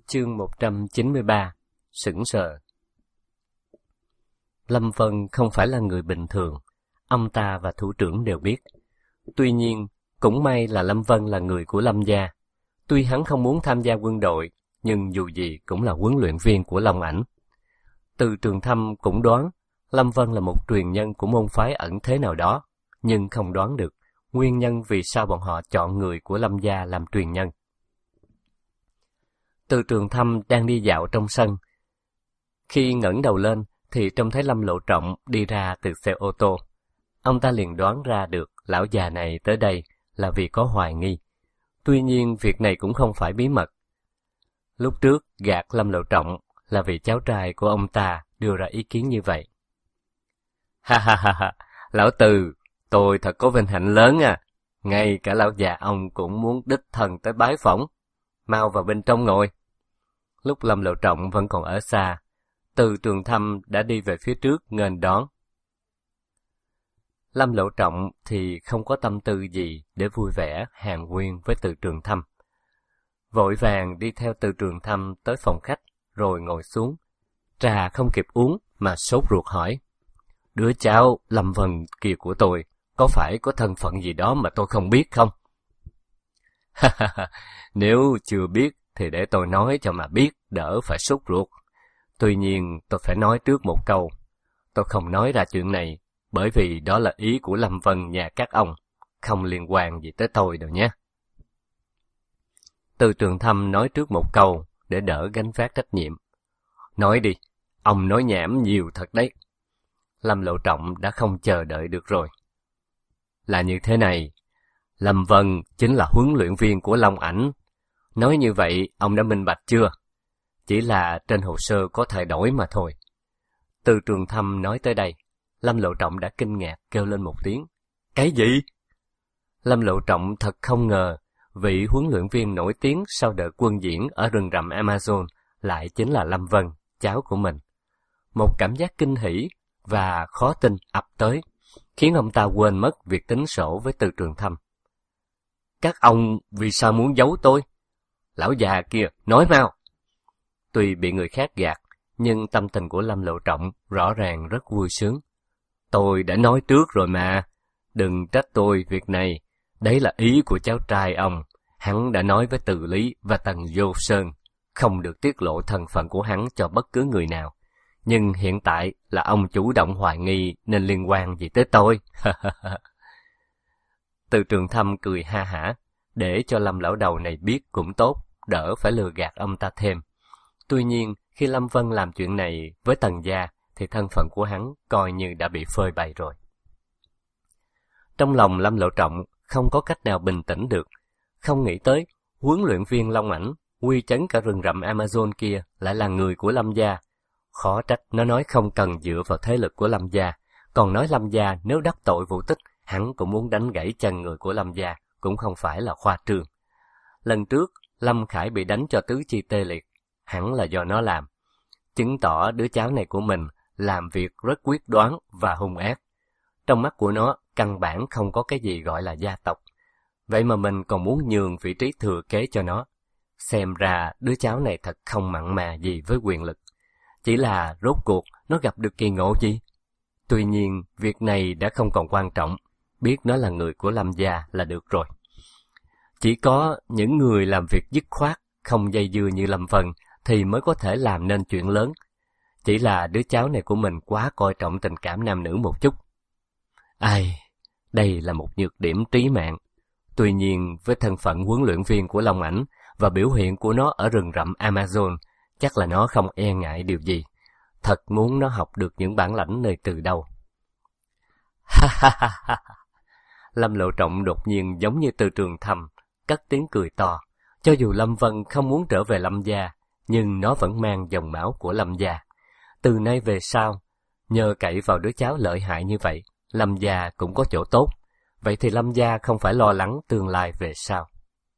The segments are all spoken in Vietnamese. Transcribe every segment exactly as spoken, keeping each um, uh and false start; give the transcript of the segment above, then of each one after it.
Chương một trăm chín mươi ba. Sững sờ. Lâm Vân không phải là người bình thường, ông ta và thủ trưởng đều biết. Tuy nhiên, cũng may là Lâm Vân là người của Lâm gia. Tuy hắn không muốn tham gia quân đội, nhưng dù gì cũng là huấn luyện viên của Long Ảnh. Từ Trường Thâm cũng đoán Lâm Vân là một truyền nhân của môn phái ẩn thế nào đó, nhưng không đoán được nguyên nhân vì sao bọn họ chọn người của Lâm gia làm truyền nhân. Từ Trường Thâm đang đi dạo trong sân. Khi ngẩng đầu lên thì trông thấy Lâm Lộ Trọng đi ra từ xe ô tô. Ông ta liền đoán ra được lão già này tới đây là vì có hoài nghi. Tuy nhiên việc này cũng không phải bí mật. Lúc trước gạt Lâm Lộ Trọng là vì cháu trai của ông ta đưa ra ý kiến như vậy. Ha ha ha ha, lão Từ, tôi thật có vinh hạnh lớn à. Ngay cả lão già ông cũng muốn đích thân tới bái phỏng. Mau vào bên trong ngồi. Lúc Lâm Lộ Trọng vẫn còn ở xa, Từ Trường Thâm đã đi về phía trước nghênh đón. Lâm Lộ Trọng thì không có tâm tư gì để vui vẻ hàn huyên với Từ Trường Thâm. Vội vàng đi theo Từ Trường Thâm tới phòng khách rồi ngồi xuống. Trà không kịp uống mà sốt ruột hỏi: "Đứa cháu Lâm Vân kia của tôi có phải có thân phận gì đó mà tôi không biết không?" Ha ha ha, nếu chưa biết thì để tôi nói cho mà biết, đỡ phải sốt ruột. Tuy nhiên tôi phải nói trước một câu, tôi không nói ra chuyện này, bởi vì đó là ý của Lâm Vân nhà các ông, không liên quan gì tới tôi đâu nhé. Từ Trường Thâm nói trước một câu để đỡ gánh vác trách nhiệm. Nói đi, ông nói nhảm nhiều thật đấy. Lâm Lộ Trọng đã không chờ đợi được rồi. Là như thế này, Lâm Vân chính là huấn luyện viên của Long Ảnh. Nói như vậy, ông đã minh bạch chưa? Chỉ là trên hồ sơ có thay đổi mà thôi. Từ Trường Thâm nói tới đây, Lâm Lộ Trọng đã kinh ngạc kêu lên một tiếng. Cái gì? Lâm Lộ Trọng thật không ngờ, vị huấn luyện viên nổi tiếng sau đợt quân diễn ở rừng rậm Amazon lại chính là Lâm Vân, cháu của mình. Một cảm giác kinh hỉ và khó tin ập tới, khiến ông ta quên mất việc tính sổ với Từ Trường Thâm. Các ông vì sao muốn giấu tôi? Lão già kia, nói mau! Tuy bị người khác gạt, nhưng tâm tình của Lâm Lộ Trọng rõ ràng rất vui sướng. Tôi đã nói trước rồi mà, đừng trách tôi việc này. Đấy là ý của cháu trai ông. Hắn đã nói với Từ Lý và Tần Vô Sơn, không được tiết lộ thân phận của hắn cho bất cứ người nào. Nhưng hiện tại là ông chủ động hoài nghi nên liên quan gì tới tôi. Từ Trường Thâm cười ha hả, để cho Lâm lão đầu này biết cũng tốt, đỡ phải lừa gạt ông ta thêm. Tuy nhiên, khi Lâm Vân làm chuyện này với Tần gia, thì thân phận của hắn coi như đã bị phơi bày rồi. Trong lòng Lâm Lộ Trọng không có cách nào bình tĩnh được, không nghĩ tới huấn luyện viên Long Ảnh, uy chấn cả rừng rậm Amazon kia lại là người của Lâm gia. Khó trách nó nói không cần dựa vào thế lực của Lâm gia, còn nói Lâm gia nếu đắc tội Vũ Tích, hắn cũng muốn đánh gãy chân người của Lâm gia, cũng không phải là khoa trương. Lần trước, Lâm Khải bị đánh cho tứ chi tê liệt, hẳn là do nó làm, chứng tỏ đứa cháu này của mình làm việc rất quyết đoán và hung ác. Trong mắt của nó, căn bản không có cái gì gọi là gia tộc. Vậy mà mình còn muốn nhường vị trí thừa kế cho nó. Xem ra đứa cháu này thật không mặn mà gì với quyền lực. Chỉ là rốt cuộc nó gặp được kỳ ngộ gì? Tuy nhiên, việc này đã không còn quan trọng. Biết nó là người của Lâm gia là được rồi. Chỉ có những người làm việc dứt khoát, không dây dưa như Lâm Vân thì mới có thể làm nên chuyện lớn. Chỉ là đứa cháu này của mình quá coi trọng tình cảm nam nữ một chút. Ai, đây là một nhược điểm trí mạng. Tuy nhiên, với thân phận huấn luyện viên của Long Ảnh và biểu hiện của nó ở rừng rậm Amazon, chắc là nó không e ngại điều gì. Thật muốn nó học được những bản lãnh nơi từ đâu. Ha ha ha ha! Lâm Lộ Trọng đột nhiên giống như Từ Trường Thâm, cất tiếng cười to. Cho dù Lâm Vân không muốn trở về Lâm gia, nhưng nó vẫn mang dòng máu của Lâm gia. Từ nay về sau, nhờ cậy vào đứa cháu lợi hại như vậy, Lâm gia cũng có chỗ tốt. Vậy thì Lâm gia không phải lo lắng tương lai về sau.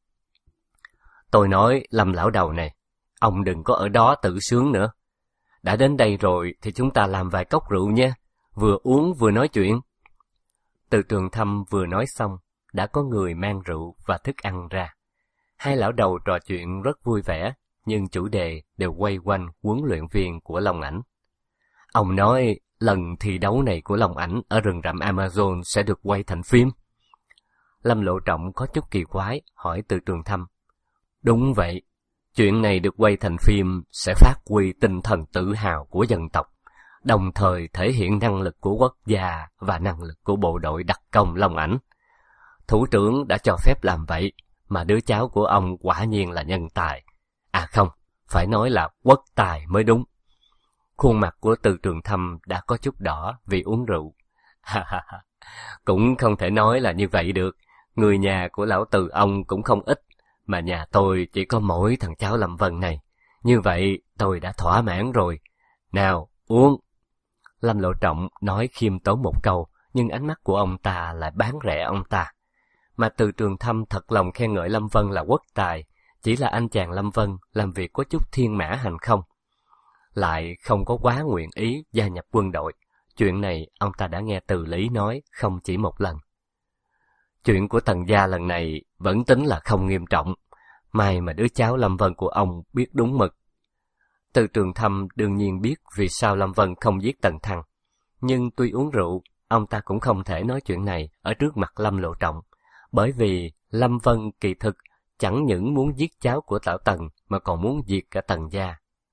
Tôi nói Lâm lão đầu này, ông đừng có ở đó tự sướng nữa. Đã đến đây rồi thì chúng ta làm vài cốc rượu nha, vừa uống vừa nói chuyện. Từ Trường Thâm vừa nói xong, đã có người mang rượu và thức ăn ra. Hai lão đầu trò chuyện rất vui vẻ, nhưng chủ đề đều quay quanh huấn luyện viên của Long Ảnh. Ông nói lần thi đấu này của Long Ảnh ở rừng rậm Amazon sẽ được quay thành phim. Lâm Lộ Trọng có chút kỳ quái, hỏi Từ Trường Thâm. Đúng vậy, chuyện này được quay thành phim sẽ phát huy tinh thần tự hào của dân tộc, đồng thời thể hiện năng lực của quốc gia và năng lực của bộ đội đặc công Long Ảnh. Thủ trưởng đã cho phép làm vậy, mà đứa cháu của ông quả nhiên là nhân tài. À không, phải nói là quốc tài mới đúng. Khuôn mặt của Từ Trường Thâm đã có chút đỏ vì uống rượu. Cũng không thể nói là như vậy được. Người nhà của lão Từ ông cũng không ít, mà nhà tôi chỉ có mỗi thằng cháu Lâm Vân này. Như vậy tôi đã thỏa mãn rồi. Nào, uống. Lâm Lộ Trọng nói khiêm tốn một câu, nhưng ánh mắt của ông ta lại bán rẻ ông ta. Mà Từ Trường Thâm thật lòng khen ngợi Lâm Vân là quốc tài, chỉ là anh chàng Lâm Vân làm việc có chút thiên mã hành không. Lại không có quá nguyện ý gia nhập quân đội. Chuyện này ông ta đã nghe Từ Lý nói không chỉ một lần. Chuyện của Tần gia lần này vẫn tính là không nghiêm trọng. May mà đứa cháu Lâm Vân của ông biết đúng mực. Từ Trường Thâm đương nhiên biết vì sao Lâm Vân không giết Tần Thăng. Nhưng tuy uống rượu, ông ta cũng không thể nói chuyện này ở trước mặt Lâm Lộ Trọng. Bởi vì Lâm Vân kỳ thực chẳng những muốn giết cháu của Tảo Tần mà còn muốn diệt cả Tần gia.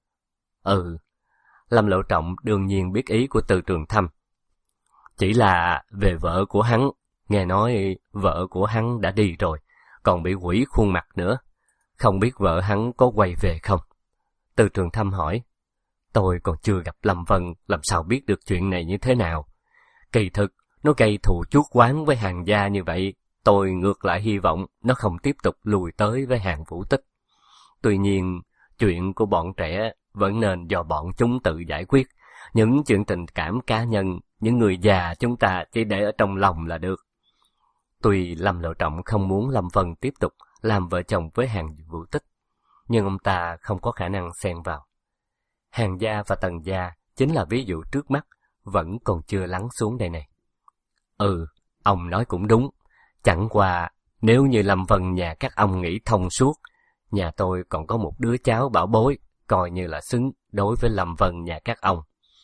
Ừ, Lâm Lộ Trọng đương nhiên biết ý của Từ Trường Thâm. Chỉ là về vợ của hắn, nghe nói vợ của hắn đã đi rồi, còn bị quỷ khuôn mặt nữa. Không biết vợ hắn có quay về không? Từ Trường Thâm hỏi. Tôi còn chưa gặp Lâm Vân, làm sao biết được chuyện này như thế nào? Kỳ thực, nó gây thù chuốc oán với Hàn gia như vậy, tôi ngược lại hy vọng nó không tiếp tục lùi tới với Hàn Vũ Tích. Tuy nhiên, chuyện của bọn trẻ vẫn nên do bọn chúng tự giải quyết. Những chuyện tình cảm cá nhân, những người già chúng ta chỉ để ở trong lòng là được. Tuy Lâm Lộ Trọng không muốn Lâm Vân tiếp tục làm vợ chồng với Hàn Vũ Tích, nhưng ông ta không có khả năng xen vào. Hàn gia và Tần gia chính là ví dụ trước mắt, vẫn còn chưa lắng xuống đây này. Ừ, ông nói cũng đúng. Chẳng qua, nếu như Lâm Vân nhà các ông nghĩ thông suốt, nhà tôi còn có một đứa cháu bảo bối, coi như là xứng đối với Lâm Vân nhà các ông.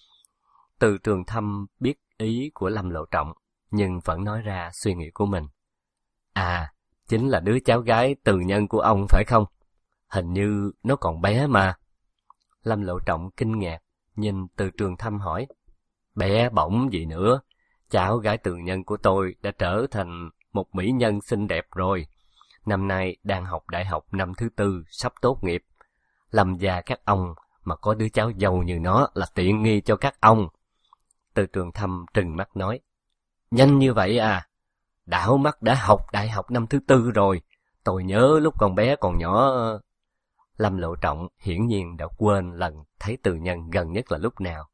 Từ Trường Thâm biết ý của Lâm Lộ Trọng, nhưng vẫn nói ra suy nghĩ của mình. À, chính là đứa cháu gái Từ Nhân của ông phải không? Hình như nó còn bé mà. Lâm Lộ Trọng kinh ngạc, nhìn Từ Trường Thâm hỏi. Bé bỏng gì nữa? Cháu gái Từ Nhân của tôi đã trở thành một mỹ nhân xinh đẹp rồi. Năm nay đang học đại học năm thứ tư, sắp tốt nghiệp. Lâm gia các ông mà có đứa cháu giàu như nó là tiện nghi cho các ông. Từ Trường Thâm trừng mắt nói. Nhanh như vậy à? Đảo mắt đã học đại học năm thứ tư rồi. Tôi nhớ lúc con bé còn nhỏ. Lâm Lộ Trọng hiển nhiên đã quên lần thấy Từ Nhân gần nhất là lúc nào.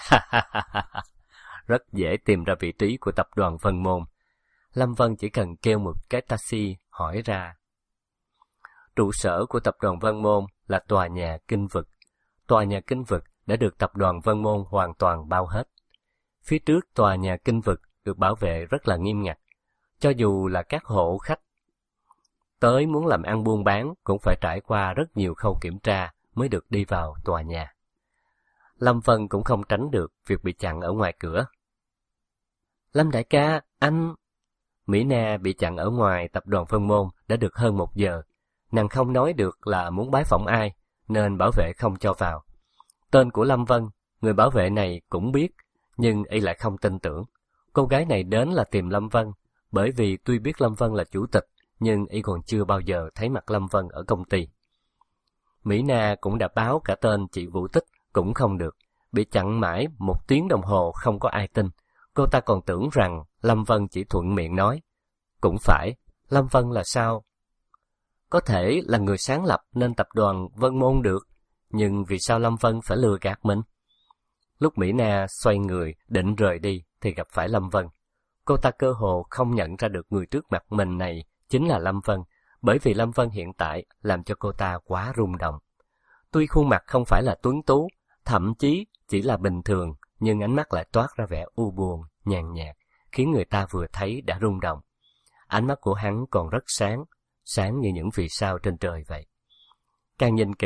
Rất dễ tìm ra vị trí của tập đoàn Vân Môn. Lâm Vân chỉ cần kêu một cái taxi hỏi ra. Trụ sở của tập đoàn Vân Môn là tòa nhà Kinh Vực. Tòa nhà Kinh Vực đã được tập đoàn Vân Môn hoàn toàn bao hết. Phía trước tòa nhà Kinh Vực được bảo vệ rất là nghiêm ngặt. Cho dù là các hộ khách tới muốn làm ăn buôn bán cũng phải trải qua rất nhiều khâu kiểm tra mới được đi vào tòa nhà. Lâm Vân cũng không tránh được việc bị chặn ở ngoài cửa. Lâm đại ca, anh... Mỹ Na bị chặn ở ngoài tập đoàn Vân Môn đã được hơn một giờ. Nàng không nói được là muốn bái phỏng ai, nên bảo vệ không cho vào. Tên của Lâm Vân, người bảo vệ này cũng biết, nhưng y lại không tin tưởng. Cô gái này đến là tìm Lâm Vân, bởi vì tuy biết Lâm Vân là chủ tịch, nhưng y còn chưa bao giờ thấy mặt Lâm Vân ở công ty. Mỹ Na cũng đã báo cả tên chị Vũ Tích, cũng không được. Bị chặn mãi một tiếng đồng hồ không có ai tin. Cô ta còn tưởng rằng Lâm Vân chỉ thuận miệng nói. Cũng phải, Lâm Vân là sao? Có thể là người sáng lập nên tập đoàn Vân Môn được, nhưng vì sao Lâm Vân phải lừa gạt mình? Lúc Mỹ Na xoay người định rời đi thì gặp phải Lâm Vân. Cô ta cơ hồ không nhận ra được người trước mặt mình này chính là Lâm Vân, bởi vì Lâm Vân hiện tại làm cho cô ta quá rung động. Tuy khuôn mặt không phải là tuấn tú, thậm chí chỉ là bình thường, nhưng ánh mắt lại toát ra vẻ u buồn, nhàn nhạt, khiến người ta vừa thấy đã rung động. Ánh mắt của hắn còn rất sáng, sáng như những vì sao trên trời vậy. Càng nhìn kỹ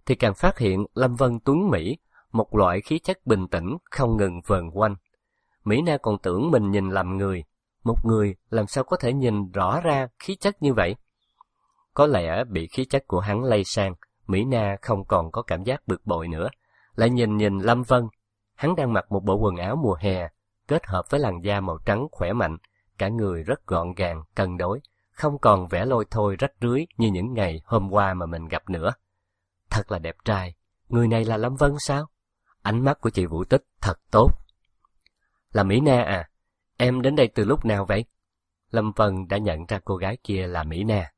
thì càng phát hiện Lâm Vân tuấn mỹ, một loại khí chất bình tĩnh không ngừng vờn quanh. Mỹ Na còn tưởng mình nhìn lầm người, một người làm sao có thể nhìn rõ ra khí chất như vậy. Có lẽ bị khí chất của hắn lây sang, Mỹ Na không còn có cảm giác bực bội nữa, lại nhìn nhìn Lâm Vân. Hắn đang mặc một bộ quần áo mùa hè, kết hợp với làn da màu trắng khỏe mạnh, cả người rất gọn gàng, cân đối, không còn vẻ lôi thôi rách rưới như những ngày hôm qua mà mình gặp nữa. Thật là đẹp trai, người này là Lâm Vân sao? Ánh mắt của chị Vũ Tích thật tốt. Là Mỹ Na à, em đến đây từ lúc nào vậy? Lâm Vân đã nhận ra cô gái kia là Mỹ Na.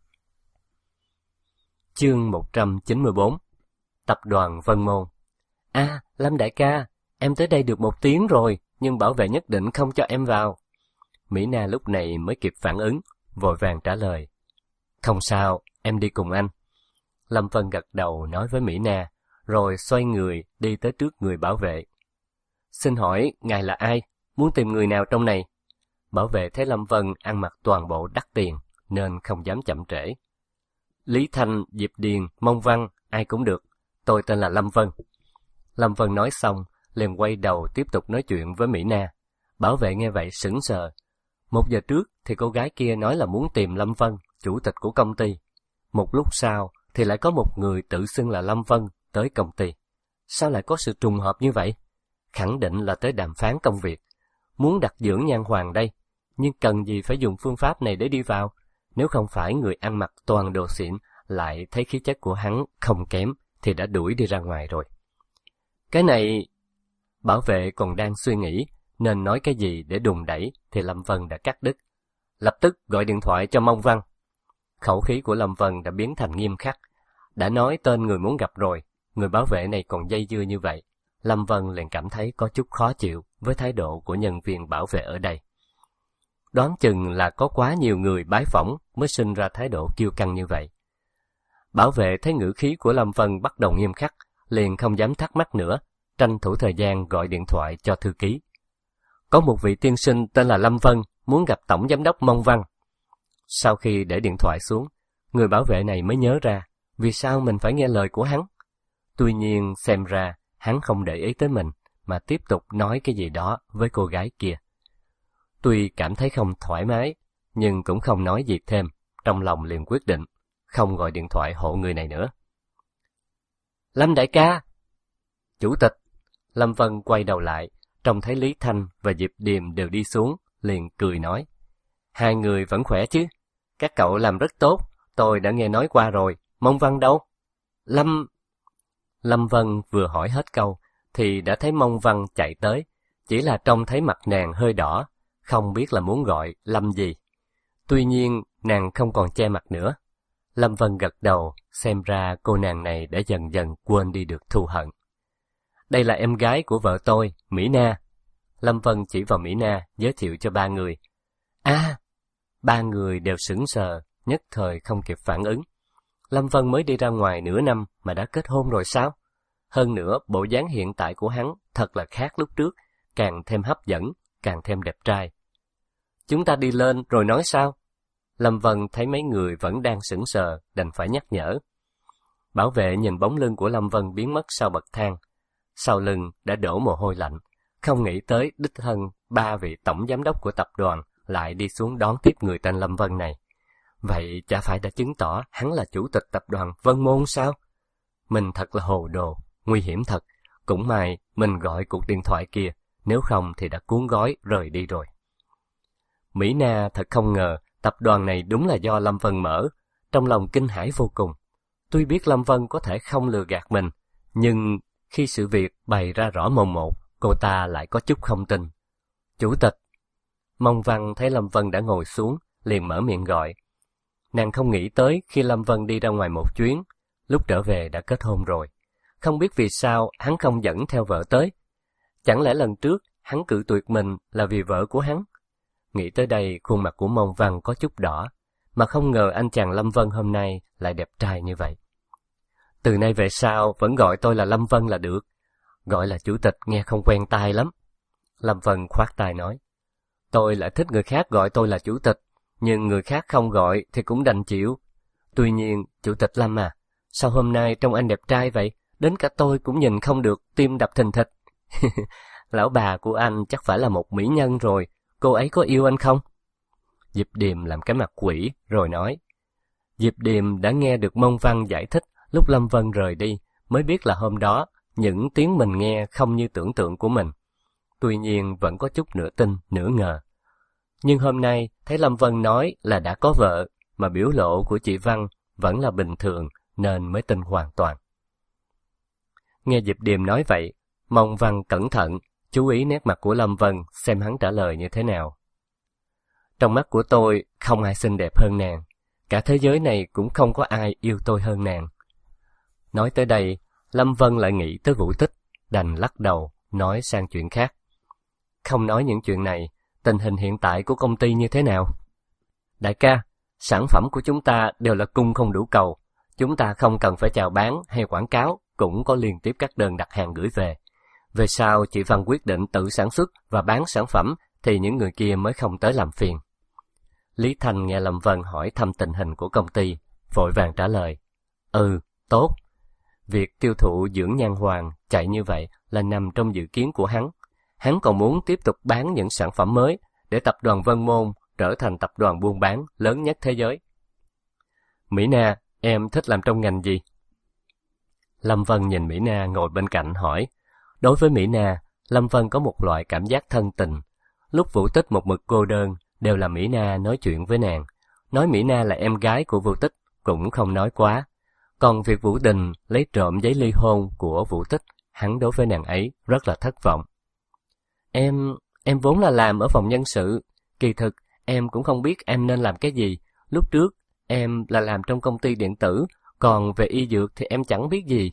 Chương một trăm chín mươi bốn. Tập đoàn Vân Môn. À, Lâm đại ca, em tới đây được một tiếng rồi, nhưng bảo vệ nhất định không cho em vào. Mỹ Na lúc này mới kịp phản ứng, vội vàng trả lời. Không sao, em đi cùng anh. Lâm Vân gật đầu nói với Mỹ Na, rồi xoay người đi tới trước người bảo vệ. Xin hỏi, ngài là ai? Muốn tìm người nào trong này? Bảo vệ thấy Lâm Vân ăn mặc toàn bộ đắt tiền, nên không dám chậm trễ. Lý Thanh, Diệp Điền, Mông Văn, ai cũng được. Tôi tên là Lâm Vân. Lâm Vân nói xong, liền quay đầu tiếp tục nói chuyện với Mỹ Na. Bảo vệ nghe vậy sững sờ. Một giờ trước thì cô gái kia nói là muốn tìm Lâm Vân, chủ tịch của công ty. Một lúc sau thì lại có một người tự xưng là Lâm Vân tới công ty. Sao lại có sự trùng hợp như vậy? Khẳng định là tới đàm phán công việc. Muốn đặt dưỡng nhan hoàng đây, nhưng cần gì phải dùng phương pháp này để đi vào? Nếu không phải người ăn mặc toàn đồ xịn lại thấy khí chất của hắn không kém thì đã đuổi đi ra ngoài rồi. Cái này... Bảo vệ còn đang suy nghĩ nên nói cái gì để đùn đẩy thì Lâm Vân đã cắt đứt. Lập tức gọi điện thoại cho Mông Văn. Khẩu khí của Lâm Vân đã biến thành nghiêm khắc. Đã nói tên người muốn gặp rồi, người bảo vệ này còn dây dưa như vậy. Lâm Vân liền cảm thấy có chút khó chịu với thái độ của nhân viên bảo vệ ở đây. Đoán chừng là có quá nhiều người bái phỏng mới sinh ra thái độ kiêu căng như vậy. Bảo vệ thấy ngữ khí của Lâm Vân bắt đầu nghiêm khắc, liền không dám thắc mắc nữa, tranh thủ thời gian gọi điện thoại cho thư ký. Có một vị tiên sinh tên là Lâm Vân muốn gặp tổng giám đốc Mông Văn. Sau khi để điện thoại xuống, người bảo vệ này mới nhớ ra vì sao mình phải nghe lời của hắn. Tuy nhiên xem ra hắn không để ý tới mình mà tiếp tục nói cái gì đó với cô gái kia. Tuy cảm thấy không thoải mái, nhưng cũng không nói gì thêm, trong lòng liền quyết định không gọi điện thoại hộ người này nữa. Lâm đại ca! Chủ tịch! Lâm Vân quay đầu lại, trông thấy Lý Thanh và Diệp Điềm đều đi xuống, liền cười nói. Hai người vẫn khỏe chứ? Các cậu làm rất tốt, tôi đã nghe nói qua rồi. Mông Văn đâu? Lâm... Lâm Vân vừa hỏi hết câu, thì đã thấy Mông Văn chạy tới, chỉ là trông thấy mặt nàng hơi đỏ, không biết là muốn gọi Lâm gì. Tuy nhiên, nàng không còn che mặt nữa. Lâm Vân gật đầu, xem ra cô nàng này đã dần dần quên đi được thù hận. Đây là em gái của vợ tôi, Mỹ Na. Lâm Vân chỉ vào Mỹ Na, giới thiệu cho ba người. À, ba người đều sững sờ, nhất thời không kịp phản ứng. Lâm Vân mới đi ra ngoài nửa năm mà đã kết hôn rồi sao? Hơn nữa, bộ dáng hiện tại của hắn thật là khác lúc trước, càng thêm hấp dẫn, càng thêm đẹp trai. Chúng ta đi lên rồi nói sao? Lâm Vân thấy mấy người vẫn đang sững sờ, đành phải nhắc nhở. Bảo vệ nhìn bóng lưng của Lâm Vân biến mất sau bậc thang. Sau lưng đã đổ mồ hôi lạnh, không nghĩ tới đích thân ba vị tổng giám đốc của tập đoàn lại đi xuống đón tiếp người tên Lâm Vân này. Vậy chả phải đã chứng tỏ hắn là chủ tịch tập đoàn Vân Môn sao? Mình thật là hồ đồ, nguy hiểm thật. Cũng may mình gọi cuộc điện thoại kia, nếu không thì đã cuốn gói rời đi rồi. Mỹ Na thật không ngờ tập đoàn này đúng là do Lâm Vân mở, trong lòng kinh hãi vô cùng. Tuy biết Lâm Vân có thể không lừa gạt mình, nhưng khi sự việc bày ra rõ mồn một, cô ta lại có chút không tin. Chủ tịch! Mông Văn thấy Lâm Vân đã ngồi xuống, liền mở miệng gọi. Nàng không nghĩ tới khi Lâm Vân đi ra ngoài một chuyến, lúc trở về đã kết hôn rồi. Không biết vì sao hắn không dẫn theo vợ tới. Chẳng lẽ lần trước hắn cự tuyệt mình là vì vợ của hắn? Nghĩ tới đây, khuôn mặt của Mông Văn có chút đỏ, mà không ngờ anh chàng Lâm Vân hôm nay lại đẹp trai như vậy. Từ nay về sau vẫn gọi tôi là Lâm Vân là được. Gọi là chủ tịch nghe không quen tai lắm. Lâm Vân khoát tay nói. Tôi lại thích người khác gọi tôi là chủ tịch, nhưng người khác không gọi thì cũng đành chịu. Tuy nhiên, chủ tịch Lâm à, sao hôm nay trông anh đẹp trai vậy? Đến cả tôi cũng nhìn không được, tim đập thình thịch. Lão bà của anh chắc phải là một mỹ nhân rồi, cô ấy có yêu anh không? Diệp Điềm làm cái mặt quỷ rồi nói. Diệp Điềm đã nghe được Mông Văn giải thích lúc Lâm Vân rời đi, mới biết là hôm đó những tiếng mình nghe không như tưởng tượng của mình. Tuy nhiên vẫn có chút nửa tin, nửa ngờ. Nhưng hôm nay thấy Lâm Vân nói là đã có vợ, mà biểu lộ của chị Văn vẫn là bình thường, nên mới tin hoàn toàn. Nghe Diệp Điềm nói vậy, Mông Văn cẩn thận, chú ý nét mặt của Lâm Vân xem hắn trả lời như thế nào. Trong mắt của tôi, không ai xinh đẹp hơn nàng. Cả thế giới này cũng không có ai yêu tôi hơn nàng. Nói tới đây, Lâm Vân lại nghĩ tới Vũ Tích, đành lắc đầu, nói sang chuyện khác. Không nói những chuyện này, tình hình hiện tại của công ty như thế nào? Đại ca, sản phẩm của chúng ta đều là cung không đủ cầu. Chúng ta không cần phải chào bán hay quảng cáo, cũng có liên tiếp các đơn đặt hàng gửi về. Về sau chị Văn quyết định tự sản xuất và bán sản phẩm, thì những người kia mới không tới làm phiền. Lý Thành nghe Lâm Vân hỏi thăm tình hình của công ty, vội vàng trả lời. Ừ, tốt. Việc tiêu thụ dưỡng nhan hoàng chạy như vậy là nằm trong dự kiến của hắn. Hắn còn muốn tiếp tục bán những sản phẩm mới để tập đoàn Vân Môn trở thành tập đoàn buôn bán lớn nhất thế giới. Mỹ Na, em thích làm trong ngành gì? Lâm Vân nhìn Mỹ Na ngồi bên cạnh hỏi. Đối với Mỹ Na, Lâm Vân có một loại cảm giác thân tình. Lúc Vũ Tích một mực cô đơn, đều là Mỹ Na nói chuyện với nàng. Nói Mỹ Na là em gái của Vũ Tích, cũng không nói quá. Còn việc Vũ Đình lấy trộm giấy ly hôn của Vũ Tích, hắn đối với nàng ấy rất là thất vọng. Em, em vốn là làm ở phòng nhân sự. Kỳ thực, em cũng không biết em nên làm cái gì. Lúc trước, em là làm trong công ty điện tử, còn về y dược thì em chẳng biết gì.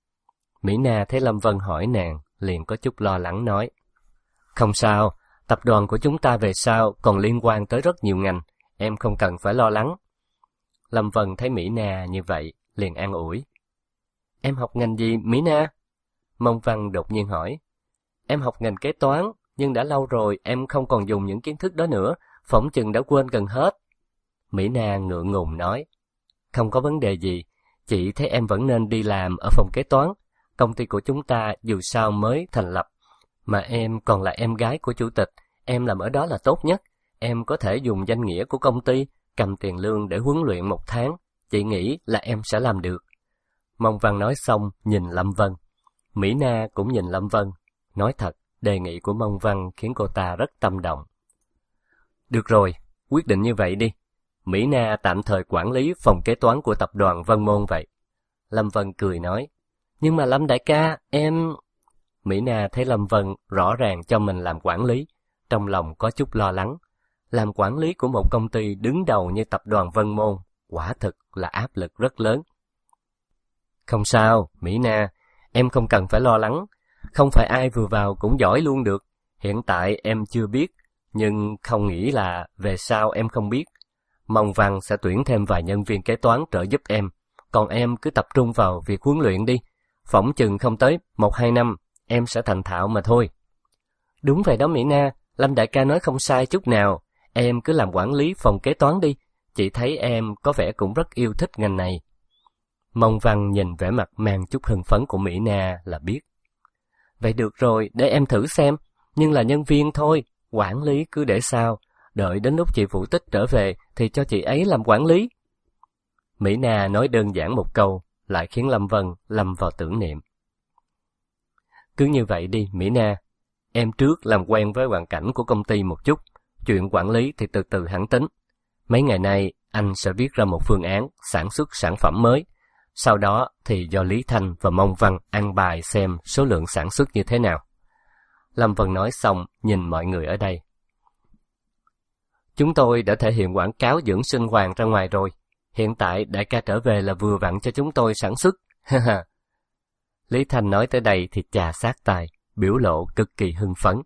Mỹ Na thấy Lâm Vân hỏi nàng, liền có chút lo lắng nói. Không sao, tập đoàn của chúng ta về sau còn liên quan tới rất nhiều ngành, em không cần phải lo lắng. Lâm Vân thấy Mỹ Na như vậy, liền an ủi. Em học ngành gì, Mỹ Na? Mông Văn đột nhiên hỏi. Em học ngành kế toán, nhưng đã lâu rồi em không còn dùng những kiến thức đó nữa, phỏng chừng đã quên gần hết. Mỹ Na ngượng ngùng nói. Không có vấn đề gì, chị thấy em vẫn nên đi làm ở phòng kế toán. Công ty của chúng ta dù sao mới thành lập, mà em còn là em gái của chủ tịch, em làm ở đó là tốt nhất. Em có thể dùng danh nghĩa của công ty, cầm tiền lương để huấn luyện một tháng. Chị nghĩ là em sẽ làm được. Mông Văn nói xong, nhìn Lâm Vân. Mỹ Na cũng nhìn Lâm Vân. Nói thật, đề nghị của Mông Văn khiến cô ta rất tâm động. Được rồi, quyết định như vậy đi. Mỹ Na tạm thời quản lý phòng kế toán của tập đoàn Vân Môn vậy. Lâm Vân cười nói. Nhưng mà Lâm đại ca, em... Mỹ Na thấy Lâm Vân rõ ràng cho mình làm quản lý, trong lòng có chút lo lắng. Làm quản lý của một công ty đứng đầu như tập đoàn Vân Môn, quả thực là áp lực rất lớn. Không sao, Mỹ Na, em không cần phải lo lắng. Không phải ai vừa vào cũng giỏi luôn được. Hiện tại em chưa biết, nhưng không nghĩ là về sau em không biết. Mông Văn sẽ tuyển thêm vài nhân viên kế toán trợ giúp em, còn em cứ tập trung vào việc huấn luyện đi. Phỏng chừng không tới một hai năm, em sẽ thành thạo mà thôi. Đúng vậy đó Mỹ Na, Lâm đại ca nói không sai chút nào. Em cứ làm quản lý phòng kế toán đi. Chị thấy em có vẻ cũng rất yêu thích ngành này. Mông Văn nhìn vẻ mặt mang chút hưng phấn của Mỹ Na là biết. Vậy được rồi, để em thử xem. Nhưng là nhân viên thôi, quản lý cứ để sau. Đợi đến lúc chị Vũ Tích trở về thì cho chị ấy làm quản lý. Mỹ Na nói đơn giản một câu, lại khiến Lâm Vân lâm vào tưởng niệm. Cứ như vậy đi Mỹ Na, em trước làm quen với hoàn cảnh của công ty một chút, chuyện quản lý thì từ từ hẳn tính. Mấy ngày nay anh sẽ viết ra một phương án sản xuất sản phẩm mới, sau đó thì do Lý Thanh và Mông Văn ăn bài xem số lượng sản xuất như thế nào. Lâm Vân nói xong nhìn mọi người ở đây. Chúng tôi đã thể hiện quảng cáo dưỡng sinh hoàng ra ngoài rồi, hiện tại đại ca trở về là vừa vặn cho chúng tôi sản xuất. Lý Thanh nói tới đây thì chà sát tai, biểu lộ cực kỳ hưng phấn.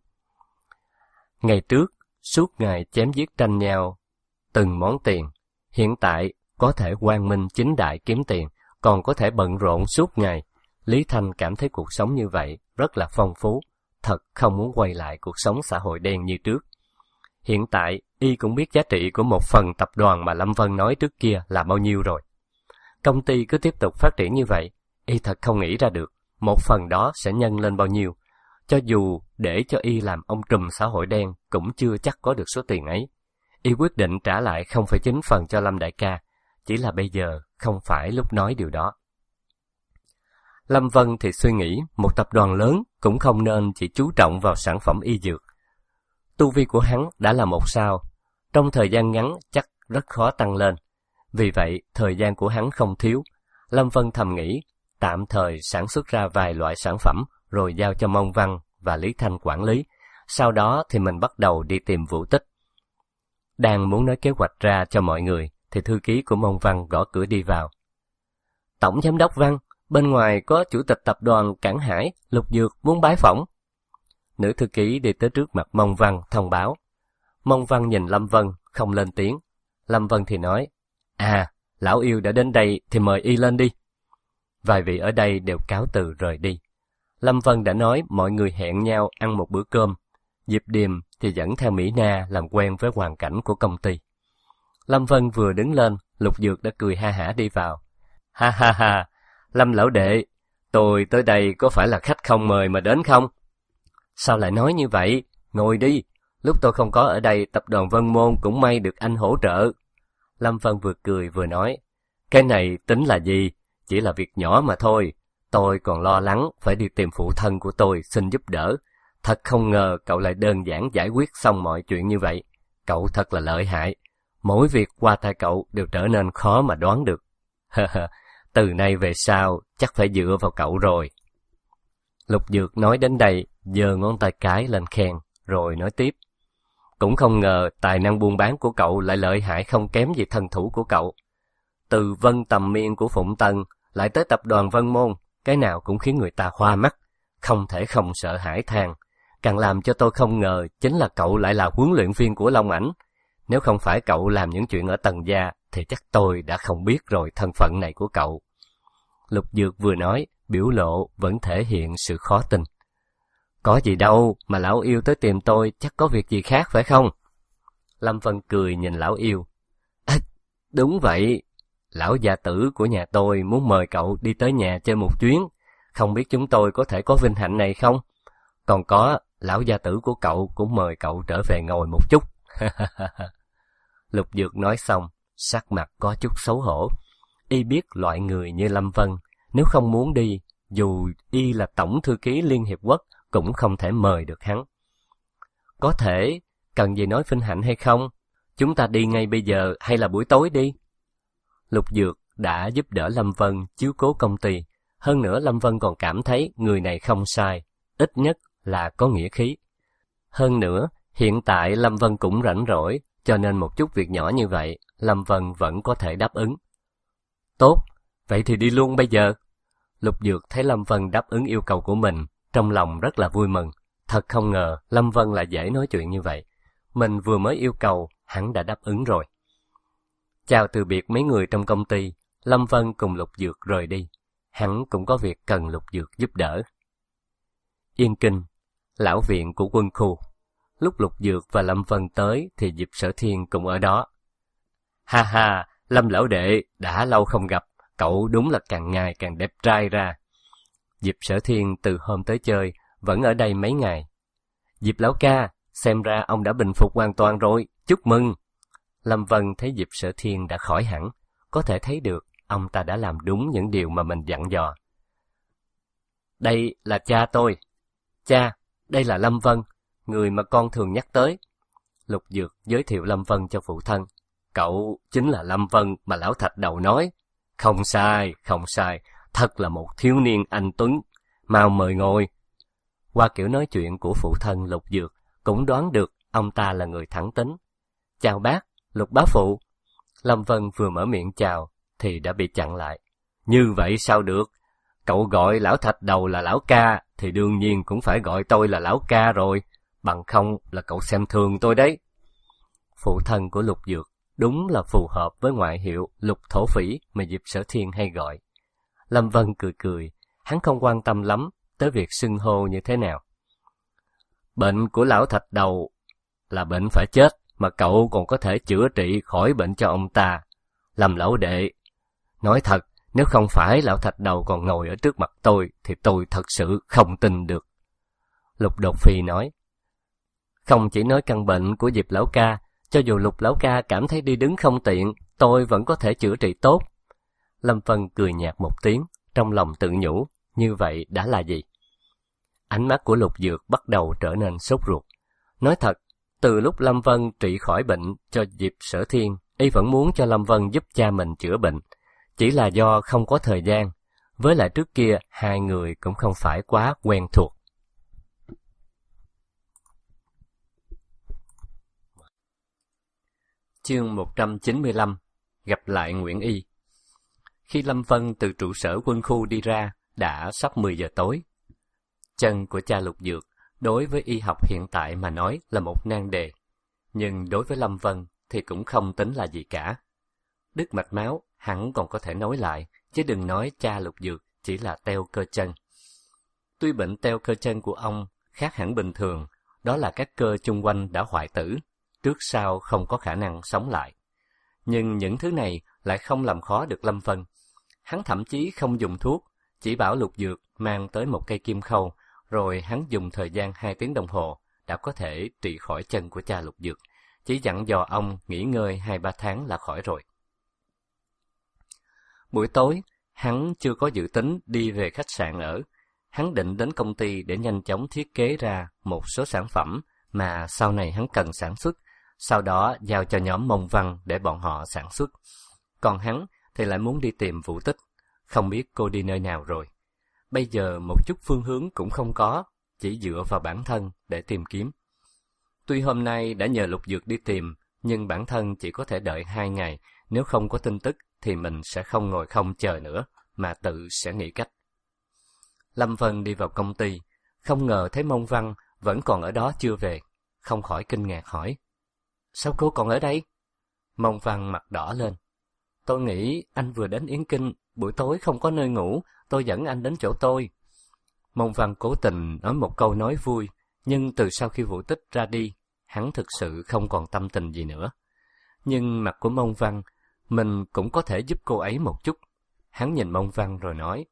Ngày trước, suốt ngày chém giết tranh nhau, từng món tiền. Hiện tại, có thể quang minh chính đại kiếm tiền, còn có thể bận rộn suốt ngày. Lý Thanh cảm thấy cuộc sống như vậy rất là phong phú, thật không muốn quay lại cuộc sống xã hội đen như trước. Hiện tại, y cũng biết giá trị của một phần tập đoàn mà Lâm Vân nói trước kia là bao nhiêu rồi. Công ty cứ tiếp tục phát triển như vậy, y thật không nghĩ ra được một phần đó sẽ nhân lên bao nhiêu. Cho dù để cho y làm ông trùm xã hội đen cũng chưa chắc có được số tiền ấy. Y quyết định trả lại không phẩy chín phần cho Lâm đại ca, chỉ là bây giờ không phải lúc nói điều đó. Lâm Vân thì suy nghĩ một tập đoàn lớn cũng không nên chỉ chú trọng vào sản phẩm y dược. Tu vi của hắn đã là một sao, trong thời gian ngắn chắc rất khó tăng lên. Vì vậy, thời gian của hắn không thiếu. Lâm Vân thầm nghĩ, tạm thời sản xuất ra vài loại sản phẩm rồi giao cho Mông Văn và Lý Thanh quản lý. Sau đó thì mình bắt đầu đi tìm Vũ Tích. Đang muốn nói kế hoạch ra cho mọi người, thì thư ký của Mông Văn gõ cửa đi vào. Tổng giám đốc Văn, bên ngoài có chủ tịch tập đoàn Cảng Hải, Lục Dược muốn bái phỏng. Nữ thư ký đi tới trước mặt Mông Văn thông báo. Mông Văn nhìn Lâm Vân, không lên tiếng. Lâm Vân thì nói, à, lão yêu đã đến đây thì mời y lên đi. Vài vị ở đây đều cáo từ rời đi. Lâm Vân đã nói mọi người hẹn nhau ăn một bữa cơm. Diệp Điềm thì dẫn theo Mỹ Na làm quen với hoàn cảnh của công ty. Lâm Vân vừa đứng lên, Lục Dược đã cười ha hả đi vào. Ha ha ha, Lâm lão đệ, tôi tới đây có phải là khách không mời mà đến không? Sao lại nói như vậy? Ngồi đi, lúc tôi không có ở đây tập đoàn Vân Môn cũng may được anh hỗ trợ. Lâm Vân vừa cười vừa nói, cái này tính là gì? Chỉ là việc nhỏ mà thôi. Tôi còn lo lắng phải đi tìm phụ thân của tôi xin giúp đỡ. Thật không ngờ cậu lại đơn giản giải quyết xong mọi chuyện như vậy. Cậu thật là lợi hại. Mỗi việc qua tay cậu đều trở nên khó mà đoán được. Từ nay về sau chắc phải dựa vào cậu rồi. Lục Dược nói đến đây, giơ ngón tay cái lên khen, rồi nói tiếp. Cũng không ngờ tài năng buôn bán của cậu lại lợi hại không kém gì thân thủ của cậu. Từ Vân Tầm Miên của Phụng Tân lại tới tập đoàn Vân Môn, cái nào cũng khiến người ta hoa mắt, không thể không sợ hãi than. Càng làm cho tôi không ngờ chính là cậu lại là huấn luyện viên của Long Ảnh. Nếu không phải cậu làm những chuyện ở Tần gia thì chắc tôi đã không biết rồi thân phận này của cậu. Lục Dược vừa nói, biểu lộ vẫn thể hiện sự khó tin. Có gì đâu mà lão yêu tới tìm tôi, chắc có việc gì khác phải không? Lâm Vân cười nhìn lão yêu. À, đúng vậy, lão gia tử của nhà tôi muốn mời cậu đi tới nhà chơi một chuyến, không biết chúng tôi có thể có vinh hạnh này không? Còn có, lão gia tử của cậu cũng mời cậu trở về ngồi một chút. Lục Dược nói xong, sắc mặt có chút xấu hổ. Y biết loại người như Lâm Vân, nếu không muốn đi, dù y là tổng thư ký Liên Hiệp Quốc, cũng không thể mời được hắn. Có thể, cần gì nói vinh hạnh hay không? Chúng ta đi ngay bây giờ hay là buổi tối đi? Lục Dược đã giúp đỡ Lâm Vân chiếu cố công ty. Hơn nữa Lâm Vân còn cảm thấy người này không sai, ít nhất là có nghĩa khí. Hơn nữa, hiện tại Lâm Vân cũng rảnh rỗi, cho nên một chút việc nhỏ như vậy, Lâm Vân vẫn có thể đáp ứng. Tốt, vậy thì đi luôn bây giờ. Lục Dược thấy Lâm Vân đáp ứng yêu cầu của mình, trong lòng rất là vui mừng. Thật không ngờ Lâm Vân lại dễ nói chuyện như vậy. Mình vừa mới yêu cầu, hắn đã đáp ứng rồi. Chào từ biệt mấy người trong công ty, Lâm Vân cùng Lục Dược rời đi. Hắn cũng có việc cần Lục Dược giúp đỡ. Yên Kinh, lão viện của quân khu. Lúc Lục Dược và Lâm Vân tới thì Diệp Sở Thiên cũng ở đó. Ha ha, Lâm lão đệ, đã lâu không gặp, cậu đúng là càng ngày càng đẹp trai ra. Diệp Sở Thiên từ hôm tới chơi, vẫn ở đây mấy ngày. Diệp lão ca, xem ra ông đã bình phục hoàn toàn rồi, chúc mừng. Lâm Vân thấy Diệp Sở Thiên đã khỏi hẳn, có thể thấy được ông ta đã làm đúng những điều mà mình dặn dò. Đây là cha tôi. Cha, đây là Lâm Vân, người mà con thường nhắc tới. Lục Dược giới thiệu Lâm Vân cho phụ thân. Cậu chính là Lâm Vân mà lão Thạch Đầu nói. Không sai, không sai, thật là một thiếu niên anh tuấn. Mau mời ngồi. Qua kiểu nói chuyện của phụ thân Lục Dược, cũng đoán được ông ta là người thẳng tính. Chào bác, Lục bá phụ. Lâm Vân vừa mở miệng chào, thì đã bị chặn lại. Như vậy sao được? Cậu gọi lão Thạch Đầu là lão ca, thì đương nhiên cũng phải gọi tôi là lão ca rồi. Bằng không là cậu xem thường tôi đấy. Phụ thân của Lục Dược đúng là phù hợp với ngoại hiệu Lục Thổ Phỉ mà Diệp Sở Thiên hay gọi. Lâm Vân cười cười, hắn không quan tâm lắm tới việc xưng hô như thế nào. Bệnh của lão Thạch Đầu là bệnh phải chết, mà cậu còn có thể chữa trị khỏi bệnh cho ông ta. Lâm lão đệ, nói thật, Nếu không phải lão thạch đầu còn ngồi ở trước mặt tôi, thì tôi thật sự không tin được. Lục Đột Phi nói, không chỉ nói căn bệnh của Diệp lão ca, cho dù Lục lão ca cảm thấy đi đứng không tiện, tôi vẫn có thể chữa trị tốt. Lâm Vân cười nhạt một tiếng, trong lòng tự nhủ, như vậy đã là gì? Ánh mắt của Lục Dược bắt đầu trở nên sốt ruột. Nói thật, từ lúc Lâm Vân trị khỏi bệnh cho Diệp Sở Thiên, y vẫn muốn cho Lâm Vân giúp cha mình chữa bệnh. Chỉ là do không có thời gian, với lại trước kia hai người cũng không phải quá quen thuộc. Chương một trăm chín mươi lăm. Gặp lại Nguyễn Y. Khi Lâm Vân từ trụ sở quân khu đi ra, đã sắp mười giờ tối. Chân của cha Lục Dược đối với y học hiện tại mà nói là một nan đề, nhưng đối với Lâm Vân thì cũng không tính là gì cả. Đứt mạch máu hẳn còn có thể nối lại, chứ đừng nói cha Lục Dược chỉ là teo cơ chân. Tuy bệnh teo cơ chân của ông khác hẳn bình thường, đó là các cơ chung quanh đã hoại tử, trước sau không có khả năng sống lại. Nhưng những thứ này lại không làm khó được Lâm Vân. Hắn thậm chí không dùng thuốc, chỉ bảo Lục Dược mang tới một cây kim khâu, rồi hắn dùng thời gian hai tiếng đồng hồ đã có thể trị khỏi chân của cha Lục Dược, chỉ dặn dò ông nghỉ ngơi hai ba tháng là khỏi rồi. Buổi tối, hắn chưa có dự tính đi về khách sạn ở. Hắn định đến công ty để nhanh chóng thiết kế ra một số sản phẩm mà sau này hắn cần sản xuất, sau đó giao cho nhóm Mông Văn để bọn họ sản xuất. Còn hắn thì lại muốn đi tìm Vũ Tích, không biết cô đi nơi nào rồi. Bây giờ một chút phương hướng cũng không có, chỉ dựa vào bản thân để tìm kiếm. Tuy hôm nay đã nhờ Lục Dược đi tìm, nhưng bản thân chỉ có thể đợi hai ngày, nếu không có tin tức thì mình sẽ không ngồi không chờ nữa, mà tự sẽ nghĩ cách. Lâm Vân đi vào công ty, không ngờ thấy Mông Văn vẫn còn ở đó chưa về, không khỏi kinh ngạc hỏi, sao cô còn ở đây? Mông Văn mặt đỏ lên, tôi nghĩ anh vừa đến Yến Kinh, buổi tối không có nơi ngủ, tôi dẫn anh đến chỗ tôi. Mông Văn cố tình nói một câu nói vui, nhưng từ sau khi Vũ Tích ra đi, hắn thực sự không còn tâm tình gì nữa. Nhưng mặt của Mông Văn, mình cũng có thể giúp cô ấy một chút. Hắn nhìn Mông Văn rồi nói,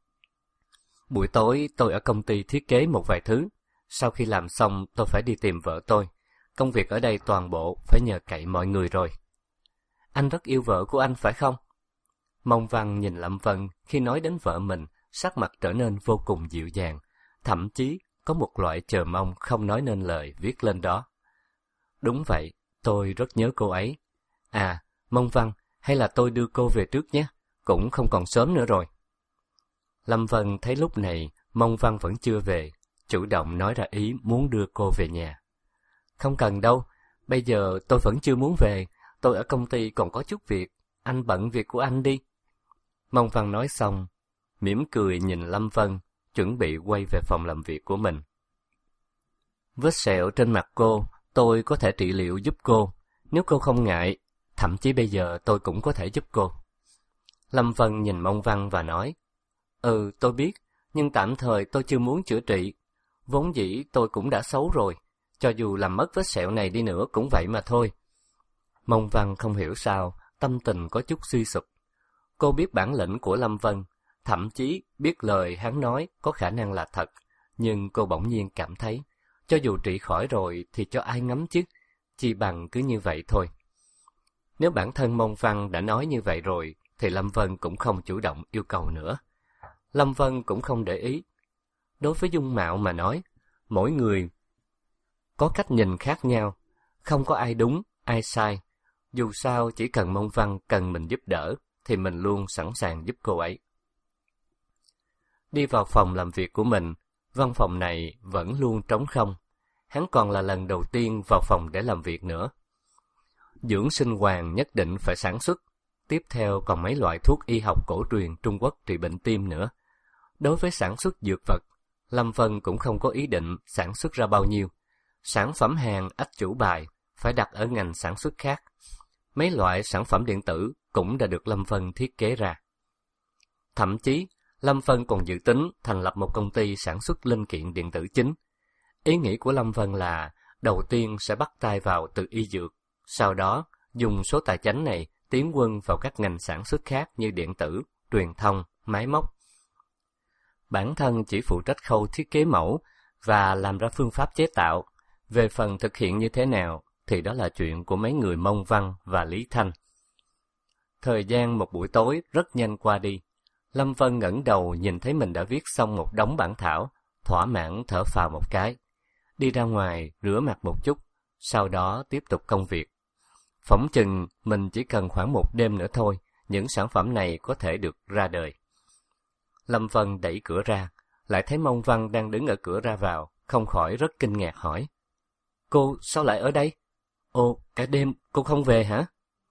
buổi tối tôi ở công ty thiết kế một vài thứ, sau khi làm xong tôi phải đi tìm vợ tôi. Công việc ở đây toàn bộ phải nhờ cậy mọi người rồi. Anh rất yêu vợ của anh phải không? Mông Văn nhìn Lâm Vân khi nói đến vợ mình, sắc mặt trở nên vô cùng dịu dàng, thậm chí có một loại chờ mong không nói nên lời viết lên đó. Đúng vậy, tôi rất nhớ cô ấy. À, Mông Văn, hay là tôi đưa cô về trước nhé, cũng không còn sớm nữa rồi. Lâm Vân thấy lúc này Mông Văn vẫn chưa về, chủ động nói ra ý muốn đưa cô về nhà. Không cần đâu, bây giờ tôi vẫn chưa muốn về, tôi ở công ty còn có chút việc, anh bận việc của anh đi. Mông Văn nói xong, mỉm cười nhìn Lâm Vân, chuẩn bị quay về phòng làm việc của mình. Vết sẹo trên mặt cô, tôi có thể trị liệu giúp cô, nếu cô không ngại, thậm chí bây giờ tôi cũng có thể giúp cô. Lâm Vân nhìn Mông Văn và nói, ừ, tôi biết, nhưng tạm thời tôi chưa muốn chữa trị. Vốn dĩ tôi cũng đã xấu rồi, cho dù làm mất vết sẹo này đi nữa cũng vậy mà thôi. Mông Văn không hiểu sao, tâm tình có chút suy sụp. Cô biết bản lĩnh của Lâm Vân, thậm chí biết lời hắn nói có khả năng là thật, nhưng cô bỗng nhiên cảm thấy, cho dù trị khỏi rồi thì cho ai ngắm chứ, chỉ bằng cứ như vậy thôi. Nếu bản thân Mông Văn đã nói như vậy rồi, thì Lâm Vân cũng không chủ động yêu cầu nữa. Lâm Vân cũng không để ý. Đối với dung mạo mà nói, mỗi người có cách nhìn khác nhau, không có ai đúng, ai sai. Dù sao chỉ cần Mông Văn cần mình giúp đỡ, thì mình luôn sẵn sàng giúp cô ấy. Đi vào phòng làm việc của mình, văn phòng này vẫn luôn trống không. Hắn còn là lần đầu tiên vào phòng để làm việc nữa. Dưỡng sinh hoàng nhất định phải sản xuất. Tiếp theo còn mấy loại thuốc y học cổ truyền Trung Quốc trị bệnh tim nữa. Đối với sản xuất dược vật, Lâm Vân cũng không có ý định sản xuất ra bao nhiêu. Sản phẩm hàng ách chủ bài phải đặt ở ngành sản xuất khác. Mấy loại sản phẩm điện tử cũng đã được Lâm Vân thiết kế ra. Thậm chí, Lâm Vân còn dự tính thành lập một công ty sản xuất linh kiện điện tử chính. Ý nghĩ của Lâm Vân là đầu tiên sẽ bắt tay vào từ y dược, sau đó dùng số tài chánh này tiến quân vào các ngành sản xuất khác như điện tử, truyền thông, máy móc. Bản thân chỉ phụ trách khâu thiết kế mẫu và làm ra phương pháp chế tạo. Về phần thực hiện như thế nào thì đó là chuyện của mấy người Mông Văn và Lý Thanh. Thời gian một buổi tối rất nhanh qua đi. Lâm Vân ngẩng đầu nhìn thấy mình đã viết xong một đống bản thảo, thỏa mãn thở phào một cái. Đi ra ngoài rửa mặt một chút, sau đó tiếp tục công việc. Phỏng chừng mình chỉ cần khoảng một đêm nữa thôi, những sản phẩm này có thể được ra đời. Lâm Vân đẩy cửa ra, lại thấy Mông Văn đang đứng ở cửa ra vào, không khỏi rất kinh ngạc hỏi. Cô sao lại ở đây? Ồ, cả đêm cô không về hả?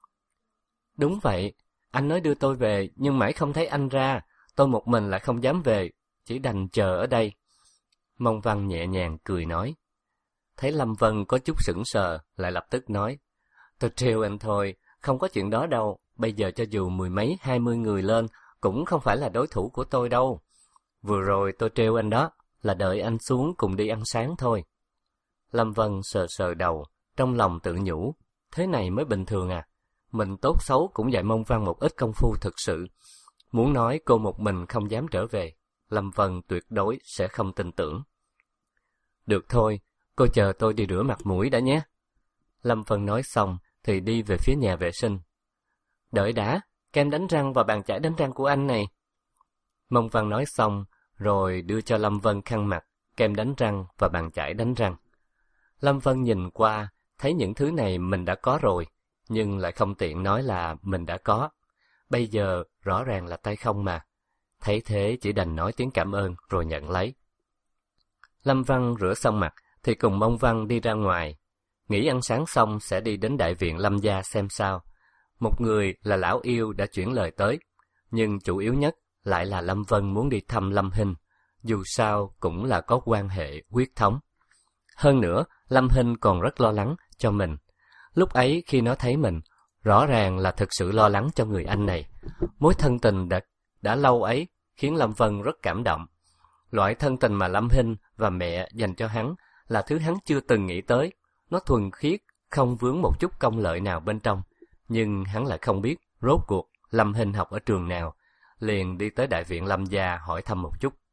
Đúng vậy, anh nói đưa tôi về nhưng mãi không thấy anh ra, tôi một mình lại không dám về, chỉ đành chờ ở đây. Mông Văn nhẹ nhàng cười nói. Thấy Lâm Vân có chút sững sờ, lại lập tức nói. Tôi trêu anh thôi, không có chuyện đó đâu, bây giờ cho dù mười mấy hai mươi người lên, cũng không phải là đối thủ của tôi đâu. Vừa rồi tôi trêu anh đó, là đợi anh xuống cùng đi ăn sáng thôi. Lâm Vân sờ sờ đầu, trong lòng tự nhủ, thế này mới bình thường à. Mình tốt xấu cũng dạy Mông Văn một ít công phu thực sự. Muốn nói cô một mình không dám trở về, Lâm Vân tuyệt đối sẽ không tin tưởng. Được thôi, cô chờ tôi đi rửa mặt mũi đã nhé. Lâm Vân nói xong thì đi về phía nhà vệ sinh. Đợi đã, kem đánh răng và bàn chải đánh răng của anh này. Mông Văn nói xong rồi đưa cho Lâm Vân khăn mặt, kem đánh răng và bàn chải đánh răng. Lâm Vân nhìn qua, thấy những thứ này mình đã có rồi, nhưng lại không tiện nói là mình đã có. Bây giờ rõ ràng là tay không mà. Thấy thế chỉ đành nói tiếng cảm ơn rồi nhận lấy. Lâm Văn rửa xong mặt thì cùng Mông Văn đi ra ngoài. Nghỉ ăn sáng xong sẽ đi đến đại viện Lâm gia xem sao. Một người là lão yêu đã chuyển lời tới, nhưng chủ yếu nhất lại là Lâm Vân muốn đi thăm Lâm Hinh, dù sao cũng là có quan hệ huyết thống. Hơn nữa, Lâm Hinh còn rất lo lắng cho mình. Lúc ấy khi nó thấy mình, rõ ràng là thực sự lo lắng cho người anh này. Mối thân tình đã, đã lâu ấy khiến Lâm Vân rất cảm động. Loại thân tình mà Lâm Hinh và mẹ dành cho hắn là thứ hắn chưa từng nghĩ tới. Nó thuần khiết, không vướng một chút công lợi nào bên trong. Nhưng hắn lại không biết rốt cuộc Lâm Hinh học ở trường nào, liền đi tới đại viện Lâm gia hỏi thăm một chút.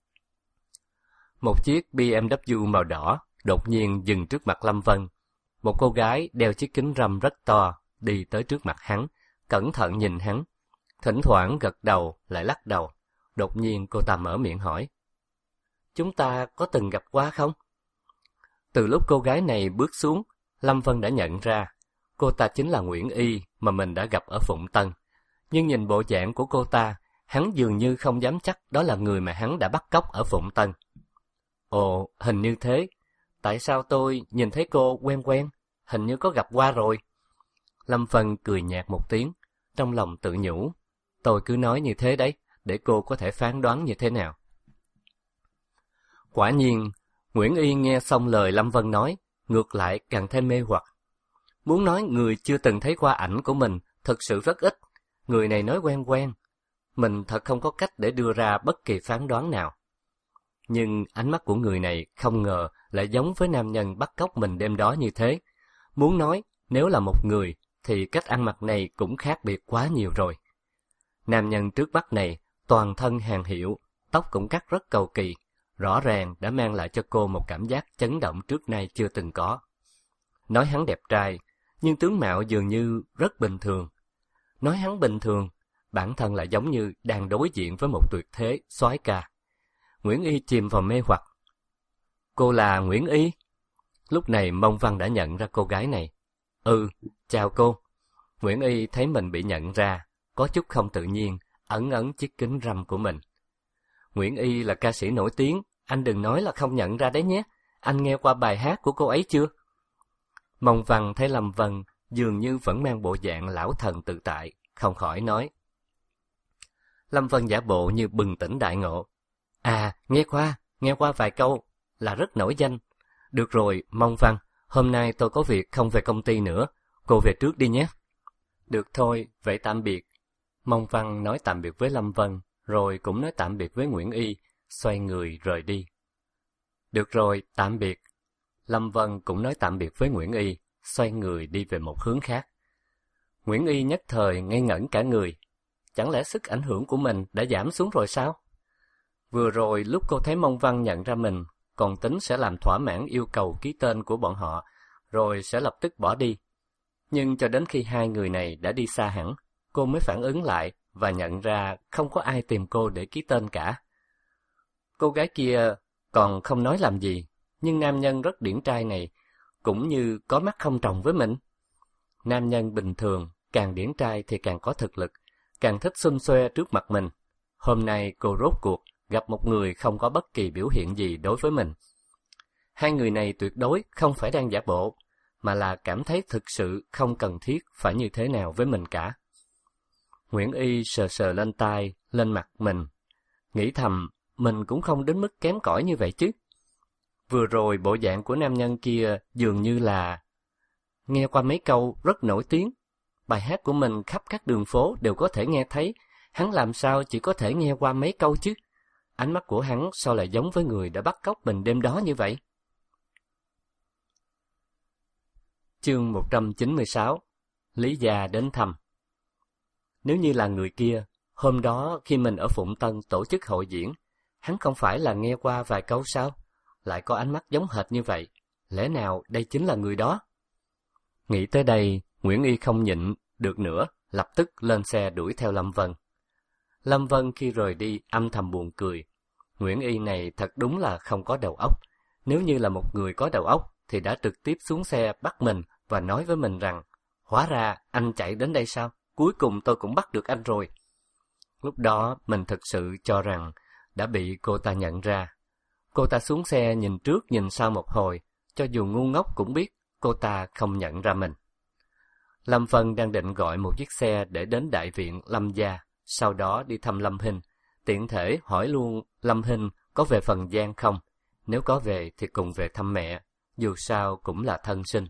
Một chiếc B M W màu đỏ đột nhiên dừng trước mặt Lâm Vân. Một cô gái đeo chiếc kính râm rất to đi tới trước mặt hắn, cẩn thận nhìn hắn, thỉnh thoảng gật đầu lại lắc đầu. Đột nhiên cô ta mở miệng hỏi: Chúng ta có từng gặp qua không? Từ lúc cô gái này bước xuống, Lâm Vân đã nhận ra cô ta chính là Nguyễn Y mà mình đã gặp ở Phụng Tân. Nhưng nhìn bộ dạng của cô ta, hắn dường như không dám chắc đó là người mà hắn đã bắt cóc ở Phụng Tân. Ồ, hình như thế. Tại sao tôi nhìn thấy cô quen quen? Hình như có gặp qua rồi. Lâm Vân cười nhạt một tiếng, trong lòng tự nhủ. Tôi cứ nói như thế đấy, để cô có thể phán đoán như thế nào. Quả nhiên, Nguyễn Y nghe xong lời Lâm Vân nói, ngược lại càng thêm mê hoặc. Muốn nói người chưa từng thấy qua ảnh của mình thực sự rất ít. Người này nói quen quen. Mình thật không có cách để đưa ra bất kỳ phán đoán nào. Nhưng ánh mắt của người này không ngờ lại giống với nam nhân bắt cóc mình đêm đó như thế. Muốn nói, nếu là một người, thì cách ăn mặc này cũng khác biệt quá nhiều rồi. Nam nhân trước mắt này, toàn thân hàng hiệu, tóc cũng cắt rất cầu kỳ, rõ ràng đã mang lại cho cô một cảm giác chấn động trước nay chưa từng có. Nói hắn đẹp trai, nhưng tướng mạo dường như rất bình thường. Nói hắn bình thường, bản thân lại giống như đang đối diện với một tuyệt thế soái ca. Nguyễn Y chìm vào mê hoặc. Cô là Nguyễn Y? Lúc này Mông Văn đã nhận ra cô gái này. Ừ, chào cô. Nguyễn Y thấy mình bị nhận ra, có chút không tự nhiên, ẩn ẩn chiếc kính râm của mình. Nguyễn Y là ca sĩ nổi tiếng, anh đừng nói là không nhận ra đấy nhé. Anh nghe qua bài hát của cô ấy chưa? Mông Văn thấy Lâm Vân dường như vẫn mang bộ dạng lão thần tự tại, không khỏi nói. Lâm Vân giả bộ như bừng tỉnh đại ngộ. À, nghe qua, nghe qua vài câu, là rất nổi danh. Được rồi, Mông Văn, hôm nay tôi có việc không về công ty nữa, cô về trước đi nhé. Được thôi, vậy tạm biệt. Mông Văn nói tạm biệt với Lâm Vân, rồi cũng nói tạm biệt với Nguyễn Y, xoay người rời đi. Được rồi, tạm biệt. Lâm Vân cũng nói tạm biệt với Nguyễn Y, xoay người đi về một hướng khác. Nguyễn Y nhất thời ngây ngẩn cả người. chẳng lẽ sức ảnh hưởng của mình đã giảm xuống rồi sao? Vừa rồi lúc cô thấy Mông Văn nhận ra mình, còn tính sẽ làm thỏa mãn yêu cầu ký tên của bọn họ, rồi sẽ lập tức bỏ đi. Nhưng cho đến khi hai người này đã đi xa hẳn, cô mới phản ứng lại và nhận ra không có ai tìm cô để ký tên cả. Cô gái kia còn không nói làm gì, nhưng nam nhân rất điển trai này cũng như có mắt không tròng với mình. Nam nhân bình thường, càng điển trai thì càng có thực lực, càng thích xum xuê trước mặt mình. Hôm nay cô rốt cuộc gặp một người không có bất kỳ biểu hiện gì đối với mình. Hai người này tuyệt đối không phải đang giả bộ, mà là cảm thấy thực sự không cần thiết phải như thế nào với mình cả. Nguyễn Y sờ sờ lên tai, lên mặt mình, nghĩ thầm mình cũng không đến mức kém cỏi như vậy chứ. Vừa rồi bộ dạng của nam nhân kia dường như là nghe qua mấy câu rất nổi tiếng. Bài hát của mình khắp các đường phố đều có thể nghe thấy, hắn làm sao chỉ có thể nghe qua mấy câu chứ? Ánh mắt của hắn sao lại giống với người đã bắt cóc mình đêm đó như vậy? Chương một trăm chín mươi sáu. Lý Gia đến thăm. Nếu như là người kia, hôm đó khi mình ở Phụng Tân tổ chức hội diễn, hắn không phải là nghe qua vài câu sao? Lại có ánh mắt giống hệt như vậy, lẽ nào đây chính là người đó? Nghĩ tới đây, Nguyễn Y không nhịn được nữa, lập tức lên xe đuổi theo Lâm Vân. Lâm Vân khi rời đi âm thầm buồn cười. Nguyễn Y này thật đúng là không có đầu óc. Nếu như là một người có đầu óc thì đã trực tiếp xuống xe bắt mình và nói với mình rằng, hóa ra anh chạy đến đây sao? Cuối cùng tôi cũng bắt được anh rồi. Lúc đó mình thực sự cho rằng đã bị cô ta nhận ra. Cô ta xuống xe nhìn trước nhìn sau một hồi, cho dù ngu ngốc cũng biết cô ta không nhận ra mình. Lâm Vân đang định gọi một chiếc xe để đến đại viện Lâm gia, sau đó đi thăm Lâm Hinh, tiện thể hỏi luôn Lâm Hinh có về Phần Giang không, nếu có về thì cùng về thăm mẹ, dù sao cũng là thân sinh.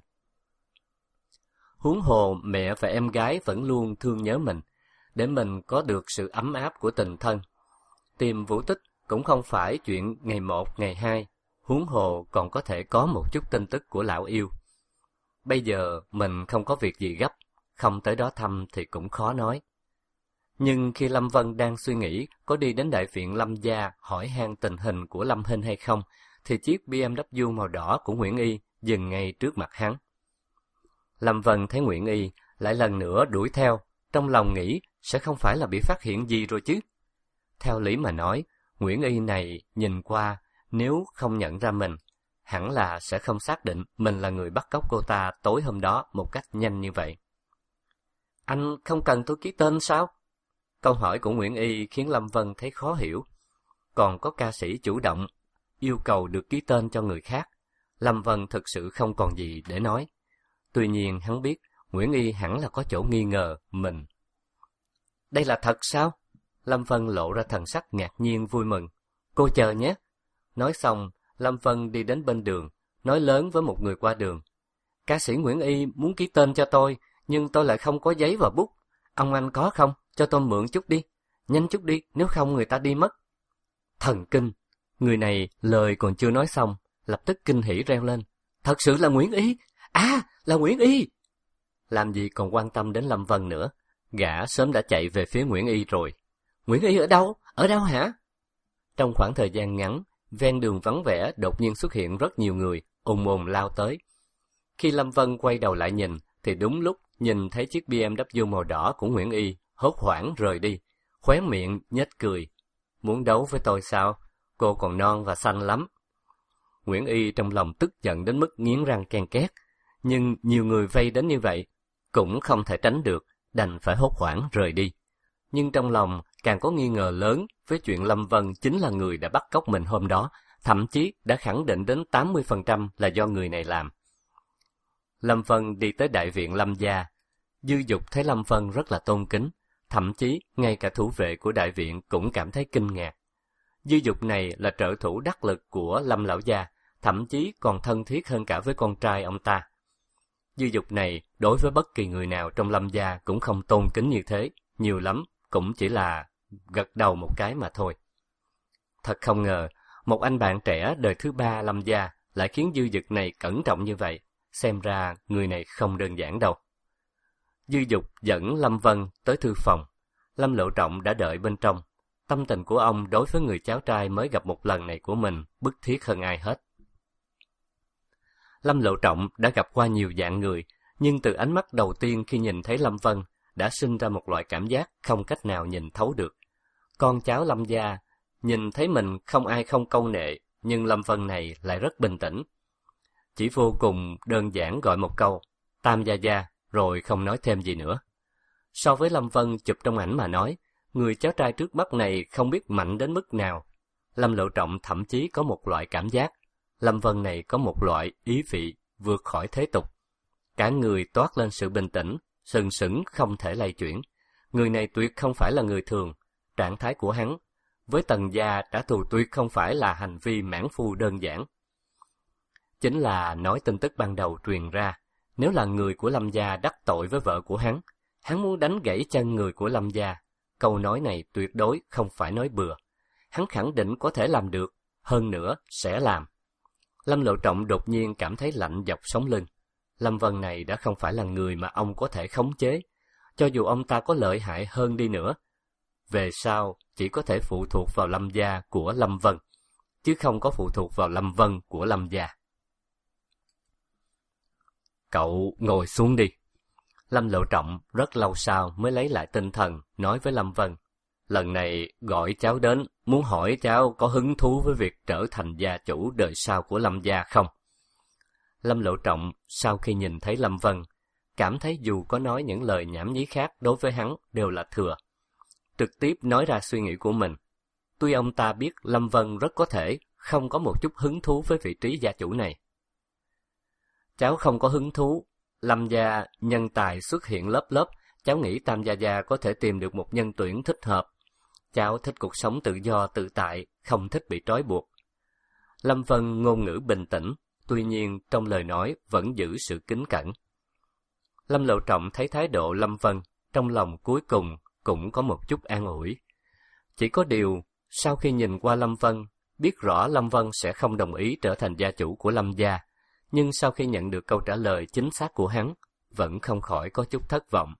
Huống hồ mẹ và em gái vẫn luôn thương nhớ mình, để mình có được sự ấm áp của tình thân. Tìm Vũ Tích cũng không phải chuyện ngày một, ngày hai, huống hồ còn có thể có một chút tin tức của lão yêu. Bây giờ mình không có việc gì gấp, không tới đó thăm thì cũng khó nói. Nhưng khi Lâm Vân đang suy nghĩ có đi đến đại viện Lâm gia hỏi han tình hình của Lâm Hinh hay không, thì chiếc bê em vê màu đỏ của Nguyễn Y dừng ngay trước mặt hắn. Lâm Vân thấy Nguyễn Y lại lần nữa đuổi theo, trong lòng nghĩ sẽ không phải là bị phát hiện gì rồi chứ. Theo lý mà nói, Nguyễn Y này nhìn qua, nếu không nhận ra mình, hẳn là sẽ không xác định mình là người bắt cóc cô ta tối hôm đó một cách nhanh như vậy. Anh không cần tôi ký tên sao? Câu hỏi của Nguyễn Y khiến Lâm Vân thấy khó hiểu. Còn có ca sĩ chủ động yêu cầu được ký tên cho người khác, Lâm Vân thực sự không còn gì để nói. Tuy nhiên hắn biết Nguyễn Y hẳn là có chỗ nghi ngờ mình. Đây là thật sao? Lâm Vân lộ ra thần sắc ngạc nhiên vui mừng. Cô chờ nhé. Nói xong, Lâm Vân đi đến bên đường, nói lớn với một người qua đường. Ca sĩ Nguyễn Y muốn ký tên cho tôi, nhưng tôi lại không có giấy và bút. Ông anh có không? Cho tôi mượn chút đi. Nhanh chút đi, nếu không người ta đi mất. Thần kinh! Người này lời còn chưa nói xong, lập tức kinh hỉ reo lên. Thật sự là Nguyễn Y! À, là Nguyễn Y! Làm gì còn quan tâm đến Lâm Vân nữa. Gã sớm đã chạy về phía Nguyễn Y rồi. Nguyễn Y ở đâu? Ở đâu hả? Trong khoảng thời gian ngắn, ven đường vắng vẻ đột nhiên xuất hiện rất nhiều người, ùn ùn lao tới. Khi Lâm Vân quay đầu lại nhìn, thì đúng lúc nhìn thấy chiếc bê em vê màu đỏ của Nguyễn Y, hốt hoảng rời đi, khóe miệng nhếch cười. Muốn đấu với tôi sao? Cô còn non và xanh lắm. Nguyễn Y trong lòng tức giận đến mức nghiến răng ken két, nhưng nhiều người vây đến như vậy, cũng không thể tránh được, đành phải hốt hoảng rời đi. Nhưng trong lòng càng có nghi ngờ lớn với chuyện Lâm Vân chính là người đã bắt cóc mình hôm đó, thậm chí đã khẳng định đến tám mươi phần trăm là do người này làm. Lâm Vân đi tới đại viện Lâm gia. Dư Dục thấy Lâm Vân rất là tôn kính, thậm chí ngay cả thủ vệ của đại viện cũng cảm thấy kinh ngạc. Dư Dục này là trợ thủ đắc lực của Lâm lão gia, thậm chí còn thân thiết hơn cả với con trai ông ta. Dư Dục này đối với bất kỳ người nào trong Lâm gia cũng không tôn kính như thế, nhiều lắm cũng chỉ là gật đầu một cái mà thôi. Thật không ngờ, một anh bạn trẻ đời thứ ba Lâm gia lại khiến Dư Dục này cẩn trọng như vậy, xem ra người này không đơn giản đâu. Dư Dục dẫn Lâm Vân tới thư phòng. Lâm Lộ Trọng đã đợi bên trong. Tâm tình của ông đối với người cháu trai mới gặp một lần này của mình bức thiết hơn ai hết. Lâm Lộ Trọng đã gặp qua nhiều dạng người, nhưng từ ánh mắt đầu tiên khi nhìn thấy Lâm Vân đã sinh ra một loại cảm giác không cách nào nhìn thấu được. Con cháu Lâm gia nhìn thấy mình không ai không câu nệ, nhưng Lâm Vân này lại rất bình tĩnh. Chỉ vô cùng đơn giản gọi một câu Tam gia gia, rồi không nói thêm gì nữa. So với Lâm Vân chụp trong ảnh mà nói, người cháu trai trước mắt này không biết mạnh đến mức nào. Lâm Lộ Trọng thậm chí có một loại cảm giác Lâm Vân này có một loại ý vị vượt khỏi thế tục. Cả người toát lên sự bình tĩnh, sừng sững không thể lay chuyển. Người này tuyệt không phải là người thường. Trạng thái của hắn với Tần gia trả thù tuyệt không phải là hành vi mãn phu đơn giản. Chính là nói tin tức ban đầu truyền ra, nếu là người của Lâm gia đắc tội với vợ của hắn, hắn muốn đánh gãy chân người của Lâm gia. Câu nói này tuyệt đối không phải nói bừa. Hắn khẳng định có thể làm được, hơn nữa sẽ làm. Lâm Lộ Trọng đột nhiên cảm thấy lạnh dọc sống lưng. Lâm Vân này đã không phải là người mà ông có thể khống chế. Cho dù ông ta có lợi hại hơn đi nữa, về sau chỉ có thể phụ thuộc vào Lâm gia của Lâm Vân, chứ không có phụ thuộc vào Lâm Vân của Lâm gia. Cậu ngồi xuống đi. Lâm Lộ Trọng rất lâu sau mới lấy lại tinh thần, nói với Lâm Vân. Lần này gọi cháu đến, muốn hỏi cháu có hứng thú với việc trở thành gia chủ đời sau của Lâm gia không? Lâm Lộ Trọng sau khi nhìn thấy Lâm Vân, cảm thấy dù có nói những lời nhảm nhí khác đối với hắn đều là thừa. Trực tiếp nói ra suy nghĩ của mình. Tuy ông ta biết Lâm Vân rất có thể không có một chút hứng thú với vị trí gia chủ này. Cháu không có hứng thú. Lâm gia nhân tài xuất hiện lớp lớp, cháu nghĩ Tam gia gia có thể tìm được một nhân tuyển thích hợp. Cháu thích cuộc sống tự do tự tại, không thích bị trói buộc. Lâm Vân ngôn ngữ bình tĩnh, tuy nhiên trong lời nói vẫn giữ sự kính cẩn. Lâm Lộ Trọng thấy thái độ Lâm Vân, trong lòng cuối cùng cũng có một chút an ủi. Chỉ có điều, sau khi nhìn qua Lâm Vân, biết rõ Lâm Vân sẽ không đồng ý trở thành gia chủ của Lâm gia, nhưng sau khi nhận được câu trả lời chính xác của hắn, vẫn không khỏi có chút thất vọng.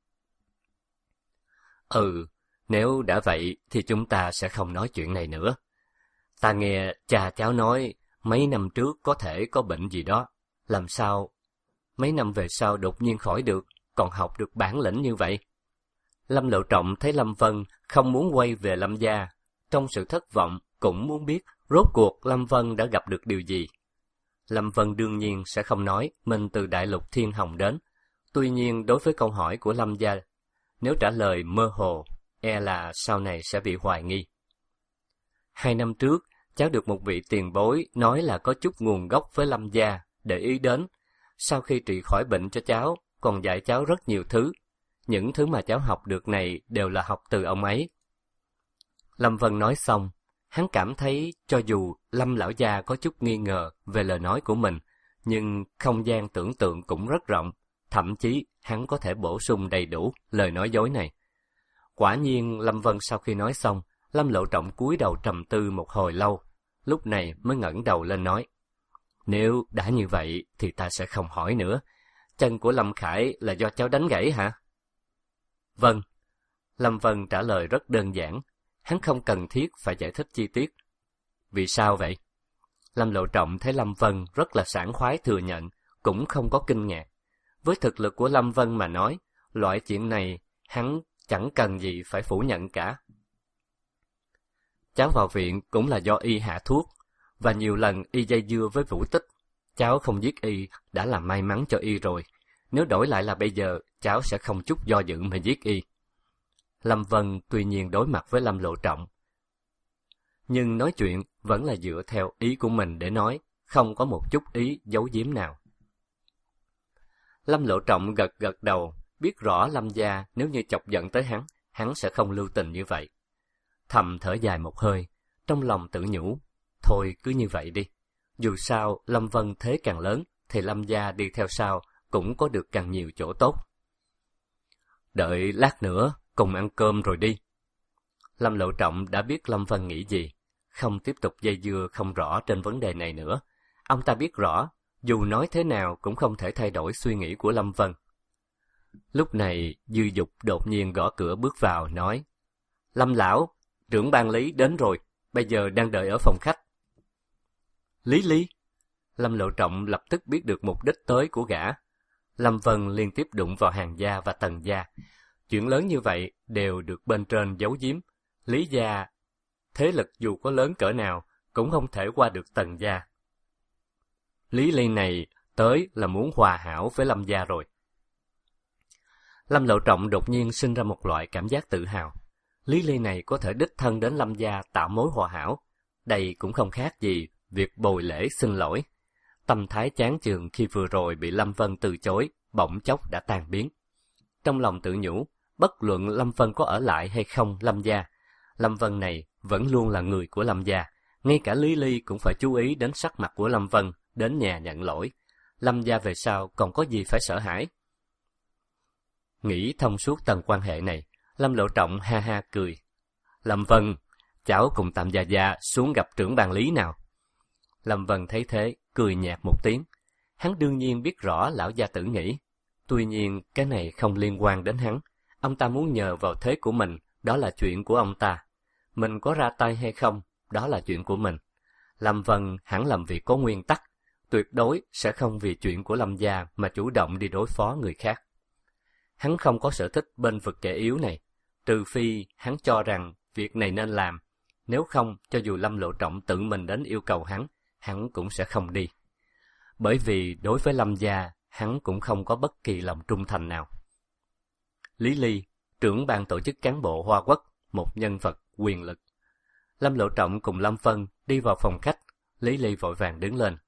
Ừ, nếu đã vậy thì chúng ta sẽ không nói chuyện này nữa. Ta nghe cha cháu nói mấy năm trước có thể có bệnh gì đó, làm sao mấy năm về sau đột nhiên khỏi được, còn học được bản lĩnh như vậy. Lâm Lộ Trọng thấy Lâm Vân không muốn quay về Lâm gia, trong sự thất vọng cũng muốn biết rốt cuộc Lâm Vân đã gặp được điều gì. Lâm Vân đương nhiên sẽ không nói mình từ Đại Lục Thiên Hồng đến. Tuy nhiên đối với câu hỏi của Lâm gia, nếu trả lời mơ hồ, e là sau này sẽ bị hoài nghi. Hai năm trước, cháu được một vị tiền bối nói là có chút nguồn gốc với Lâm gia, để ý đến. Sau khi trị khỏi bệnh cho cháu, còn dạy cháu rất nhiều thứ. Những thứ mà cháu học được này đều là học từ ông ấy. Lâm Vân nói xong, hắn cảm thấy cho dù Lâm lão gia có chút nghi ngờ về lời nói của mình, nhưng không gian tưởng tượng cũng rất rộng, thậm chí hắn có thể bổ sung đầy đủ lời nói dối này. Quả nhiên Lâm Vân sau khi nói xong, Lâm Lộ Trọng cúi đầu trầm tư một hồi lâu, lúc này mới ngẩng đầu lên nói. Nếu đã như vậy thì ta sẽ không hỏi nữa. Chân của Lâm Khải là do cháu đánh gãy hả? Vâng. Lâm Vân trả lời rất đơn giản. Hắn không cần thiết phải giải thích chi tiết. Vì sao vậy? Lâm Lộ Trọng thấy Lâm Vân rất là sảng khoái thừa nhận, cũng không có kinh ngạc. Với thực lực của Lâm Vân mà nói, loại chuyện này hắn chẳng cần gì phải phủ nhận cả. Cháu vào viện cũng là do y hạ thuốc, và nhiều lần y dây dưa với Vũ Tích. Cháu không giết y đã là may mắn cho y rồi. Nếu đổi lại là bây giờ, cháu sẽ không chút do dự mà giết y. Lâm Vân tuy nhiên đối mặt với Lâm Lộ Trọng, nhưng nói chuyện vẫn là dựa theo ý của mình để nói, không có một chút ý giấu giếm nào. Lâm Lộ Trọng gật gật đầu, biết rõ Lâm gia nếu như chọc giận tới hắn, hắn sẽ không lưu tình như vậy. Thầm thở dài một hơi, trong lòng tự nhủ, thôi cứ như vậy đi. Dù sao Lâm Vân thế càng lớn, thì Lâm gia đi theo sau cũng có được càng nhiều chỗ tốt. Đợi lát nữa cùng ăn cơm rồi đi. Lâm Lộ Trọng đã biết Lâm Vân nghĩ gì, không tiếp tục dây dưa không rõ trên vấn đề này nữa. Ông ta biết rõ, dù nói thế nào cũng không thể thay đổi suy nghĩ của Lâm Vân. Lúc này Dư Dục đột nhiên gõ cửa bước vào nói, Lâm lão, trưởng ban Lý đến rồi, bây giờ đang đợi ở phòng khách. Lý Ly? Lâm Lộ Trọng lập tức biết được mục đích tới của gã. Lâm Vân liên tiếp đụng vào Hàn gia và Tần gia. Chuyện lớn như vậy đều được bên trên giấu giếm. Lý gia, thế lực dù có lớn cỡ nào, cũng không thể qua được Tần gia. Lý Ly này tới là muốn hòa hảo với Lâm gia rồi. Lâm Lộ Trọng đột nhiên sinh ra một loại cảm giác tự hào. Lý Ly này có thể đích thân đến Lâm gia tạo mối hòa hảo. Đây cũng không khác gì việc bồi lễ xin lỗi. Tâm thái chán chường khi vừa rồi bị Lâm Vân từ chối, bỗng chốc đã tan biến. Trong lòng tự nhủ, bất luận Lâm Vân có ở lại hay không Lâm gia, Lâm Vân này vẫn luôn là người của Lâm gia. Ngay cả Lý Ly cũng phải chú ý đến sắc mặt của Lâm Vân, đến nhà nhận lỗi. Lâm gia về sau còn có gì phải sợ hãi? Nghĩ thông suốt tầng quan hệ này, Lâm Lộ Trọng ha ha cười. Lâm Vân, cháu cùng Tam gia gia xuống gặp trưởng ban Lý nào. Lâm Vân thấy thế, cười nhạt một tiếng. Hắn đương nhiên biết rõ lão gia tử nghĩ. Tuy nhiên, cái này không liên quan đến hắn. Ông ta muốn nhờ vào thế của mình, đó là chuyện của ông ta. Mình có ra tay hay không, đó là chuyện của mình. Lâm Vân hẳn làm việc có nguyên tắc, tuyệt đối sẽ không vì chuyện của Lâm gia mà chủ động đi đối phó người khác. Hắn không có sở thích bên vực kẻ yếu này, trừ phi hắn cho rằng việc này nên làm. Nếu không, cho dù Lâm Lộ Trọng tự mình đến yêu cầu hắn, hắn cũng sẽ không đi. Bởi vì đối với Lâm gia, hắn cũng không có bất kỳ lòng trung thành nào. Lý Ly, trưởng ban tổ chức cán bộ Hoa Quốc, một nhân vật quyền lực. Lâm Lộ Trọng cùng Lâm Vân đi vào phòng khách, Lý Ly vội vàng đứng lên.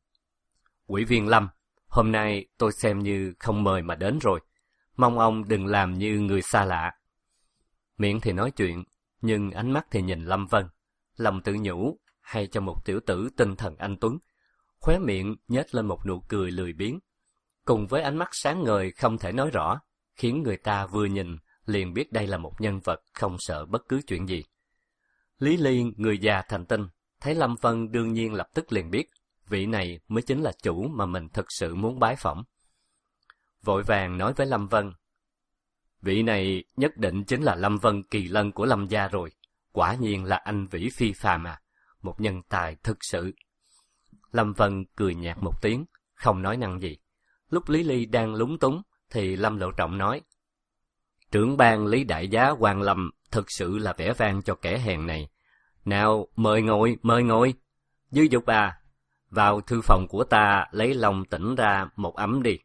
Ủy viên Lâm, hôm nay tôi xem như không mời mà đến rồi. Mong ông đừng làm như người xa lạ. Miệng thì nói chuyện, nhưng ánh mắt thì nhìn Lâm Vân. Lòng tự nhủ, hay cho một tiểu tử tinh thần anh tuấn. Khóe miệng nhếch lên một nụ cười lười biếng. Cùng với ánh mắt sáng ngời không thể nói rõ, khiến người ta vừa nhìn liền biết đây là một nhân vật không sợ bất cứ chuyện gì. Lý Ly, người già thành tinh, thấy Lâm Vân đương nhiên lập tức liền biết, vị này mới chính là chủ mà mình thực sự muốn bái phỏng. Vội vàng nói với Lâm Vân, vị này nhất định chính là Lâm Vân Kỳ Lân của Lâm gia rồi, quả nhiên là anh vĩ phi phàm à, một nhân tài thực sự. Lâm Vân cười nhạt một tiếng, không nói năng gì. Lúc Lý Ly đang lúng túng, thì Lâm Lộ Trọng nói, trưởng ban Lý đại giá Hoàng Lâm thực sự là vẻ vang cho kẻ hèn này. Nào, mời ngồi, mời ngồi. Dư Dục à, vào thư phòng của ta lấy lòng tỉnh ra một ấm đi.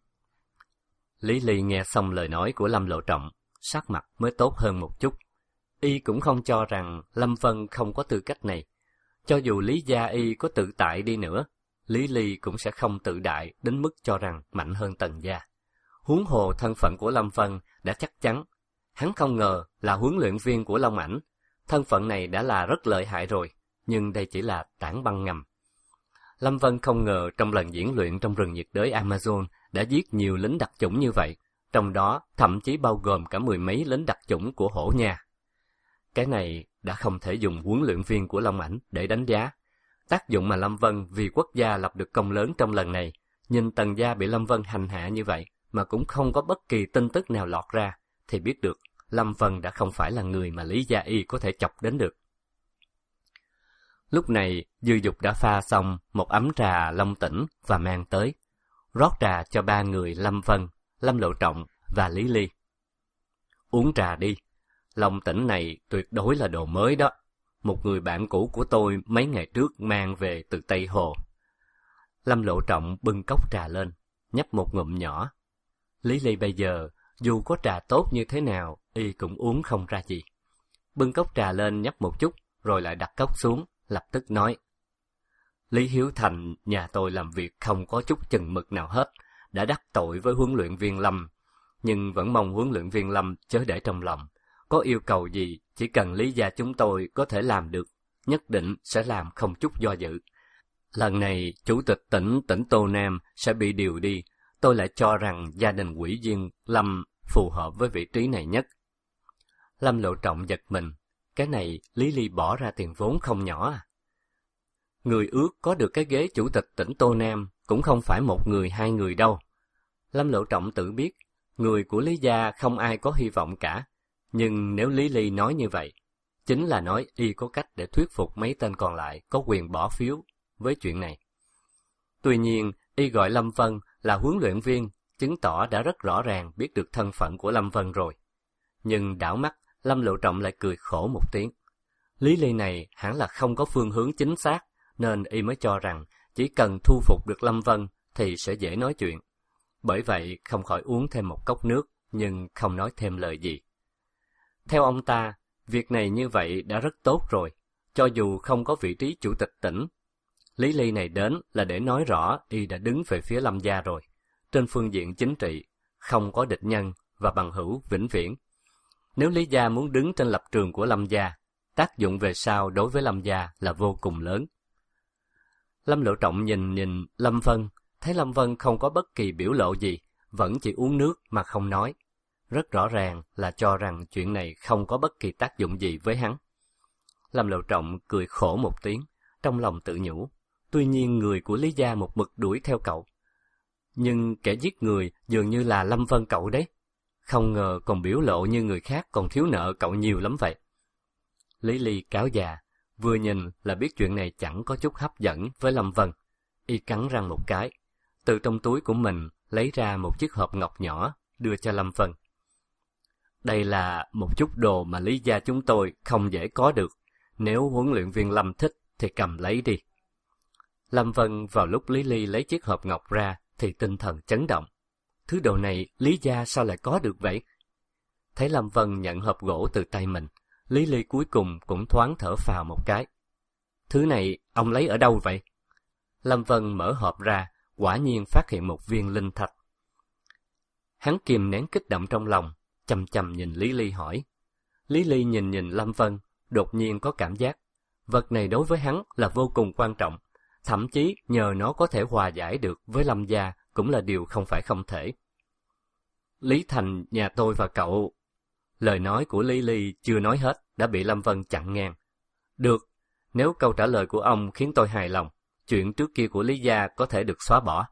Lý Ly nghe xong lời nói của Lâm Lộ Trọng, sắc mặt mới tốt hơn một chút. Y cũng không cho rằng Lâm Vân không có tư cách này. Cho dù Lý gia y có tự tại đi nữa, Lý Ly cũng sẽ không tự đại đến mức cho rằng mạnh hơn Tần gia. Huống hồ thân phận của Lâm Vân đã chắc chắn. Hắn không ngờ là huấn luyện viên của Long Ảnh. Thân phận này đã là rất lợi hại rồi, nhưng đây chỉ là tảng băng ngầm. Lâm Vân không ngờ trong lần diễn luyện trong rừng nhiệt đới Amazon đã giết nhiều lính đặc chủng như vậy, trong đó thậm chí bao gồm cả mười mấy lính đặc chủng của Hổ Nha. Cái này đã không thể dùng huấn luyện viên của Long Ảnh để đánh giá. Tác dụng mà Lâm Vân vì quốc gia lập được công lớn trong lần này, nhìn Tần gia bị Lâm Vân hành hạ như vậy mà cũng không có bất kỳ tin tức nào lọt ra, thì biết được Lâm Vân đã không phải là người mà Lý gia y có thể chọc đến được. Lúc này, Dư Dục đã pha xong một ấm trà long tỉnh và mang tới, rót trà cho ba người Lâm Vân, Lâm Lộ Trọng và Lý Ly. Uống trà đi, long tỉnh này tuyệt đối là đồ mới đó. Một người bạn cũ của tôi mấy ngày trước mang về từ Tây Hồ. Lâm Lộ Trọng bưng cốc trà lên, nhấp một ngụm nhỏ. Lý Ly bây giờ, dù có trà tốt như thế nào, y cũng uống không ra gì. Bưng cốc trà lên nhấp một chút, rồi lại đặt cốc xuống, lập tức nói. Lý Hiếu Thành, nhà tôi làm việc không có chút chừng mực nào hết, đã đắc tội với huấn luyện viên Lâm, nhưng vẫn mong huấn luyện viên Lâm chớ để trong lòng. Có yêu cầu gì, chỉ cần Lý gia chúng tôi có thể làm được, nhất định sẽ làm không chút do dự. Lần này, Chủ tịch tỉnh tỉnh Tô Nam sẽ bị điều đi, tôi lại cho rằng gia đình ủy viên Lâm phù hợp với vị trí này nhất. Lâm Lộ Trọng giật mình, cái này Lý Ly bỏ ra tiền vốn không nhỏ à. Người ước có được cái ghế Chủ tịch tỉnh Tô Nam cũng không phải một người hai người đâu. Lâm Lộ Trọng tự biết, người của Lý gia không ai có hy vọng cả. Nhưng nếu Lý Ly nói như vậy, chính là nói y có cách để thuyết phục mấy tên còn lại có quyền bỏ phiếu với chuyện này. Tuy nhiên, y gọi Lâm Vân là huấn luyện viên, chứng tỏ đã rất rõ ràng biết được thân phận của Lâm Vân rồi. Nhưng đảo mắt, Lâm Lộ Trọng lại cười khổ một tiếng. Lý Ly này hẳn là không có phương hướng chính xác, nên y mới cho rằng chỉ cần thu phục được Lâm Vân thì sẽ dễ nói chuyện. Bởi vậy không khỏi uống thêm một cốc nước, nhưng không nói thêm lời gì. Theo ông ta, việc này như vậy đã rất tốt rồi, cho dù không có vị trí chủ tịch tỉnh. Lý Ly này đến là để nói rõ y đã đứng về phía Lâm gia rồi. Trên phương diện chính trị, không có địch nhân và bằng hữu vĩnh viễn. Nếu Lý gia muốn đứng trên lập trường của Lâm gia, tác dụng về sau đối với Lâm gia là vô cùng lớn. Lâm Lộ Trọng nhìn nhìn Lâm Vân, thấy Lâm Vân không có bất kỳ biểu lộ gì, vẫn chỉ uống nước mà không nói. Rất rõ ràng là cho rằng chuyện này không có bất kỳ tác dụng gì với hắn. Lâm Lộ Trọng cười khổ một tiếng, trong lòng tự nhủ. Tuy nhiên người của Lý gia một mực đuổi theo cậu. Nhưng kẻ giết người dường như là Lâm Vân cậu đấy. Không ngờ còn biểu lộ như người khác còn thiếu nợ cậu nhiều lắm vậy. Lý Ly cáo già, vừa nhìn là biết chuyện này chẳng có chút hấp dẫn với Lâm Vân. Y cắn răng một cái, từ trong túi của mình lấy ra một chiếc hộp ngọc nhỏ, đưa cho Lâm Vân. Đây là một chút đồ mà Lý gia chúng tôi không dễ có được. Nếu huấn luyện viên Lâm thích thì cầm lấy đi. Lâm Vân vào lúc Lý Ly lấy chiếc hộp ngọc ra thì tinh thần chấn động. Thứ đồ này Lý gia sao lại có được vậy? Thấy Lâm Vân nhận hộp gỗ từ tay mình, Lý Ly cuối cùng cũng thoáng thở phào một cái. Thứ này ông lấy ở đâu vậy? Lâm Vân mở hộp ra, quả nhiên phát hiện một viên linh thạch. Hắn kìm nén kích động trong lòng, chằm chằm nhìn Lý Ly hỏi. Lý Ly nhìn nhìn Lâm Vân, đột nhiên có cảm giác vật này đối với hắn là vô cùng quan trọng, thậm chí nhờ nó có thể hòa giải được với Lâm gia cũng là điều không phải không thể. Lý Thành, nhà tôi và cậu... Lời nói của Lý Ly chưa nói hết đã bị Lâm Vân chặn ngang. Được, nếu câu trả lời của ông khiến tôi hài lòng, chuyện trước kia của Lý gia có thể được xóa bỏ.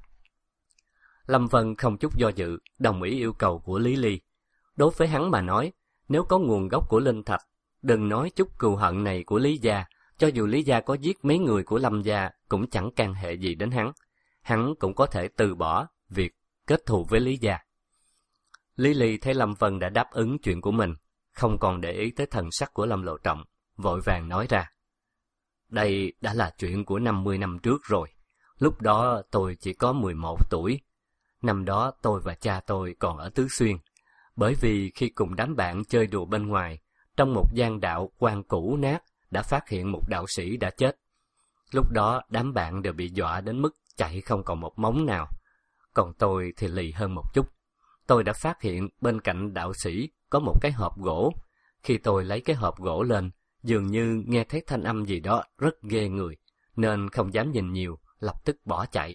Lâm Vân không chút do dự, đồng ý yêu cầu của Lý Ly. Đối với hắn mà nói, nếu có nguồn gốc của linh thạch, đừng nói chút cừu hận này của Lý gia, cho dù Lý gia có giết mấy người của Lâm gia cũng chẳng can hệ gì đến hắn. Hắn cũng có thể từ bỏ việc kết thù với Lý gia. Lý Ly thấy Lâm Vân đã đáp ứng chuyện của mình, không còn để ý tới thần sắc của Lâm Lộ Trọng, vội vàng nói ra. Đây đã là chuyện của năm mươi năm trước rồi, lúc đó tôi chỉ có mười một tuổi. Năm đó tôi và cha tôi còn ở Tứ Xuyên, bởi vì khi cùng đám bạn chơi đùa bên ngoài, trong một gian đạo quan cũ nát đã phát hiện một đạo sĩ đã chết. Lúc đó đám bạn đều bị dọa đến mức chạy không còn một móng nào, còn tôi thì lì hơn một chút. Tôi đã phát hiện bên cạnh đạo sĩ có một cái hộp gỗ. Khi tôi lấy cái hộp gỗ lên, dường như nghe thấy thanh âm gì đó rất ghê người, nên không dám nhìn nhiều, lập tức bỏ chạy.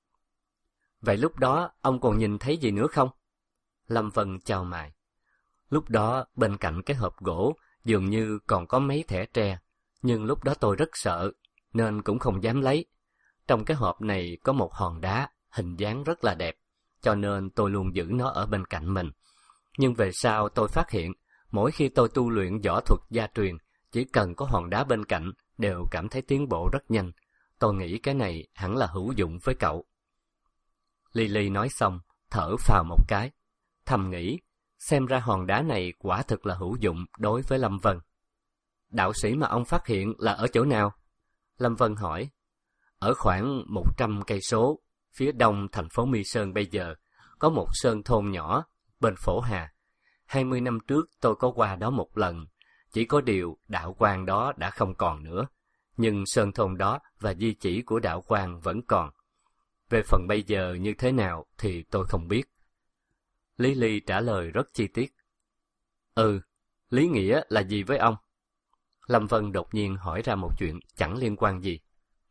Vậy lúc đó ông còn nhìn thấy gì nữa không? Lâm Vân chau mày. Lúc đó bên cạnh cái hộp gỗ dường như còn có mấy thẻ tre, nhưng lúc đó tôi rất sợ, nên cũng không dám lấy. Trong cái hộp này có một hòn đá, hình dáng rất là đẹp, cho nên tôi luôn giữ nó ở bên cạnh mình. Nhưng về sau tôi phát hiện, mỗi khi tôi tu luyện võ thuật gia truyền, chỉ cần có hòn đá bên cạnh, đều cảm thấy tiến bộ rất nhanh. Tôi nghĩ cái này hẳn là hữu dụng với cậu. Ly Ly nói xong, thở phào một cái, thầm nghĩ, xem ra hòn đá này quả thực là hữu dụng đối với Lâm Vân. Đạo sĩ mà ông phát hiện là ở chỗ nào? Lâm Vân hỏi. Ở khoảng một trăm cây số, phía đông thành phố My Sơn bây giờ, có một sơn thôn nhỏ, bên Phổ Hà. Hai mươi năm trước tôi có qua đó một lần, chỉ có điều đạo quan đó đã không còn nữa. Nhưng sơn thôn đó và di chỉ của đạo quan vẫn còn. Về phần bây giờ như thế nào thì tôi không biết. Lý Ly trả lời rất chi tiết. Ừ, lý nghĩa là gì với ông? Lâm Vân đột nhiên hỏi ra một chuyện chẳng liên quan gì.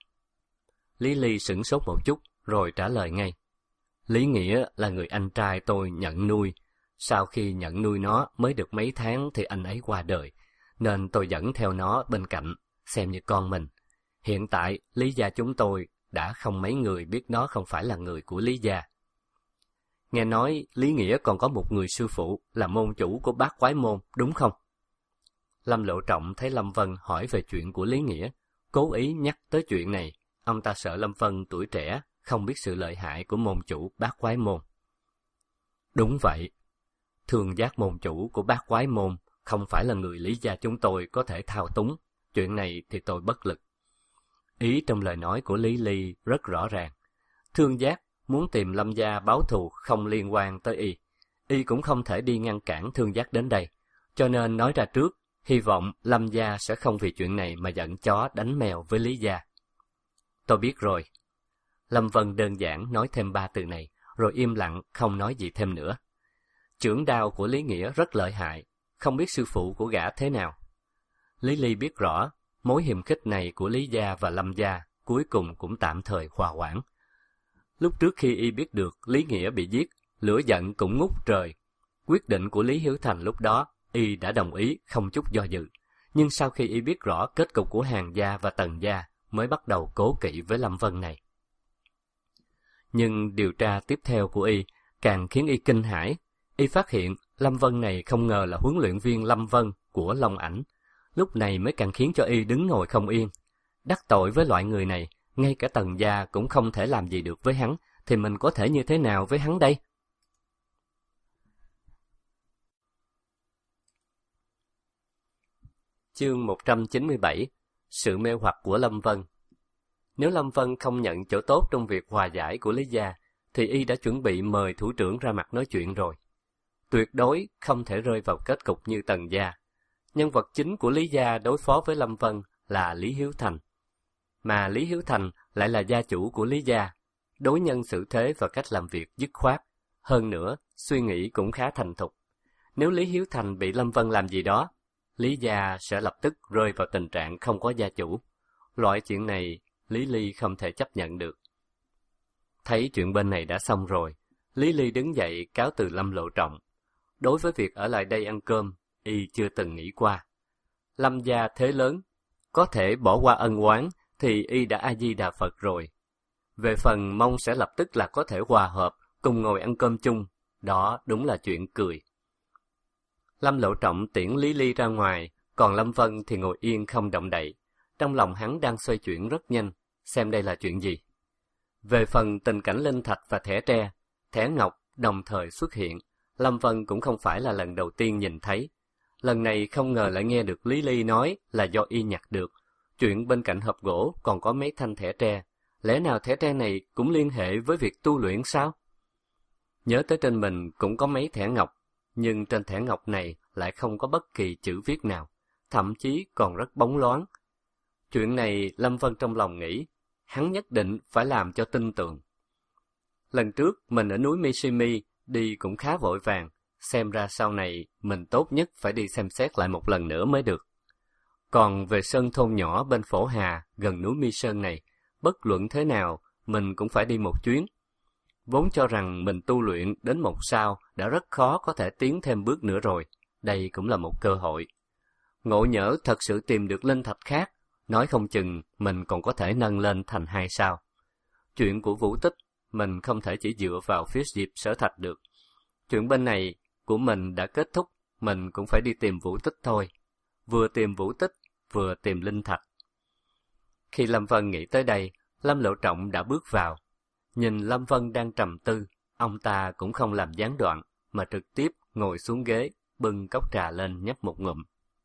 Lý Ly sửng sốt một chút, rồi trả lời ngay. Lý nghĩa là người anh trai tôi nhận nuôi. Sau khi nhận nuôi nó mới được mấy tháng thì anh ấy qua đời, nên tôi dẫn theo nó bên cạnh, xem như con mình. Hiện tại, Lý gia chúng tôi đã không mấy người biết nó không phải là người của Lý gia. nghe nói Lý Nghĩa còn có một người sư phụ là môn chủ của Bát Quái Môn, đúng không? Lâm Lộ Trọng thấy Lâm Vân hỏi về chuyện của Lý Nghĩa, cố ý nhắc tới chuyện này. Ông ta sợ Lâm Vân tuổi trẻ, không biết sự lợi hại của môn chủ Bát Quái Môn. Đúng vậy. Thương Giác môn chủ của Bát Quái Môn không phải là người Lý gia chúng tôi có thể thao túng. Chuyện này thì tôi bất lực. Ý trong lời nói của Lý Ly rất rõ ràng. Thương Giác muốn tìm Lâm gia báo thù không liên quan tới y. Y cũng không thể đi ngăn cản Thương Giác đến đây. Cho nên nói ra trước, hy vọng Lâm gia sẽ không vì chuyện này mà giận chó đánh mèo với Lý gia. Tôi biết rồi. Lâm Vân đơn giản nói thêm ba từ này, rồi im lặng không nói gì thêm nữa. Chưởng đao của Lý Nghĩa rất lợi hại, không biết sư phụ của gã thế nào. Lý Ly biết rõ, mối hiềm khích này của Lý gia và Lâm gia cuối cùng cũng tạm thời hòa hoãn. Lúc trước khi y biết được Lý Nghĩa bị giết, lửa giận cũng ngút trời. Quyết định của Lý Hiếu Thành lúc đó, y đã đồng ý không chút do dự. Nhưng sau khi y biết rõ kết cục của Hàn gia và Tần gia, mới bắt đầu cố kỵ với Lâm Vân này. Nhưng điều tra tiếp theo của y càng khiến y kinh hãi. Y phát hiện Lâm Vân này không ngờ là huấn luyện viên Lâm Vân của Long Ảnh. Lúc này mới càng khiến cho y đứng ngồi không yên. Đắc tội với loại người này, ngay cả Tần gia cũng không thể làm gì được với hắn, thì mình có thể như thế nào với hắn đây? Chương một trăm chín mươi bảy. Sự mê hoặc của Lâm Vân. Nếu Lâm Vân không nhận chỗ tốt trong việc hòa giải của Lý gia, thì y đã chuẩn bị mời thủ trưởng ra mặt nói chuyện rồi. Tuyệt đối không thể rơi vào kết cục như Tần gia. Nhân vật chính của Lý gia đối phó với Lâm Vân là Lý Hiếu Thành. Mà Lý Hiếu Thành lại là gia chủ của Lý gia, đối nhân xử thế và cách làm việc dứt khoát. Hơn nữa, suy nghĩ cũng khá thành thục. Nếu Lý Hiếu Thành bị Lâm Vân làm gì đó, Lý gia sẽ lập tức rơi vào tình trạng không có gia chủ. Loại chuyện này, Lý Ly không thể chấp nhận được. Thấy chuyện bên này đã xong rồi, Lý Ly đứng dậy cáo từ Lâm Lộ Trọng. Đối với việc ở lại đây ăn cơm, y chưa từng nghĩ qua. Lâm gia thế lớn, có thể bỏ qua ân oán thì y đã A-di-đà Phật rồi. Về phần mong sẽ lập tức là có thể hòa hợp, cùng ngồi ăn cơm chung, đó đúng là chuyện cười. Lâm Lộ Trọng tiễn Lý Ly ra ngoài, còn Lâm Vân thì ngồi yên không động đậy. Trong lòng hắn đang xoay chuyển rất nhanh, xem đây là chuyện gì. Về phần tình cảnh linh thạch và thẻ tre, thẻ ngọc đồng thời xuất hiện, Lâm Vân cũng không phải là lần đầu tiên nhìn thấy. Lần này không ngờ lại nghe được Lý Ly nói là do y nhặt được. Chuyện bên cạnh hộp gỗ còn có mấy thanh thẻ tre. Lẽ nào thẻ tre này cũng liên hệ với việc tu luyện sao? Nhớ tới trên mình cũng có mấy thẻ ngọc, nhưng trên thẻ ngọc này lại không có bất kỳ chữ viết nào, thậm chí còn rất bóng loáng. Chuyện này Lâm Vân trong lòng nghĩ, hắn nhất định phải làm cho tin tưởng. Lần trước mình ở núi Mishimi đi cũng khá vội vàng, xem ra sau này mình tốt nhất phải đi xem xét lại một lần nữa mới được. Còn về sơn thôn nhỏ bên Phổ Hà gần núi Mi Sơn này, bất luận thế nào mình cũng phải đi một chuyến. Vốn cho rằng mình tu luyện đến một sao đã rất khó có thể tiến thêm bước nữa rồi, đây cũng là một cơ hội. Ngộ nhỡ thật sự tìm được linh thạch khác, nói không chừng mình còn có thể nâng lên thành hai sao. Chuyện của Vũ Tích, mình không thể chỉ dựa vào phía Diệp Sở Thạch được. Chuyện bên này của mình đã kết thúc, mình cũng phải đi tìm Vũ Tích thôi. Vừa tìm Vũ Tích, vừa tìm linh thạch. Khi Lâm Vân nghĩ tới đây, Lâm Lộ Trọng đã bước vào. Nhìn Lâm Vân đang trầm tư, ông ta cũng không làm gián đoạn, mà trực tiếp ngồi xuống ghế, bưng cốc trà lên nhấp một ngụm.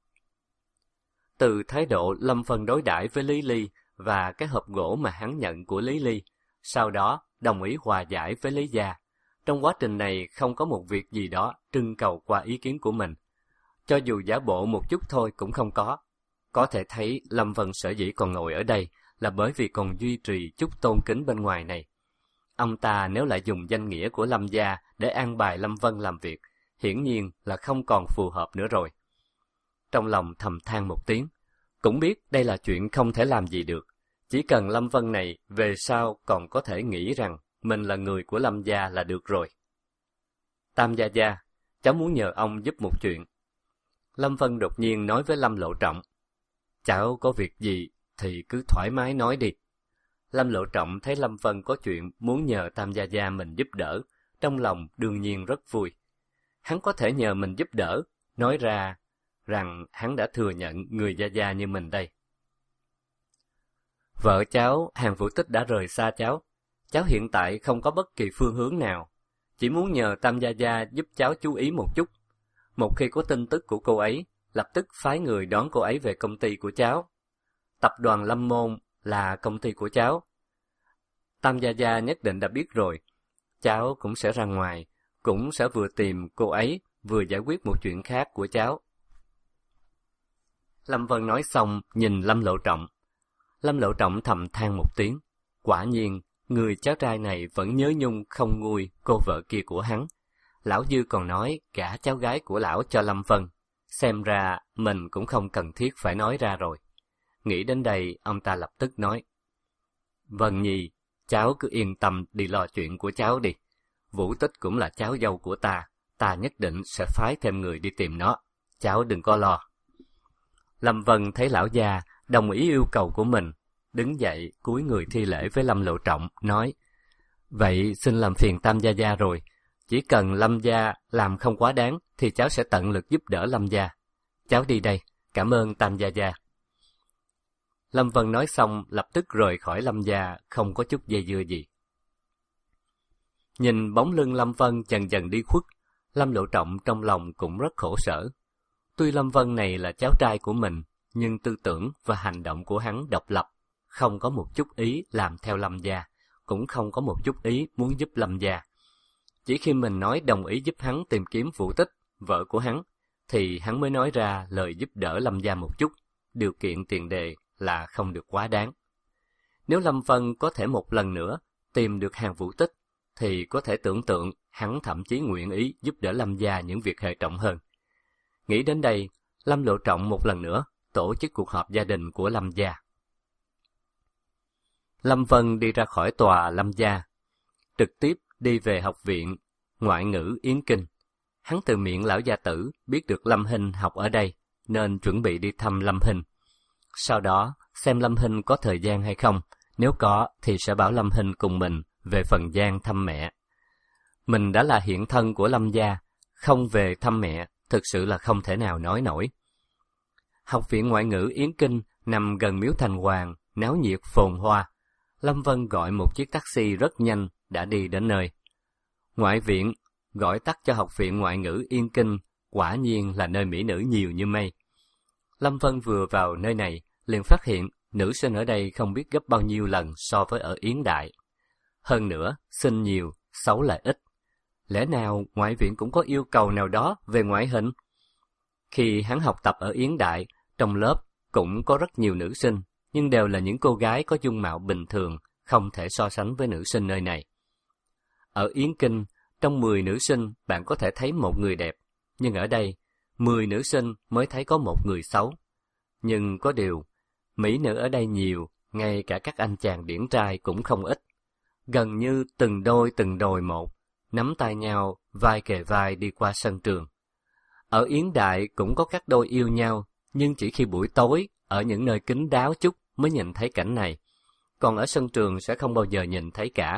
Từ thái độ Lâm Vân đối đãi với Lý Ly và cái hộp gỗ mà hắn nhận của Lý Ly, sau đó đồng ý hòa giải với Lý gia. Trong quá trình này không có một việc gì đó trưng cầu qua ý kiến của mình. Cho dù giả bộ một chút thôi cũng không có. Có thể thấy Lâm Vân sở dĩ còn ngồi ở đây là bởi vì còn duy trì chút tôn kính bên ngoài này. Ông ta nếu lại dùng danh nghĩa của Lâm gia để an bài Lâm Vân làm việc, hiển nhiên là không còn phù hợp nữa rồi. Trong lòng thầm than một tiếng, cũng biết đây là chuyện không thể làm gì được. Chỉ cần Lâm Vân này về sau còn có thể nghĩ rằng mình là người của Lâm gia là được rồi. Tam gia gia, cháu muốn nhờ ông giúp một chuyện. Lâm Vân đột nhiên nói với Lâm Lộ Trọng. Cháu có việc gì thì cứ thoải mái nói đi. Lâm Lộ Trọng thấy Lâm Vân có chuyện muốn nhờ Tam gia gia mình giúp đỡ, trong lòng đương nhiên rất vui. Hắn có thể nhờ mình giúp đỡ, nói ra rằng hắn đã thừa nhận người gia gia như mình đây. Vợ cháu, Hàn Vũ Tích đã rời xa cháu. Cháu hiện tại không có bất kỳ phương hướng nào. Chỉ muốn nhờ Tam gia gia giúp cháu chú ý một chút. Một khi có tin tức của cô ấy, lập tức phái người đón cô ấy về công ty của cháu. Tập đoàn Lâm Môn là công ty của cháu. Tam gia gia nhất định đã biết rồi. Cháu cũng sẽ ra ngoài, cũng sẽ vừa tìm cô ấy, vừa giải quyết một chuyện khác của cháu. Lâm Vân nói xong, nhìn Lâm Lộ Trọng. Lâm Lộ Trọng thầm than một tiếng. Quả nhiên, người cháu trai này vẫn nhớ nhung không nguôi cô vợ kia của hắn. Lão Dư còn nói gả cháu gái của lão cho Lâm Vân. Xem ra mình cũng không cần thiết phải nói ra rồi. Nghĩ đến đây, ông ta lập tức nói. Vân Nhi, cháu cứ yên tâm đi lo chuyện của cháu đi. Vũ Tích cũng là cháu dâu của ta, ta nhất định sẽ phái thêm người đi tìm nó. Cháu đừng có lo. Lâm Vân thấy lão già đồng ý yêu cầu của mình, đứng dậy cúi người thi lễ với Lâm Lộ Trọng, nói: Vậy xin làm phiền Tam gia gia rồi, chỉ cần Lâm gia làm không quá đáng thì cháu sẽ tận lực giúp đỡ Lâm gia. Cháu đi đây, cảm ơn Tam gia gia. Lâm Vân nói xong lập tức rời khỏi Lâm gia, không có chút dây dưa gì. Nhìn bóng lưng Lâm Vân dần dần đi khuất, Lâm Lộ Trọng trong lòng cũng rất khổ sở. Tuy Lâm Vân này là cháu trai của mình, nhưng tư tưởng và hành động của hắn độc lập, không có một chút ý làm theo Lâm gia, cũng không có một chút ý muốn giúp Lâm gia. Chỉ khi mình nói đồng ý giúp hắn tìm kiếm Vũ Tích, vợ của hắn, thì hắn mới nói ra lời giúp đỡ Lâm gia một chút, điều kiện tiền đề là không được quá đáng. Nếu Lâm Vân có thể một lần nữa tìm được Hàn Vũ Tích, thì có thể tưởng tượng hắn thậm chí nguyện ý giúp đỡ Lâm gia những việc hệ trọng hơn. Nghĩ đến đây, Lâm Lộ Trọng một lần nữa tổ chức cuộc họp gia đình của Lâm gia. Lâm Vân đi ra khỏi tòa Lâm gia, trực tiếp đi về học viện ngoại ngữ Yến Kinh. Hắn từ miệng lão gia tử biết được Lâm Hinh học ở đây, nên chuẩn bị đi thăm Lâm Hinh. Sau đó, xem Lâm Hinh có thời gian hay không, nếu có thì sẽ bảo Lâm Hinh cùng mình về Phần Giang thăm mẹ. Mình đã là hiện thân của Lâm gia, không về thăm mẹ, thực sự là không thể nào nói nổi. Học viện ngoại ngữ Yến Kinh nằm gần miếu Thành Hoàng, náo nhiệt phồn hoa. Lâm Vân gọi một chiếc taxi rất nhanh, đã đi đến nơi. Ngoại viện, gọi tắt cho học viện ngoại ngữ Yến Kinh, quả nhiên là nơi mỹ nữ nhiều như mây. Lâm Vân vừa vào nơi này, liền phát hiện nữ sinh ở đây không biết gấp bao nhiêu lần so với ở Yến Đại. Hơn nữa, xinh nhiều, xấu lại ít. Lẽ nào ngoại viện cũng có yêu cầu nào đó về ngoại hình? Khi hắn học tập ở Yến Đại, trong lớp cũng có rất nhiều nữ sinh, nhưng đều là những cô gái có dung mạo bình thường, không thể so sánh với nữ sinh nơi này. Ở Yến Kinh, trong mười nữ sinh bạn có thể thấy một người đẹp, nhưng ở đây, mười nữ sinh mới thấy có một người xấu. Nhưng có điều, mỹ nữ ở đây nhiều, ngay cả các anh chàng điển trai cũng không ít. Gần như từng đôi từng đôi một, nắm tay nhau, vai kề vai đi qua sân trường. Ở Yến Đại cũng có các đôi yêu nhau, nhưng chỉ khi buổi tối, ở những nơi kín đáo chút mới nhìn thấy cảnh này. Còn ở sân trường sẽ không bao giờ nhìn thấy cả.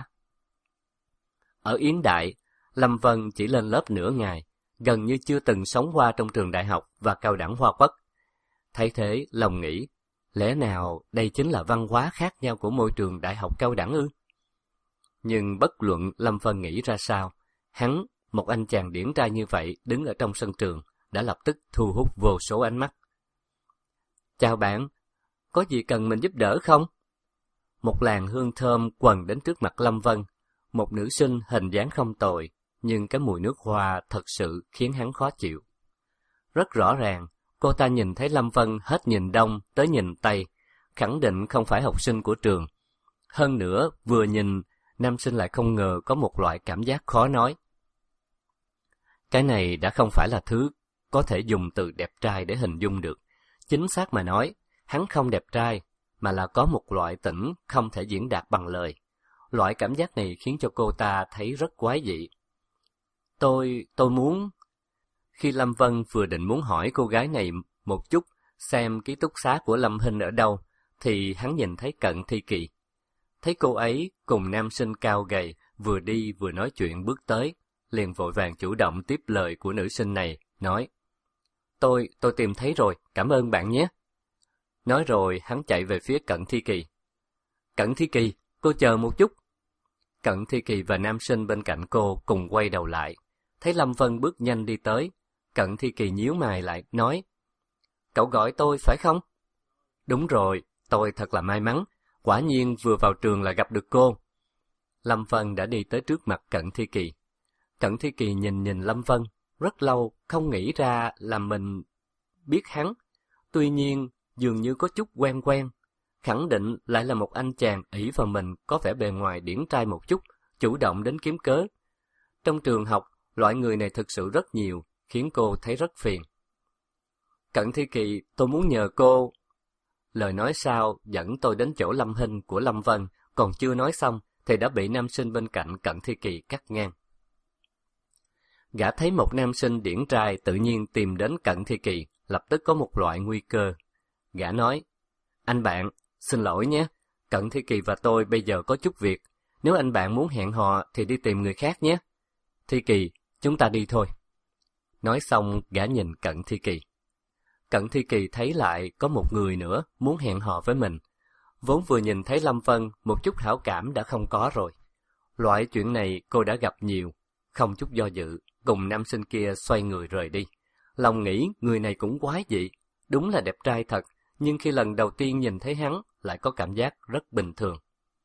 Ở Yến Đại, Lâm Vân chỉ lên lớp nửa ngày, gần như chưa từng sống qua trong trường đại học và cao đẳng Hoa Quốc. Thấy thế, lòng nghĩ, lẽ nào đây chính là văn hóa khác nhau của môi trường đại học cao đẳng ư? Nhưng bất luận Lâm Vân nghĩ ra sao, hắn, một anh chàng điển trai như vậy đứng ở trong sân trường, đã lập tức thu hút vô số ánh mắt. Chào bạn, có gì cần mình giúp đỡ không? Một làn hương thơm quần đến trước mặt Lâm Vân, một nữ sinh hình dáng không tồi, nhưng cái mùi nước hoa thật sự khiến hắn khó chịu. Rất rõ ràng, cô ta nhìn thấy Lâm Vân hết nhìn đông tới nhìn tây, khẳng định không phải học sinh của trường. Hơn nữa, vừa nhìn, nam sinh lại không ngờ có một loại cảm giác khó nói. Cái này đã không phải là thứ có thể dùng từ đẹp trai để hình dung được. Chính xác mà nói, hắn không đẹp trai, mà là có một loại tĩnh không thể diễn đạt bằng lời. Loại cảm giác này khiến cho cô ta thấy rất quái dị. Tôi, tôi muốn... Khi Lâm Vân vừa định muốn hỏi cô gái này một chút xem ký túc xá của Lâm Hinh ở đâu, thì hắn nhìn thấy Cận Thi Kỳ. thấy cô ấy cùng nam sinh cao gầy vừa đi vừa nói chuyện bước tới, liền vội vàng chủ động tiếp lời của nữ sinh này, nói: Tôi, tôi tìm thấy rồi, cảm ơn bạn nhé. Nói rồi hắn chạy về phía Cận Thi Kỳ. Cận Thi Kỳ, cô chờ một chút. Cận Thi Kỳ và nam sinh bên cạnh cô cùng quay đầu lại, thấy Lâm Vân bước nhanh đi tới. Cận Thi Kỳ nhíu mày lại, nói: Cậu gọi tôi phải không? Đúng rồi, tôi thật là may mắn, quả nhiên vừa vào trường là gặp được cô. Lâm Vân đã đi tới trước mặt Cận Thi Kỳ. Cận Thi Kỳ nhìn nhìn Lâm Vân, rất lâu không nghĩ ra là mình biết hắn. Tuy nhiên, dường như có chút quen quen. Khẳng định lại là một anh chàng ỷ vào mình có vẻ bề ngoài điển trai một chút, chủ động đến kiếm cớ. Trong trường học, loại người này thực sự rất nhiều, khiến cô thấy rất phiền. Cận Thi Kỳ, tôi muốn nhờ cô... Lời nói sau dẫn tôi đến chỗ Lâm Hinh của Lâm Vân, còn chưa nói xong thì đã bị nam sinh bên cạnh Cận Thi Kỳ cắt ngang. Gã thấy một nam sinh điển trai tự nhiên tìm đến Cận Thi Kỳ, lập tức có một loại nguy cơ. Gã nói: Anh bạn, xin lỗi nhé, Cận Thi Kỳ và tôi bây giờ có chút việc, nếu anh bạn muốn hẹn hò thì đi tìm người khác nhé. Thi Kỳ, chúng ta đi thôi. Nói xong gã nhìn Cận Thi Kỳ. Cận Thi Kỳ thấy lại có một người nữa muốn hẹn hò với mình. Vốn vừa nhìn thấy Lâm Vân, một chút hảo cảm đã không có rồi. Loại chuyện này cô đã gặp nhiều, không chút do dự, cùng nam sinh kia xoay người rời đi. Lòng nghĩ người này cũng quái dị, đúng là đẹp trai thật, nhưng khi lần đầu tiên nhìn thấy hắn lại có cảm giác rất bình thường.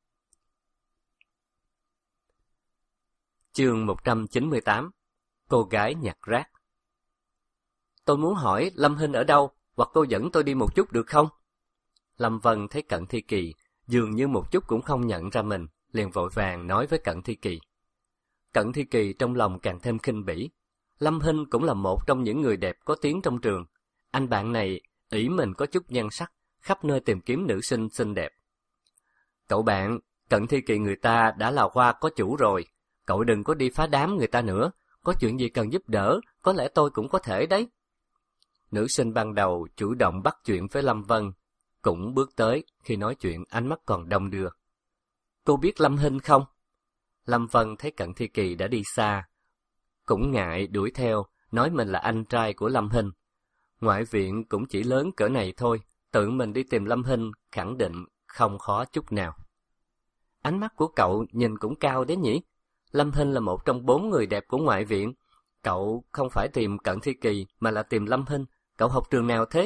Chương một trăm chín mươi tám. Cô gái nhặt rác. Tôi muốn hỏi Lâm Hinh ở đâu, hoặc cô dẫn tôi đi một chút được không? Lâm Vân thấy Cận Thi Kỳ dường như một chút cũng không nhận ra mình, liền vội vàng nói với Cận Thi Kỳ. Cận Thi Kỳ trong lòng càng thêm khinh bỉ. Lâm Hinh cũng là một trong những người đẹp có tiếng trong trường. Anh bạn này ỷ mình có chút nhan sắc, khắp nơi tìm kiếm nữ sinh xinh đẹp. Cậu bạn, Cận Thi Kỳ người ta đã là hoa có chủ rồi, cậu đừng có đi phá đám người ta nữa, có chuyện gì cần giúp đỡ, có lẽ tôi cũng có thể đấy. Nữ sinh ban đầu chủ động bắt chuyện với Lâm Vân, cũng bước tới, khi nói chuyện ánh mắt còn đong đưa. Cô biết Lâm Hinh không? Lâm Vân thấy Cận Thi Kỳ đã đi xa, cũng ngại đuổi theo, nói mình là anh trai của Lâm Hinh. Ngoại viện cũng chỉ lớn cỡ này thôi, tự mình đi tìm Lâm Hinh khẳng định không khó chút nào. Ánh mắt của cậu nhìn cũng cao đấy nhỉ? Lâm Hinh là một trong bốn người đẹp của ngoại viện. Cậu không phải tìm Cận Thi Kỳ mà là tìm Lâm Hinh. Cậu học trường nào thế?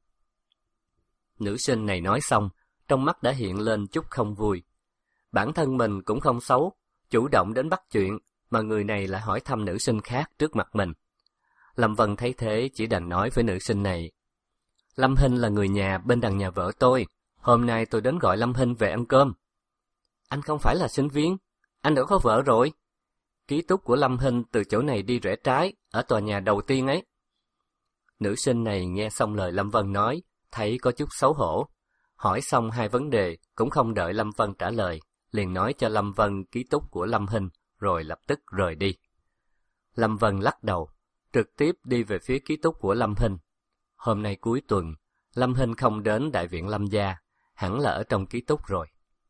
Nữ sinh này nói xong, trong mắt đã hiện lên chút không vui. Bản thân mình cũng không xấu, chủ động đến bắt chuyện, mà người này lại hỏi thăm nữ sinh khác trước mặt mình. Lâm Vân thấy thế chỉ đành nói với nữ sinh này. Lâm Hinh là người nhà bên đằng nhà vợ tôi, hôm nay tôi đến gọi Lâm Hinh về ăn cơm. Anh không phải là sinh viên, anh đã có vợ rồi. Ký túc của Lâm Hinh từ chỗ này đi rẽ trái, ở tòa nhà đầu tiên ấy. Nữ sinh này nghe xong lời Lâm Vân nói, thấy có chút xấu hổ. Hỏi xong hai vấn đề, cũng không đợi Lâm Vân trả lời, liền nói cho Lâm Vân ký túc của Lâm Hinh, rồi lập tức rời đi. Lâm Vân lắc đầu, trực tiếp đi về phía ký túc của Lâm Hinh. Hôm nay cuối tuần, Lâm Hinh không đến đại viện Lâm gia, hẳn là ở trong ký túc rồi.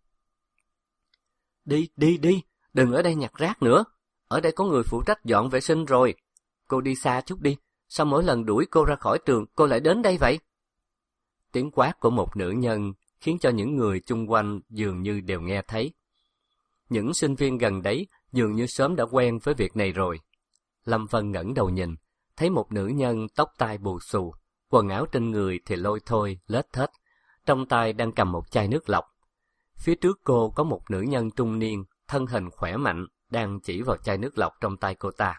Đi, đi, đi, đừng ở đây nhặt rác nữa. Ở đây có người phụ trách dọn vệ sinh rồi. Cô đi xa chút đi, sao mỗi lần đuổi cô ra khỏi trường cô lại đến đây vậy? Tiếng quát của một nữ nhân khiến cho những người chung quanh dường như đều nghe thấy. Những sinh viên gần đấy dường như sớm đã quen với việc này rồi. Lâm Vân ngẩng đầu nhìn, thấy một nữ nhân tóc tai bù xù, quần áo trên người thì lôi thôi, lết thết, trong tay đang cầm một chai nước lọc. Phía trước cô có một nữ nhân trung niên, thân hình khỏe mạnh, đang chỉ vào chai nước lọc trong tay cô ta.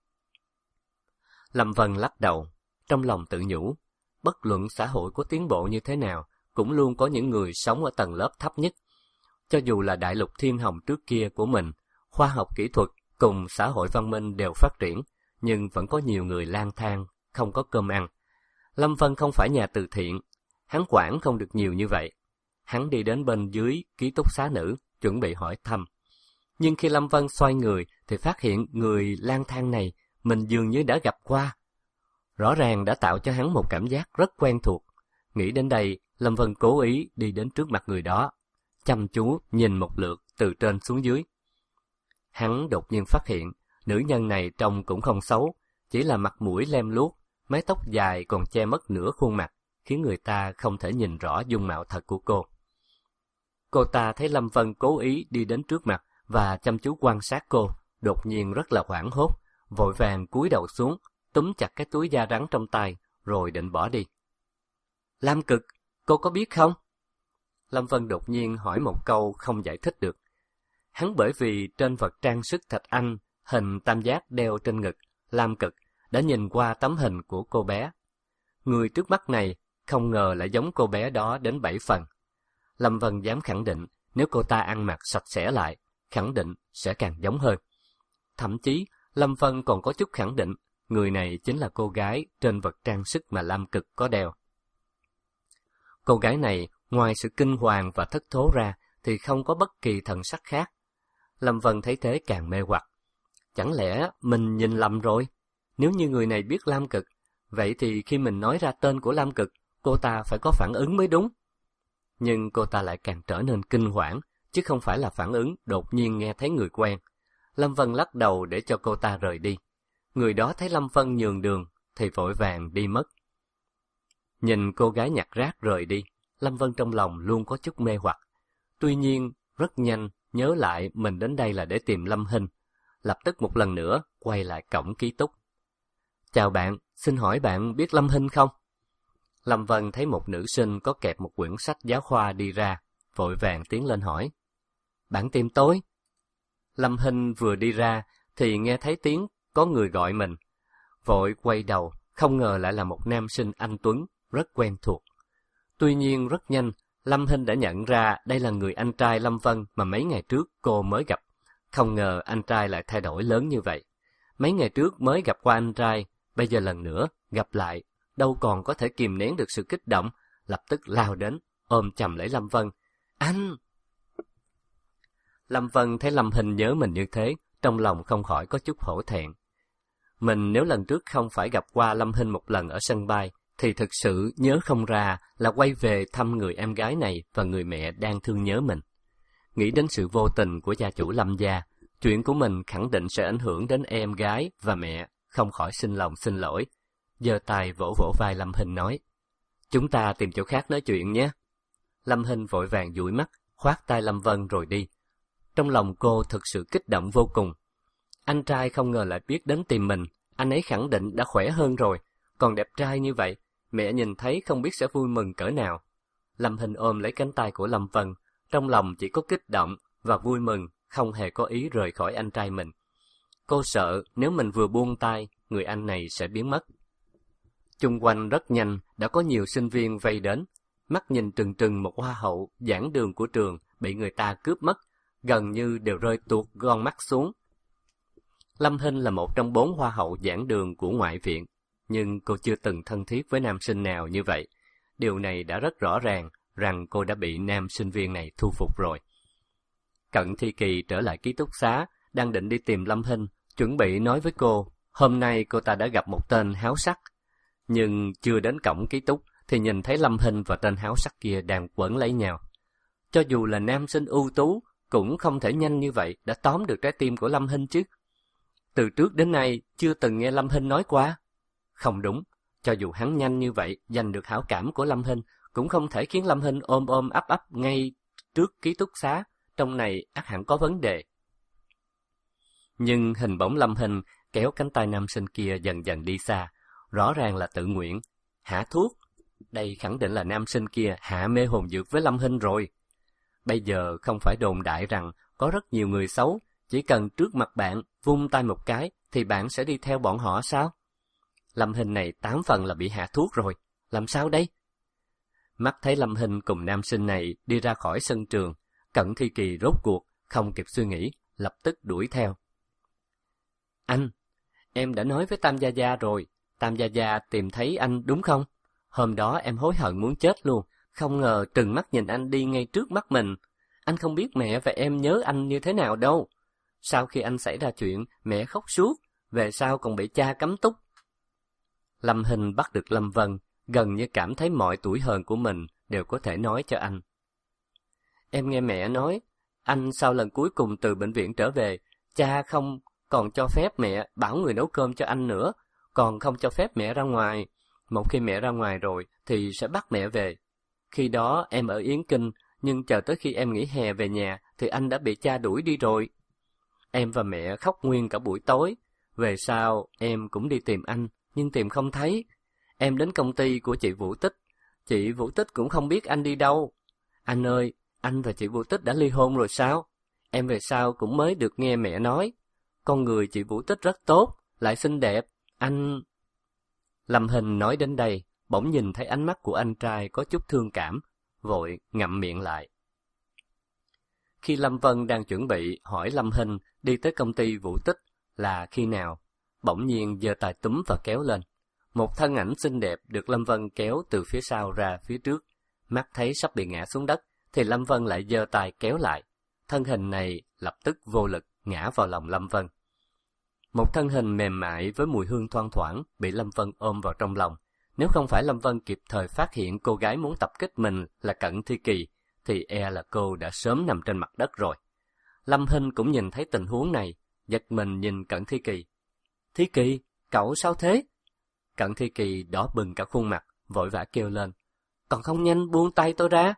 Lâm Vân lắc đầu, trong lòng tự nhủ, bất luận xã hội có tiến bộ như thế nào, cũng luôn có những người sống ở tầng lớp thấp nhất. Cho dù là đại lục thiên hồng trước kia của mình, khoa học kỹ thuật cùng xã hội văn minh đều phát triển, nhưng vẫn có nhiều người lang thang, không có cơm ăn. Lâm Vân không phải nhà từ thiện, hắn quản không được nhiều như vậy. Hắn đi đến bên dưới ký túc xá nữ, chuẩn bị hỏi thăm. Nhưng khi Lâm Vân xoay người thì phát hiện người lang thang này mình dường như đã gặp qua. Rõ ràng đã tạo cho hắn một cảm giác rất quen thuộc. Nghĩ đến đây, Lâm Vân cố ý đi đến trước mặt người đó. chăm chú nhìn một lượt từ trên xuống dưới. Hắn đột nhiên phát hiện, nữ nhân này trông cũng không xấu, chỉ là mặt mũi lem luốc, mái tóc dài còn che mất nửa khuôn mặt, khiến người ta không thể nhìn rõ dung mạo thật của cô. Cô ta thấy Lâm Vân cố ý đi đến trước mặt và chăm chú quan sát cô, đột nhiên rất là hoảng hốt, vội vàng cúi đầu xuống, túm chặt cái túi da rắn trong tay, rồi định bỏ đi. Lam Cực, cô có biết không? Lâm Vân đột nhiên hỏi một câu không giải thích được. Hắn bởi vì trên vật trang sức thạch anh, hình tam giác đeo trên ngực, Lam Cực đã nhìn qua tấm hình của cô bé. Người trước mắt này không ngờ lại giống cô bé đó đến bảy phần. Lâm Vân dám khẳng định nếu cô ta ăn mặc sạch sẽ lại, khẳng định sẽ càng giống hơn. Thậm chí, Lâm Vân còn có chút khẳng định người này chính là cô gái trên vật trang sức mà Lam Cực có đeo. Cô gái này, ngoài sự kinh hoàng và thất thố ra, thì không có bất kỳ thần sắc khác. Lâm Vân thấy thế càng mê hoặc. Chẳng lẽ mình nhìn lầm rồi? Nếu như người này biết Lam Cực, vậy thì khi mình nói ra tên của Lam Cực, cô ta phải có phản ứng mới đúng. Nhưng cô ta lại càng trở nên kinh hoảng, chứ không phải là phản ứng đột nhiên nghe thấy người quen. Lâm Vân lắc đầu để cho cô ta rời đi. Người đó thấy Lâm Vân nhường đường, thì vội vàng đi mất. Nhìn cô gái nhặt rác rời đi, Lâm Vân trong lòng luôn có chút mê hoặc. Tuy nhiên, rất nhanh nhớ lại mình đến đây là để tìm Lâm Hinh. Lập tức một lần nữa quay lại cổng ký túc. Chào bạn, xin hỏi bạn biết Lâm Hinh không? Lâm Vân thấy một nữ sinh có kẹp một quyển sách giáo khoa đi ra, vội vàng tiến lên hỏi. Bạn tìm tôi? Lâm Hinh vừa đi ra thì nghe thấy tiếng có người gọi mình. Vội quay đầu, không ngờ lại là một nam sinh anh tuấn, rất quen thuộc. Tuy nhiên rất nhanh, Lâm Hinh đã nhận ra đây là người anh trai Lâm Vân mà mấy ngày trước cô mới gặp. Không ngờ anh trai lại thay đổi lớn như vậy. Mấy ngày trước mới gặp qua anh trai, bây giờ lần nữa gặp lại, đâu còn có thể kìm nén được sự kích động, lập tức lao đến, ôm chầm lấy Lâm Vân. Anh! Lâm Vân thấy Lâm Hinh nhớ mình như thế, trong lòng không khỏi có chút hổ thẹn. Mình nếu lần trước không phải gặp qua Lâm Hinh một lần ở sân bay, thì thực sự nhớ không ra là quay về thăm người em gái này và người mẹ đang thương nhớ mình. Nghĩ đến sự vô tình của gia chủ Lâm gia, chuyện của mình khẳng định sẽ ảnh hưởng đến em gái và mẹ, không khỏi xin lòng xin lỗi. Giơ tay vỗ vỗ vai Lâm Hinh nói, chúng ta tìm chỗ khác nói chuyện nhé. Lâm Hinh vội vàng dụi mắt, khoát tay Lâm Vân rồi đi. Trong lòng cô thực sự kích động vô cùng. Anh trai không ngờ lại biết đến tìm mình, anh ấy khẳng định đã khỏe hơn rồi, còn đẹp trai như vậy, mẹ nhìn thấy không biết sẽ vui mừng cỡ nào. Lâm Hinh ôm lấy cánh tay của Lâm Vân, trong lòng chỉ có kích động và vui mừng, không hề có ý rời khỏi anh trai mình. Cô sợ nếu mình vừa buông tay, người anh này sẽ biến mất. Chung quanh rất nhanh đã có nhiều sinh viên vây đến, mắt nhìn trừng trừng một hoa hậu giảng đường của trường bị người ta cướp mất, gần như đều rơi tuột con mắt xuống. Lâm Hinh là một trong bốn hoa hậu giảng đường của ngoại viện, nhưng cô chưa từng thân thiết với nam sinh nào như vậy. Điều này đã rất rõ ràng rằng cô đã bị nam sinh viên này thu phục rồi. Cận Thi Kỳ trở lại ký túc xá, đang định đi tìm Lâm Hinh, chuẩn bị nói với cô, hôm nay cô ta đã gặp một tên háo sắc. Nhưng chưa đến cổng ký túc thì nhìn thấy Lâm Hinh và tên háo sắc kia đang quấn lấy nhau. Cho dù là nam sinh ưu tú, cũng không thể nhanh như vậy đã tóm được trái tim của Lâm Hinh chứ. Từ trước đến nay chưa từng nghe Lâm Hinh nói qua. Không đúng, cho dù hắn nhanh như vậy giành được hảo cảm của Lâm Hinh, cũng không thể khiến Lâm Hinh ôm ôm ấp ấp ngay trước ký túc xá, trong này ắt hẳn có vấn đề. Nhưng hình bóng Lâm Hinh kéo cánh tay nam sinh kia dần dần đi xa, rõ ràng là tự nguyện. Hạ thuốc? Đây khẳng định là nam sinh kia hạ mê hồn dược với Lâm Hinh rồi. Bây giờ không phải đồn đại rằng có rất nhiều người xấu, chỉ cần trước mặt bạn vung tay một cái thì bạn sẽ đi theo bọn họ sao? Lâm Hinh này tám phần là bị hạ thuốc rồi, làm sao đây? Mắt thấy Lâm Hinh cùng nam sinh này đi ra khỏi sân trường, Cận Thi Kỳ rốt cuộc, không kịp suy nghĩ, lập tức đuổi theo. Anh, em đã nói với Tam Gia Gia rồi, Tam Gia Gia tìm thấy anh đúng không? Hôm đó em hối hận muốn chết luôn, không ngờ trừng mắt nhìn anh đi ngay trước mắt mình. Anh không biết mẹ và em nhớ anh như thế nào đâu. Sau khi anh xảy ra chuyện, mẹ khóc suốt, về sau còn bị cha cấm túc. Lâm Hinh bắt được Lâm Vân, gần như cảm thấy mọi tủi hờn của mình đều có thể nói cho anh. Em nghe mẹ nói, anh sau lần cuối cùng từ bệnh viện trở về, cha không còn cho phép mẹ bảo người nấu cơm cho anh nữa, còn không cho phép mẹ ra ngoài. Một khi mẹ ra ngoài rồi thì sẽ bắt mẹ về. Khi đó em ở Yến Kinh, nhưng chờ tới khi em nghỉ hè về nhà thì anh đã bị cha đuổi đi rồi. Em và mẹ khóc nguyên cả buổi tối. Về sau em cũng đi tìm anh, nhưng tìm không thấy. Em đến công ty của chị Vũ Tích, chị Vũ Tích cũng không biết anh đi đâu. Anh ơi, anh và chị Vũ Tích đã ly hôn rồi sao? Em về sau cũng mới được nghe mẹ nói. Con người chị Vũ Tích rất tốt, lại xinh đẹp. Anh... Lâm Hình nói đến đây, bỗng nhìn thấy ánh mắt của anh trai có chút thương cảm, vội ngậm miệng lại. Khi Lâm Vân đang chuẩn bị hỏi Lâm Hình đi tới công ty Vũ Tích là khi nào, bỗng nhiên giơ tay túm và kéo lên. Một thân ảnh xinh đẹp được Lâm Vân kéo từ phía sau ra phía trước. Mắt thấy sắp bị ngã xuống đất, thì Lâm Vân lại giơ tay kéo lại. Thân hình này lập tức vô lực ngã vào lòng Lâm Vân. Một thân hình mềm mại với mùi hương thoang thoảng bị Lâm Vân ôm vào trong lòng. Nếu không phải Lâm Vân kịp thời phát hiện cô gái muốn tập kích mình là Cận Thi Kỳ, thì e là cô đã sớm nằm trên mặt đất rồi. Lâm Hinh cũng nhìn thấy tình huống này, giật mình nhìn Cận Thi Kỳ. Thi Kỳ, cậu sao thế? Cận Thi Kỳ đỏ bừng cả khuôn mặt, vội vã kêu lên. Còn không nhanh buông tay tôi ra.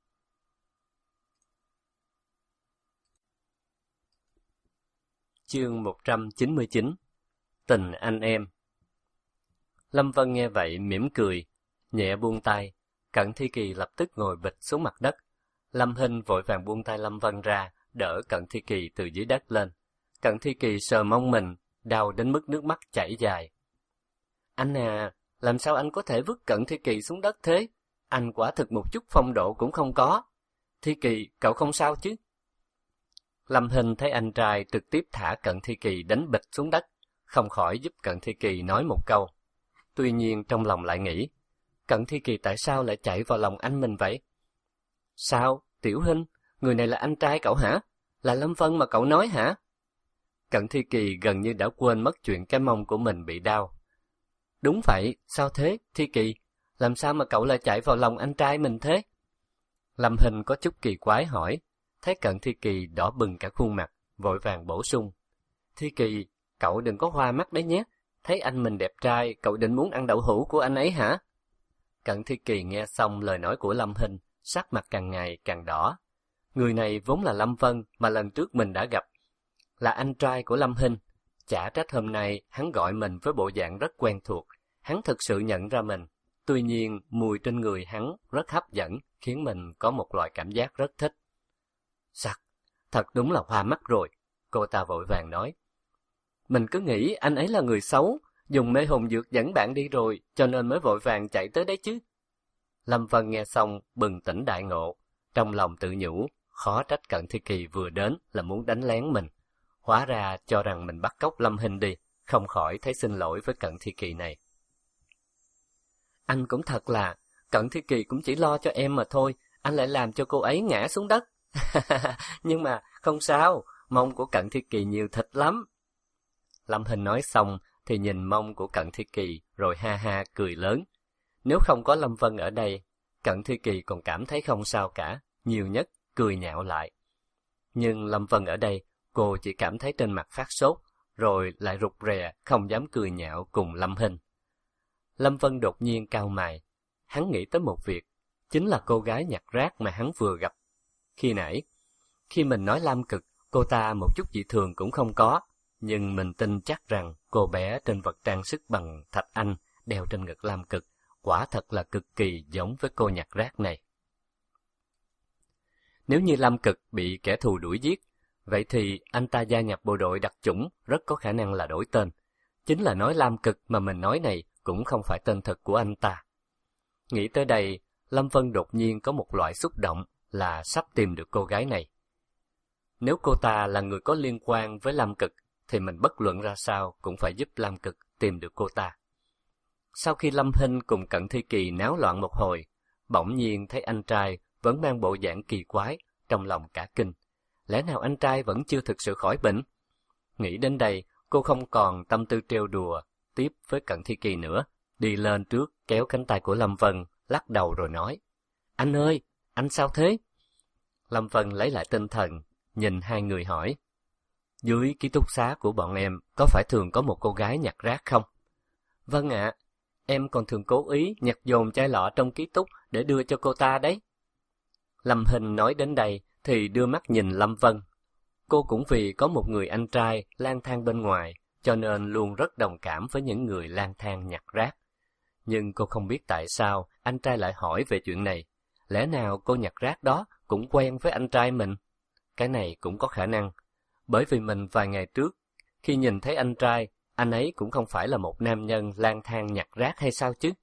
Chương một trăm chín mươi chín. Tình anh em. Lâm Vân nghe vậy mỉm cười, nhẹ buông tay. Cận Thi Kỳ lập tức ngồi bịch xuống mặt đất. Lâm Hinh vội vàng buông tay Lâm Vân ra, đỡ Cận Thi Kỳ từ dưới đất lên. Cận Thi Kỳ sờ mông mình, đau đến mức nước mắt chảy dài. Anh à, làm sao anh có thể vứt Cận Thi Kỳ xuống đất thế? Anh quả thực một chút phong độ cũng không có. Thi Kỳ, cậu không sao chứ? Lâm Hinh thấy anh trai trực tiếp thả Cận Thi Kỳ đánh bịch xuống đất, không khỏi giúp Cận Thi Kỳ nói một câu. Tuy nhiên trong lòng lại nghĩ, Cận Thi Kỳ tại sao lại chạy vào lòng anh mình vậy? Sao, Tiểu Hinh, người này là anh trai cậu hả? Là Lâm Vân mà cậu nói hả? Cận Thi Kỳ gần như đã quên mất chuyện cái mông của mình bị đau. Đúng vậy, sao thế, Thi Kỳ? Làm sao mà cậu lại chạy vào lòng anh trai mình thế? Lâm Hinh có chút kỳ quái hỏi, thấy Cận Thi Kỳ đỏ bừng cả khuôn mặt, vội vàng bổ sung. Thi Kỳ, cậu đừng có hoa mắt đấy nhé, thấy anh mình đẹp trai, cậu định muốn ăn đậu hũ của anh ấy hả? Cận Thi Kỳ nghe xong lời nói của Lâm Hinh, sắc mặt càng ngày càng đỏ. Người này vốn là Lâm Vân mà lần trước mình đã gặp, là anh trai của Lâm Hinh. Chả trách hôm nay hắn gọi mình với bộ dạng rất quen thuộc, hắn thực sự nhận ra mình. Tuy nhiên, mùi trên người hắn rất hấp dẫn, khiến mình có một loại cảm giác rất thích. Sặc, thật đúng là hoa mắt rồi, cô ta vội vàng nói. Mình cứ nghĩ anh ấy là người xấu, dùng mê hồn dược dẫn bạn đi rồi, cho nên mới vội vàng chạy tới đấy chứ. Lâm Vân nghe xong, bừng tỉnh đại ngộ, trong lòng tự nhủ, khó trách Cận Thi Kỳ vừa đến là muốn đánh lén mình. Hóa ra cho rằng mình bắt cóc Lâm Hinh đi, không khỏi thấy xin lỗi với Cận Thi Kỳ này. Anh cũng thật là, Cận Thi Kỳ cũng chỉ lo cho em mà thôi, anh lại làm cho cô ấy ngã xuống đất. Nhưng mà không sao, mông của Cận Thi Kỳ nhiều thịt lắm. Lâm Hinh nói xong thì nhìn mông của Cận Thi Kỳ rồi ha ha cười lớn. Nếu không có Lâm Vân ở đây, Cận Thi Kỳ còn cảm thấy không sao cả, nhiều nhất cười nhạo lại. Nhưng Lâm Vân ở đây, cô chỉ cảm thấy trên mặt phát sốt, rồi lại rụt rè, không dám cười nhạo cùng Lâm Hinh. Lâm Vân đột nhiên cau mày, hắn nghĩ tới một việc, chính là cô gái nhặt rác mà hắn vừa gặp. Khi nãy, khi mình nói Lam Cực, cô ta một chút dị thường cũng không có, nhưng mình tin chắc rằng cô bé trên vật trang sức bằng thạch anh đeo trên ngực Lam Cực, quả thật là cực kỳ giống với cô nhặt rác này. Nếu như Lam Cực bị kẻ thù đuổi giết, vậy thì anh ta gia nhập bộ đội đặc chủng rất có khả năng là đổi tên. Chính là nói Lam Cực mà mình nói này cũng không phải tên thật của anh ta. Nghĩ tới đây, Lâm Vân đột nhiên có một loại xúc động là sắp tìm được cô gái này. Nếu cô ta là người có liên quan với Lam Cực, thì mình bất luận ra sao cũng phải giúp Lam Cực tìm được cô ta. Sau khi Lâm Hinh cùng Cận Thi Kỳ náo loạn một hồi, bỗng nhiên thấy anh trai vẫn mang bộ dạng kỳ quái, trong lòng cả kinh. Lẽ nào anh trai vẫn chưa thực sự khỏi bệnh? Nghĩ đến đây, cô không còn tâm tư trêu đùa tiếp với Cận Thi Kỳ nữa, đi lên trước kéo cánh tay của Lâm Vân, lắc đầu rồi nói. Anh ơi, anh sao thế? Lâm Vân lấy lại tinh thần, nhìn hai người hỏi. Dưới ký túc xá của bọn em có phải thường có một cô gái nhặt rác không? Vâng ạ, em còn thường cố ý nhặt dồn chai lọ trong ký túc để đưa cho cô ta đấy. Lâm Hinh nói đến đây thì đưa mắt nhìn Lâm Vân. Cô cũng vì có một người anh trai lang thang bên ngoài, cho nên luôn rất đồng cảm với những người lang thang nhặt rác. Nhưng cô không biết tại sao anh trai lại hỏi về chuyện này. Lẽ nào cô nhặt rác đó cũng quen với anh trai mình? Cái này cũng có khả năng. Bởi vì mình vài ngày trước, khi nhìn thấy anh trai, anh ấy cũng không phải là một nam nhân lang thang nhặt rác hay sao chứ?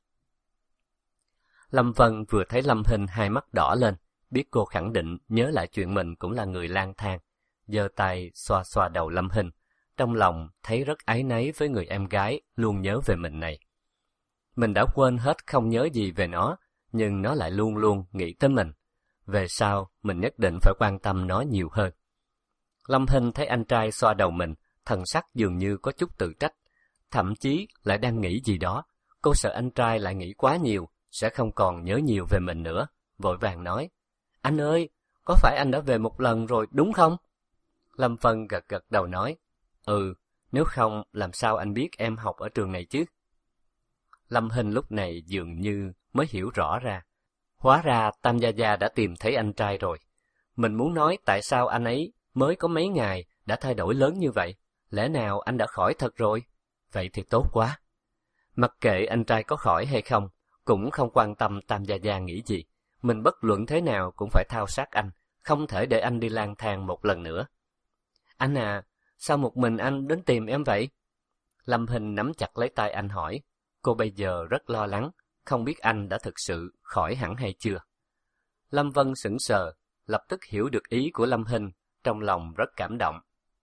Lâm Vân vừa thấy Lâm Hinh hai mắt đỏ lên, biết cô khẳng định nhớ lại chuyện mình cũng là người lang thang, giơ tay xoa xoa đầu Lâm Hinh, trong lòng thấy rất áy náy với người em gái luôn nhớ về mình này. Mình đã quên hết không nhớ gì về nó, nhưng nó lại luôn luôn nghĩ tới mình. Về sau, mình nhất định phải quan tâm nó nhiều hơn. Lâm Hinh thấy anh trai xoa đầu mình, thần sắc dường như có chút tự trách, thậm chí lại đang nghĩ gì đó. Cô sợ anh trai lại nghĩ quá nhiều, sẽ không còn nhớ nhiều về mình nữa, vội vàng nói, anh ơi, có phải anh đã về một lần rồi đúng không? Lâm Vân gật gật đầu nói, ừ, nếu không làm sao anh biết em học ở trường này chứ? Lâm Hinh lúc này dường như mới hiểu rõ ra, hóa ra Tam Gia Gia đã tìm thấy anh trai rồi. Mình muốn nói tại sao anh ấy mới có mấy ngày đã thay đổi lớn như vậy, lẽ nào anh đã khỏi thật rồi? Vậy thì tốt quá. Mặc kệ anh trai có khỏi hay không, cũng không quan tâm Tam Gia Gia nghĩ gì. Mình bất luận thế nào cũng phải thao sát anh, không thể để anh đi lang thang một lần nữa. Anh à, sao một mình anh đến tìm em vậy? Lâm Hinh nắm chặt lấy tay anh hỏi. Cô bây giờ rất lo lắng, không biết anh đã thực sự khỏi hẳn hay chưa. Lâm Vân sững sờ, lập tức hiểu được ý của Lâm Hinh, trong lòng rất cảm động.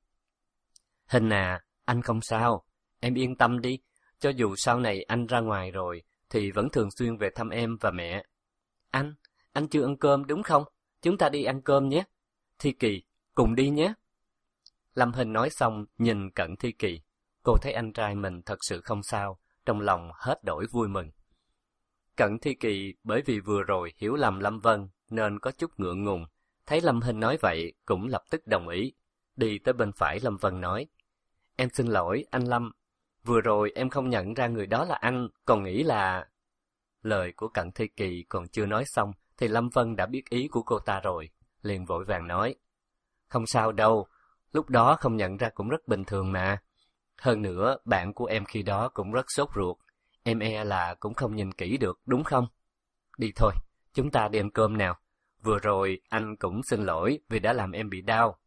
Hinh à, anh không sao, em yên tâm đi, cho dù sau này anh ra ngoài rồi, thì vẫn thường xuyên về thăm em và mẹ. Anh, anh chưa ăn cơm đúng không? Chúng ta đi ăn cơm nhé. Thi Kỳ, cùng đi nhé. Lâm Hinh nói xong, nhìn Cận Thi Kỳ. Cô thấy anh trai mình thật sự không sao, trong lòng hết đổi vui mừng. Cận Thi Kỳ bởi vì vừa rồi hiểu lầm Lâm Vân nên có chút ngượng ngùng, thấy Lâm Hinh nói vậy cũng lập tức đồng ý. Đi tới bên phải Lâm Vân nói, em xin lỗi anh Lâm, vừa rồi em không nhận ra người đó là anh, còn nghĩ là... Lời của Cận Thi Kỳ còn chưa nói xong thì Lâm Vân đã biết ý của cô ta rồi, liền vội vàng nói, không sao đâu, lúc đó không nhận ra cũng rất bình thường mà. Hơn nữa, bạn của em khi đó cũng rất sốt ruột, em e là cũng không nhìn kỹ được, đúng không? Đi thôi, chúng ta đi ăn cơm nào. Vừa rồi anh cũng xin lỗi vì đã làm em bị đau.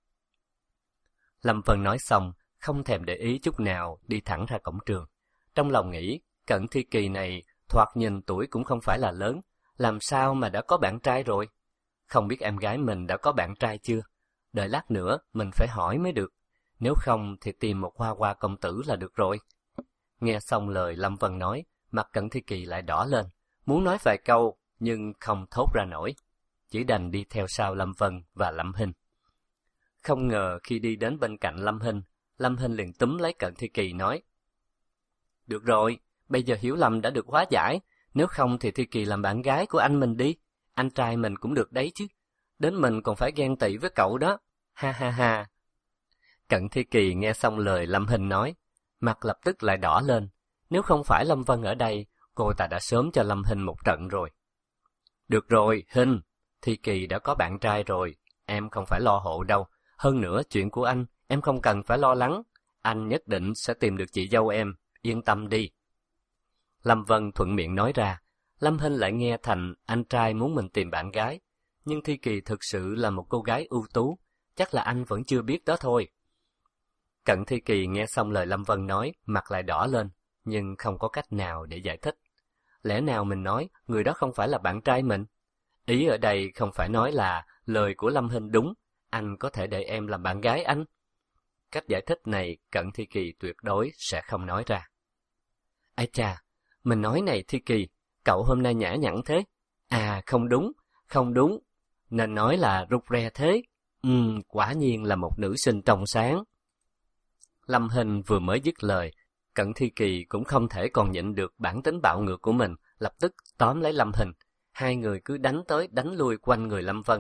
Lâm Vân nói xong, không thèm để ý chút nào, đi thẳng ra cổng trường. Trong lòng nghĩ, Cận Thi Kỳ này thoạt nhìn tuổi cũng không phải là lớn, làm sao mà đã có bạn trai rồi? Không biết em gái mình đã có bạn trai chưa? Đợi lát nữa mình phải hỏi mới được. Nếu không thì tìm một hoa hoa công tử là được rồi. Nghe xong lời Lâm Vân nói, mặt Cận Thi Kỳ lại đỏ lên, muốn nói vài câu nhưng không thốt ra nổi, chỉ đành đi theo sau Lâm Vân và Lâm Hinh. Không ngờ khi đi đến bên cạnh Lâm Hinh, Lâm Hinh liền túm lấy Cận Thi Kỳ nói, được rồi, bây giờ hiểu lầm đã được hóa giải, nếu không thì Thi Kỳ làm bạn gái của anh mình đi, anh trai mình cũng được đấy chứ, đến mình còn phải ghen tị với cậu đó, ha ha ha. Cận Thi Kỳ nghe xong lời Lâm Hinh nói, mặt lập tức lại đỏ lên, nếu không phải Lâm Vân ở đây, cô ta đã sớm cho Lâm Hinh một trận rồi. Được rồi, Hinh, Thi Kỳ đã có bạn trai rồi, em không phải lo hộ đâu, hơn nữa chuyện của anh, em không cần phải lo lắng, anh nhất định sẽ tìm được chị dâu em, yên tâm đi. Lâm Vân thuận miệng nói ra, Lâm Hinh lại nghe thành anh trai muốn mình tìm bạn gái, nhưng Thi Kỳ thực sự là một cô gái ưu tú, chắc là anh vẫn chưa biết đó thôi. Cận Thi Kỳ nghe xong lời Lâm Vân nói, mặt lại đỏ lên, nhưng không có cách nào để giải thích. Lẽ nào mình nói người đó không phải là bạn trai mình? Ý ở đây không phải nói là lời của Lâm Hinh đúng, anh có thể để em làm bạn gái anh. Cách giải thích này Cận Thi Kỳ tuyệt đối sẽ không nói ra. Ái chà, mình nói này Thi Kỳ, cậu hôm nay nhã nhặn thế. À không đúng, không đúng, nên nói là rụt rè thế. Ừm, quả nhiên là một nữ sinh trong sáng. Lâm Hinh vừa mới dứt lời, Cận Thi Kỳ cũng không thể còn nhịn được bản tính bạo ngược của mình, lập tức tóm lấy Lâm Hinh. Hai người cứ đánh tới đánh lui quanh người Lâm Vân.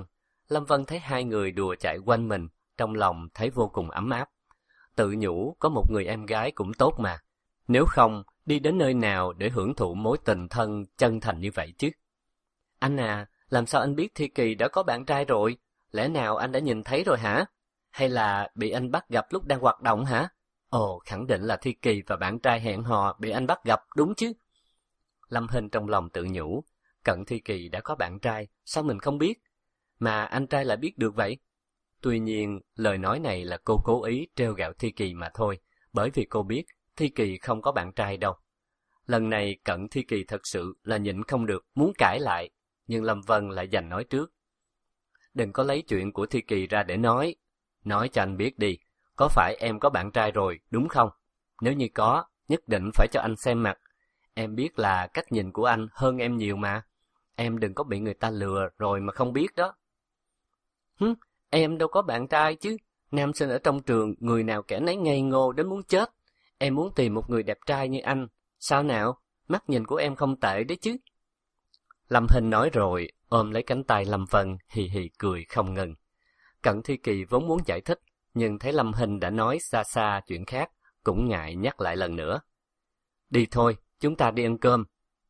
Lâm Vân thấy hai người đùa chạy quanh mình, trong lòng thấy vô cùng ấm áp. Tự nhủ có một người em gái cũng tốt mà. Nếu không, đi đến nơi nào để hưởng thụ mối tình thân chân thành như vậy chứ? Anh à, làm sao anh biết Thi Kỳ đã có bạn trai rồi? Lẽ nào anh đã nhìn thấy rồi hả? Hay là bị anh bắt gặp lúc đang hoạt động hả? Ồ, khẳng định là Thi Kỳ và bạn trai hẹn hò bị anh bắt gặp, đúng chứ? Lâm Hinh trong lòng tự nhủ, Cận Thi Kỳ đã có bạn trai, sao mình không biết? Mà anh trai lại biết được vậy? Tuy nhiên, lời nói này là cô cố ý trêu ghẹo Thi Kỳ mà thôi, bởi vì cô biết Thi Kỳ không có bạn trai đâu. Lần này Cận Thi Kỳ thật sự là nhịn không được, muốn cãi lại, nhưng Lâm Vân lại giành nói trước. Đừng có lấy chuyện của Thi Kỳ ra để nói. Nói cho anh biết đi, có phải em có bạn trai rồi, đúng không? Nếu như có, nhất định phải cho anh xem mặt. Em biết là cách nhìn của anh hơn em nhiều mà. Em đừng có bị người ta lừa rồi mà không biết đó. Hứ, em đâu có bạn trai chứ. Nam sinh ở trong trường, người nào kẻ nấy ngây ngô đến muốn chết. Em muốn tìm một người đẹp trai như anh. Sao nào? Mắt nhìn của em không tệ đấy chứ. Lâm Hinh nói rồi, ôm lấy cánh tay Lâm Vân, hì hì cười không ngừng. Cận Thi Kỳ vốn muốn giải thích, nhưng thấy Lâm Hinh đã nói xa xa chuyện khác, cũng ngại nhắc lại lần nữa. Đi thôi, chúng ta đi ăn cơm.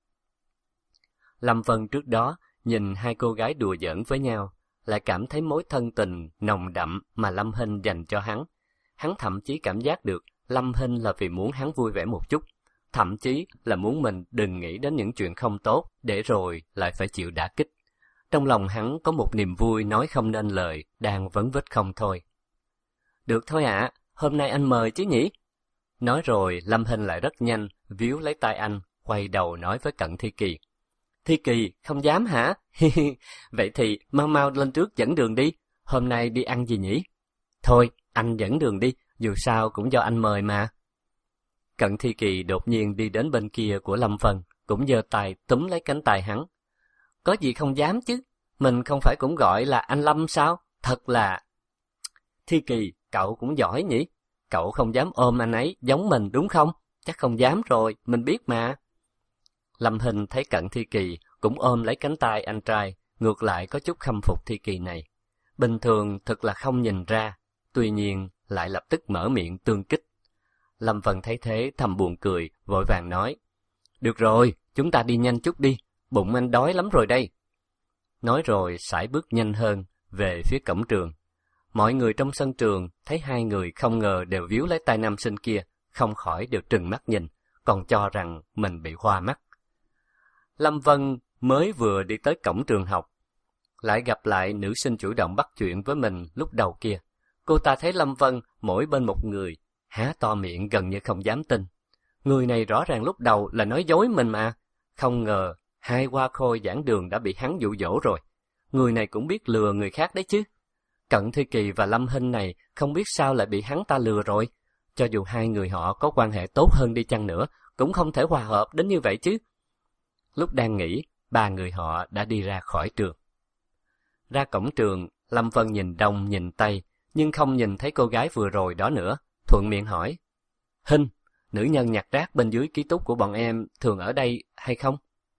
Lâm Vân trước đó nhìn hai cô gái đùa giỡn với nhau, lại cảm thấy mối thân tình nồng đậm mà Lâm Hinh dành cho hắn. Hắn thậm chí cảm giác được Lâm Hinh là vì muốn hắn vui vẻ một chút, thậm chí là muốn mình đừng nghĩ đến những chuyện không tốt, để rồi lại phải chịu đả kích. Trong lòng hắn có một niềm vui nói không nên lời, đang vấn vít không thôi. Được thôi ạ, à, hôm nay anh mời chứ nhỉ? Nói rồi, Lâm Hinh lại rất nhanh, víu lấy tay anh, quay đầu nói với Cận Thi Kỳ. Thi Kỳ, không dám hả? Vậy thì mau mau lên trước dẫn đường đi, hôm nay đi ăn gì nhỉ? Thôi, anh dẫn đường đi, dù sao cũng do anh mời mà. Cận Thi Kỳ đột nhiên đi đến bên kia của Lâm Vân, cũng giơ tay túm lấy cánh tay hắn. Có gì không dám chứ, mình không phải cũng gọi là anh Lâm sao? Thật là... Thi Kỳ, cậu cũng giỏi nhỉ? Cậu không dám ôm anh ấy giống mình đúng không? Chắc không dám rồi, mình biết mà. Lâm Hinh thấy Cận Thi Kỳ cũng ôm lấy cánh tay anh trai, ngược lại có chút khâm phục Thi Kỳ này. Bình thường thật là không nhìn ra, tuy nhiên lại lập tức mở miệng tương kích. Lâm Vân thấy thế thầm buồn cười, vội vàng nói. Được rồi, chúng ta đi nhanh chút đi, bụng anh đói lắm rồi đây. Nói rồi sải bước nhanh hơn, về phía cổng trường. Mọi người trong sân trường thấy hai người không ngờ đều víu lấy tay nam sinh kia, không khỏi đều trừng mắt nhìn, còn cho rằng mình bị hoa mắt. Lâm Vân mới vừa đi tới cổng trường học, lại gặp lại nữ sinh chủ động bắt chuyện với mình lúc đầu kia. Cô ta thấy Lâm Vân mỗi bên một người, há to miệng gần như không dám tin. Người này rõ ràng lúc đầu là nói dối mình mà, không ngờ hai hoa khôi giảng đường đã bị hắn dụ dỗ rồi. Người này cũng biết lừa người khác đấy chứ. Cận Thi Kỳ và Lâm Hinh này không biết sao lại bị hắn ta lừa rồi. Cho dù hai người họ có quan hệ tốt hơn đi chăng nữa, cũng không thể hòa hợp đến như vậy chứ. Lúc đang nghĩ, ba người họ đã đi ra khỏi trường. Ra cổng trường, Lâm Vân nhìn đông nhìn tây, nhưng không nhìn thấy cô gái vừa rồi đó nữa, thuận miệng hỏi. Hinh, nữ nhân nhặt rác bên dưới ký túc của bọn em thường ở đây hay không?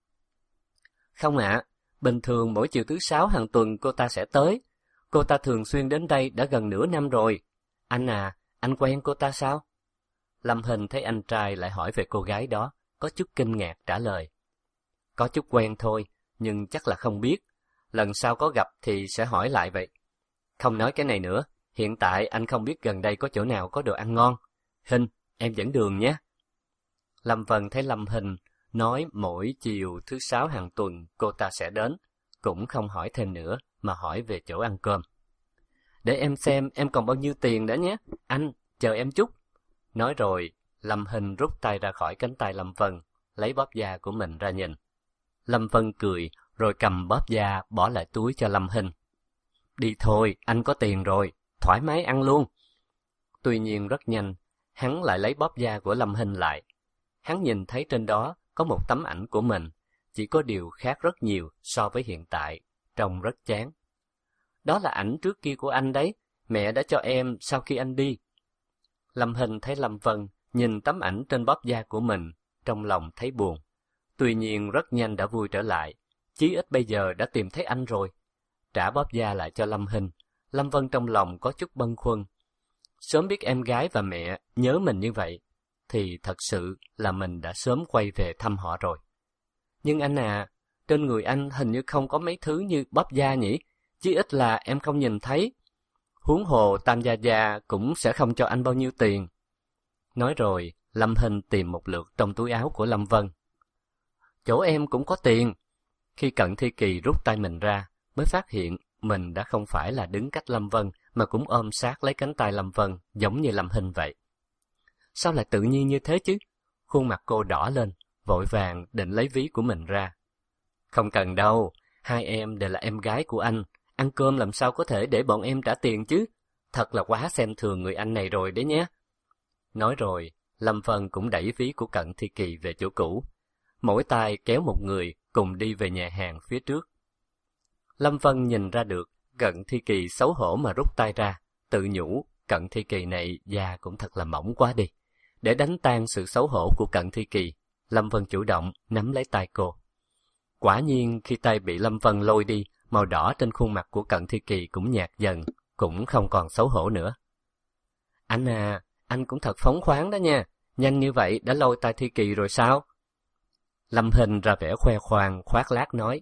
Không ạ, bình thường mỗi chiều thứ sáu hàng tuần cô ta sẽ tới. Cô ta thường xuyên đến đây đã gần nửa năm rồi. Anh à, anh quen cô ta sao? Lâm Hinh thấy anh trai lại hỏi về cô gái đó, có chút kinh ngạc trả lời. Có chút quen thôi, nhưng chắc là không biết. Lần sau có gặp thì sẽ hỏi lại vậy. Không nói cái này nữa, hiện tại anh không biết gần đây có chỗ nào có đồ ăn ngon. Hinh, em dẫn đường nhé. Lâm Vân thấy Lâm Hinh nói mỗi chiều thứ sáu hàng tuần cô ta sẽ đến, cũng không hỏi thêm nữa mà hỏi về chỗ ăn cơm. Để em xem em còn bao nhiêu tiền đã nhé, anh, chờ em chút. Nói rồi, Lâm Hinh rút tay ra khỏi cánh tay Lâm Vân, lấy bóp da của mình ra nhìn. Lâm Vân cười, rồi cầm bóp da bỏ lại túi cho Lâm Hinh. Đi thôi, anh có tiền rồi, thoải mái ăn luôn. Tuy nhiên rất nhanh, hắn lại lấy bóp da của Lâm Hinh lại. Hắn nhìn thấy trên đó có một tấm ảnh của mình, chỉ có điều khác rất nhiều so với hiện tại, trông rất chán. Đó là ảnh trước kia của anh đấy, mẹ đã cho em sau khi anh đi. Lâm Hinh thấy Lâm Vân nhìn tấm ảnh trên bóp da của mình, trong lòng thấy buồn. Tuy nhiên rất nhanh đã vui trở lại, chí ít bây giờ đã tìm thấy anh rồi. trả bóp da lại cho Lâm Hinh, Lâm Vân trong lòng có chút bâng khuâng. Sớm biết em gái và mẹ nhớ mình như vậy, thì thật sự là mình đã sớm quay về thăm họ rồi. Nhưng anh à, trên người anh hình như không có mấy thứ như bóp da nhỉ, chí ít là em không nhìn thấy. Huống hồ Tam Gia Gia cũng sẽ không cho anh bao nhiêu tiền. Nói rồi, Lâm Hinh tìm một lượt trong túi áo của Lâm Vân. Chỗ em cũng có tiền. Khi Cận Thi Kỳ rút tay mình ra, mới phát hiện mình đã không phải là đứng cách Lâm Vân, mà cũng ôm sát lấy cánh tay Lâm Vân, giống như Lâm Hinh vậy. Sao lại tự nhiên như thế chứ? Khuôn mặt cô đỏ lên, vội vàng định lấy ví của mình ra. Không cần đâu, hai em đều là em gái của anh, ăn cơm làm sao có thể để bọn em trả tiền chứ? Thật là quá xem thường người anh này rồi đấy nhé. Nói rồi, Lâm Vân cũng đẩy ví của Cận Thi Kỳ về chỗ cũ. Mỗi tay kéo một người cùng đi về nhà hàng phía trước. Lâm Vân nhìn ra được Cận Thi Kỳ xấu hổ mà rút tay ra, tự nhủ Cận Thi Kỳ này da cũng thật là mỏng quá đi. Để đánh tan sự xấu hổ của Cận Thi Kỳ, Lâm Vân chủ động nắm lấy tay cô. Quả nhiên khi tay bị Lâm Vân lôi đi, màu đỏ trên khuôn mặt của Cận Thi Kỳ cũng nhạt dần, cũng không còn xấu hổ nữa. Anh à, anh cũng thật phóng khoáng đó nha, nhanh như vậy đã lôi tay Thi Kỳ rồi sao? Lâm Hinh ra vẻ khoe khoang, khoác lác nói.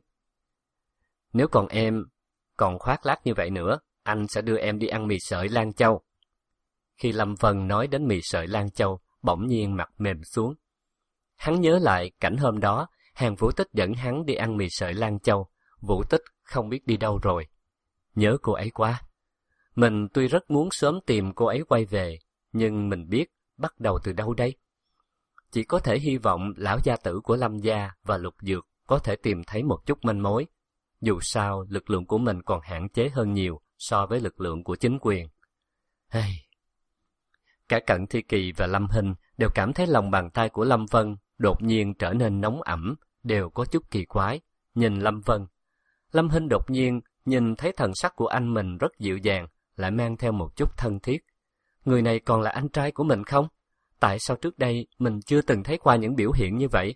Nếu còn em, còn khoác lác như vậy nữa, anh sẽ đưa em đi ăn mì sợi Lan Châu. Khi Lâm Vân nói đến mì sợi Lan Châu, bỗng nhiên mặt mềm xuống. Hắn nhớ lại cảnh hôm đó, Hàn Vũ Tích dẫn hắn đi ăn mì sợi Lan Châu, Vũ Tích không biết đi đâu rồi. Nhớ cô ấy quá. Mình tuy rất muốn sớm tìm cô ấy quay về, nhưng mình biết bắt đầu từ đâu đây? Chỉ có thể hy vọng lão gia tử của Lâm gia và Lục Dược có thể tìm thấy một chút manh mối. Dù sao, lực lượng của mình còn hạn chế hơn nhiều so với lực lượng của chính quyền. Hey. Cả Cận Thi Kỳ và Lâm Hinh đều cảm thấy lòng bàn tay của Lâm Vân đột nhiên trở nên nóng ẩm, đều có chút kỳ quái, nhìn Lâm Vân. Lâm Hinh đột nhiên nhìn thấy thần sắc của anh mình rất dịu dàng, lại mang theo một chút thân thiết. Người này còn là anh trai của mình không? Tại sao trước đây mình chưa từng thấy qua những biểu hiện như vậy?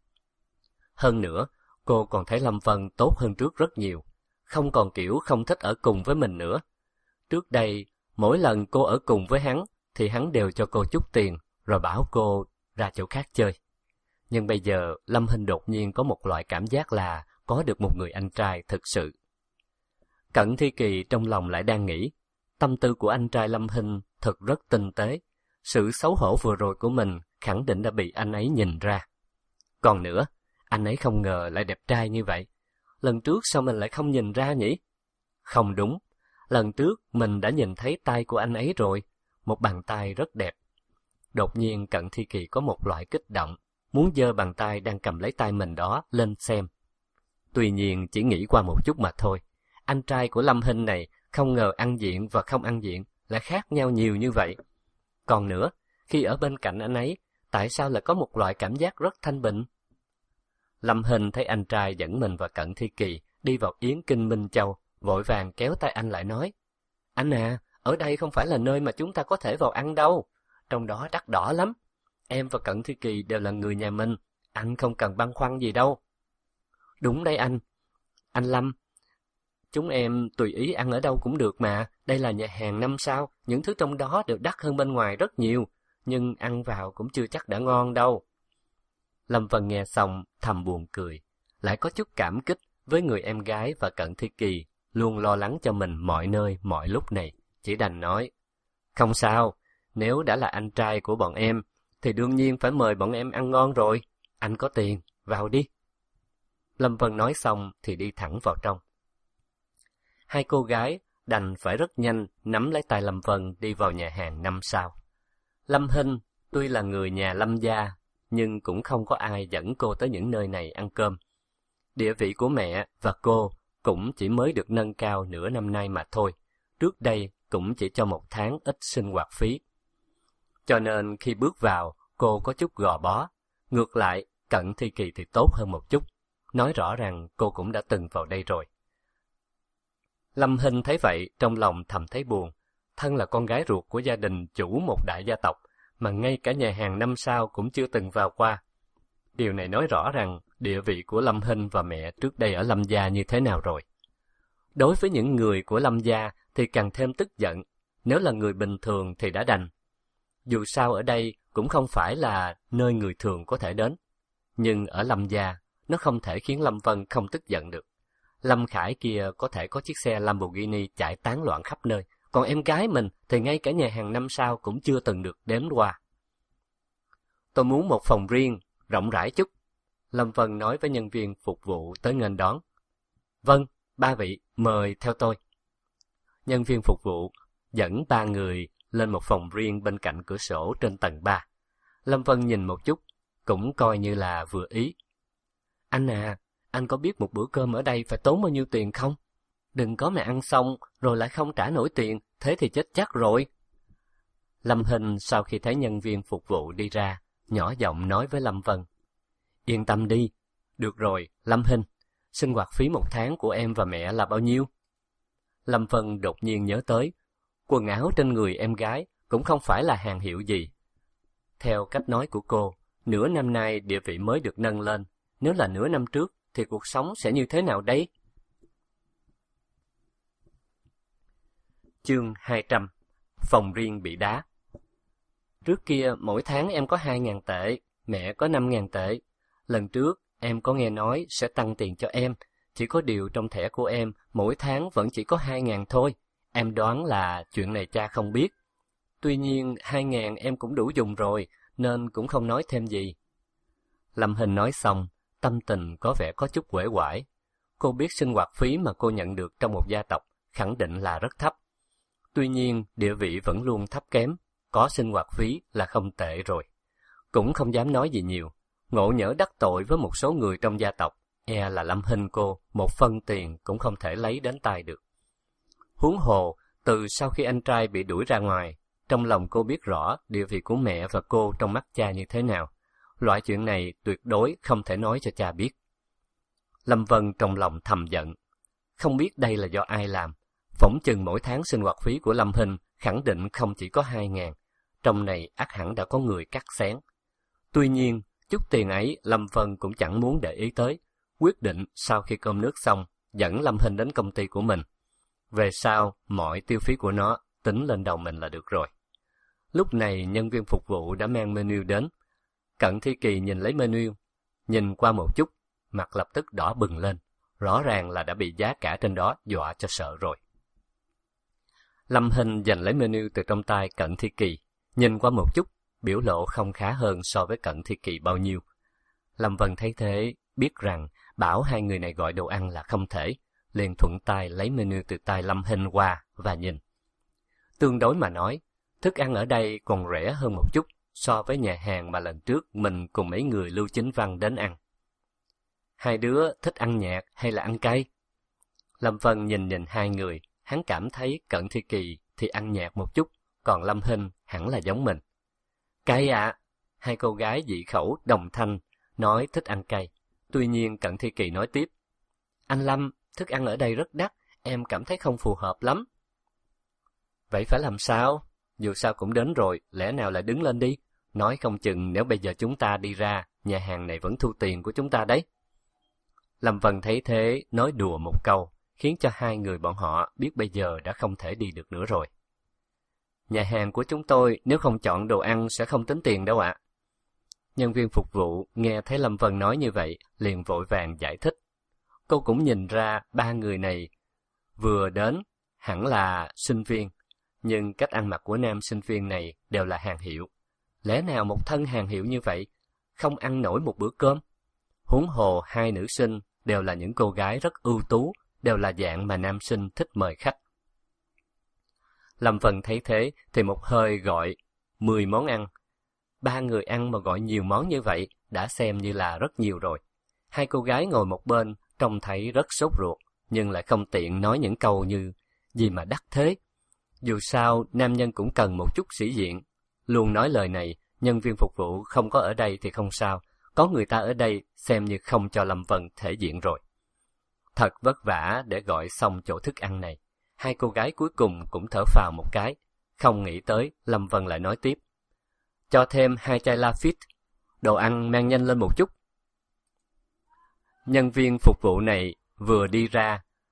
Hơn nữa, cô còn thấy Lâm Vân tốt hơn trước rất nhiều, không còn kiểu không thích ở cùng với mình nữa. Trước đây, mỗi lần cô ở cùng với hắn, thì hắn đều cho cô chút tiền, rồi bảo cô ra chỗ khác chơi. Nhưng bây giờ, Lâm Hinh đột nhiên có một loại cảm giác là có được một người anh trai thực sự. Cận Thi Kỳ trong lòng lại đang nghĩ, tâm tư của anh trai Lâm Hinh thật rất tinh tế. Sự xấu hổ vừa rồi của mình khẳng định đã bị anh ấy nhìn ra. Còn nữa, anh ấy không ngờ lại đẹp trai như vậy. Lần trước sao mình lại không nhìn ra nhỉ? Không đúng, lần trước mình đã nhìn thấy tay của anh ấy rồi, một bàn tay rất đẹp. Đột nhiên Cận Thi Kỳ có một loại kích động, muốn giơ bàn tay đang cầm lấy tay mình đó lên xem. Tuy nhiên chỉ nghĩ qua một chút mà thôi. Anh trai của Lâm Hinh này không ngờ ăn diện và không ăn diện lại khác nhau nhiều như vậy. Còn nữa, khi ở bên cạnh anh ấy, tại sao lại có một loại cảm giác rất thanh bình? Lâm Hinh thấy anh trai dẫn mình và Cận Thi Kỳ đi vào Yến Kinh Minh Châu, vội vàng kéo tay anh lại nói. Anh à, ở đây không phải là nơi mà chúng ta có thể vào ăn đâu. Trong đó đắt đỏ lắm. Em và Cận Thi Kỳ đều là người nhà mình, anh không cần băn khoăn gì đâu. Đúng đấy anh. Anh Lâm, chúng em tùy ý ăn ở đâu cũng được mà, đây là nhà hàng năm sao, những thứ trong đó đều đắt hơn bên ngoài rất nhiều, nhưng ăn vào cũng chưa chắc đã ngon đâu. Lâm Vân nghe xong thầm buồn cười, lại có chút cảm kích với người em gái và Cận Thi Kỳ, luôn lo lắng cho mình mọi nơi mọi lúc này, chỉ đành nói, không sao, nếu đã là anh trai của bọn em, thì đương nhiên phải mời bọn em ăn ngon rồi, anh có tiền, vào đi. Lâm Vân nói xong thì đi thẳng vào trong. Hai cô gái đành phải rất nhanh nắm lấy tay Lâm Vân đi vào nhà hàng năm sao. Lâm Hinh tuy là người nhà Lâm gia, nhưng cũng không có ai dẫn cô tới những nơi này ăn cơm. Địa vị của mẹ và cô cũng chỉ mới được nâng cao nửa năm nay mà thôi, trước đây cũng chỉ cho một tháng ít sinh hoạt phí. Cho nên khi bước vào, cô có chút gò bó. Ngược lại, Cận Thi Kỳ thì tốt hơn một chút, nói rõ rằng cô cũng đã từng vào đây rồi. Lâm Hinh thấy vậy, trong lòng thầm thấy buồn. Thân là con gái ruột của gia đình chủ một đại gia tộc, mà ngay cả nhà hàng năm sao cũng chưa từng vào qua. Điều này nói rõ rằng địa vị của Lâm Hinh và mẹ trước đây ở Lâm gia như thế nào rồi. Đối với những người của Lâm gia thì càng thêm tức giận, nếu là người bình thường thì đã đành. Dù sao ở đây cũng không phải là nơi người thường có thể đến. Nhưng ở Lâm gia, nó không thể khiến Lâm Vân không tức giận được. Lâm Khải kia có thể có chiếc xe Lamborghini chạy tán loạn khắp nơi, còn em gái mình thì ngay cả nhà hàng năm sao cũng chưa từng được đến qua. Tôi muốn một phòng riêng, rộng rãi chút. Lâm Vân nói với nhân viên phục vụ tới nghênh đón. Vâng, ba vị, mời theo tôi. Nhân viên phục vụ dẫn ba người lên một phòng riêng bên cạnh cửa sổ trên tầng ba. Lâm Vân nhìn một chút, cũng coi như là vừa ý. Anh à, anh có biết một bữa cơm ở đây phải tốn bao nhiêu tiền không? Đừng có mà ăn xong rồi lại không trả nổi tiền, thế thì chết chắc rồi. Lâm Hinh sau khi thấy nhân viên phục vụ đi ra, nhỏ giọng nói với Lâm Vân. Yên tâm đi. Được rồi, Lâm Hinh, sinh hoạt phí một tháng của em và mẹ là bao nhiêu? Lâm Vân đột nhiên nhớ tới, quần áo trên người em gái cũng không phải là hàng hiệu gì. Theo cách nói của cô, nửa năm nay địa vị mới được nâng lên, nếu là nửa năm trước thì cuộc sống sẽ như thế nào đấy? Chương hai trăm. Phòng riêng bị đá. Trước kia mỗi tháng em có hai ngàn tệ, mẹ có năm ngàn tệ. Lần trước em có nghe nói sẽ tăng tiền cho em, chỉ có điều trong thẻ của em mỗi tháng vẫn chỉ có hai ngàn thôi. Em đoán là chuyện này cha không biết. Tuy nhiên hai ngàn em cũng đủ dùng rồi, nên cũng không nói thêm gì. Lâm Hinh nói xong, tâm tình có vẻ có chút uể oải. Cô biết sinh hoạt phí mà cô nhận được trong một gia tộc khẳng định là rất thấp. Tuy nhiên địa vị vẫn luôn thấp kém, có sinh hoạt phí là không tệ rồi. Cũng không dám nói gì nhiều, ngộ nhỡ đắc tội với một số người trong gia tộc, e là Lâm Hinh cô một phân tiền cũng không thể lấy đến tay được. Huống hồ, từ sau khi anh trai bị đuổi ra ngoài, trong lòng cô biết rõ địa vị của mẹ và cô trong mắt cha như thế nào. Loại chuyện này tuyệt đối không thể nói cho cha biết. Lâm Vân trong lòng thầm giận. Không biết đây là do ai làm. Phỏng chừng mỗi tháng sinh hoạt phí của Lâm Hinh khẳng định không chỉ có hai ngàn. Trong này ắt hẳn đã có người cắt xén. Tuy nhiên, chút tiền ấy Lâm Vân cũng chẳng muốn để ý tới. Quyết định sau khi cơm nước xong, dẫn Lâm Hinh đến công ty của mình. Về sau, mọi tiêu phí của nó tính lên đầu mình là được rồi. Lúc này nhân viên phục vụ đã mang menu đến. Cận Thi Kỳ nhìn lấy menu, nhìn qua một chút, mặt lập tức đỏ bừng lên. Rõ ràng là đã bị giá cả trên đó dọa cho sợ rồi. Lâm Hinh giành lấy menu từ trong tay Cận Thi Kỳ, nhìn qua một chút, biểu lộ không khá hơn so với Cận Thi Kỳ bao nhiêu. Lâm Vân thấy thế, biết rằng bảo hai người này gọi đồ ăn là không thể, liền thuận tay lấy menu từ tay Lâm Hinh qua và nhìn. Tương đối mà nói, thức ăn ở đây còn rẻ hơn một chút so với nhà hàng mà lần trước mình cùng mấy người Lưu Chính Văn đến ăn. Hai đứa thích ăn nhạt hay là ăn cay? Lâm Vân nhìn nhìn hai người, hắn cảm thấy Cận Thi Kỳ thì ăn nhạt một chút, còn Lâm Hinh hẳn là giống mình. Cay ạ! À. Hai cô gái dị khẩu đồng thanh, nói thích ăn cay. Tuy nhiên Cận Thi Kỳ nói tiếp. Anh Lâm, thức ăn ở đây rất đắt, em cảm thấy không phù hợp lắm. Vậy phải làm sao? Dù sao cũng đến rồi, lẽ nào lại đứng lên đi? Nói không chừng nếu bây giờ chúng ta đi ra, nhà hàng này vẫn thu tiền của chúng ta đấy. Lâm Vân thấy thế, nói đùa một câu, khiến cho hai người bọn họ biết bây giờ đã không thể đi được nữa rồi. Nhà hàng của chúng tôi nếu không chọn đồ ăn sẽ không tính tiền đâu ạ. À. Nhân viên phục vụ nghe thấy Lâm Vân nói như vậy, liền vội vàng giải thích. Cô cũng nhìn ra ba người này vừa đến hẳn là sinh viên, nhưng cách ăn mặc của nam sinh viên này đều là hàng hiệu. Lẽ nào một thân hàng hiệu như vậy không ăn nổi một bữa cơm? Huống hồ hai nữ sinh đều là những cô gái rất ưu tú, đều là dạng mà nam sinh thích mời khách. Lâm Vân thấy thế thì một hơi gọi mười món ăn. Ba người ăn mà gọi nhiều món như vậy đã xem như là rất nhiều rồi. Hai cô gái ngồi một bên trông thấy rất sốt ruột, nhưng lại không tiện nói những câu như gì mà đắt thế. Dù sao nam nhân cũng cần một chút sĩ diện. Luôn nói lời này, nhân viên phục vụ không có ở đây thì không sao, có người ta ở đây xem như không cho Lâm Vân thể diện rồi. Thật vất vả để gọi xong chỗ thức ăn này. Hai cô gái cuối cùng cũng thở phào một cái. Không nghĩ tới, Lâm Vân lại nói tiếp. Cho thêm hai chai Lafite, đồ ăn mang nhanh lên một chút. Nhân viên phục vụ này vừa đi ra,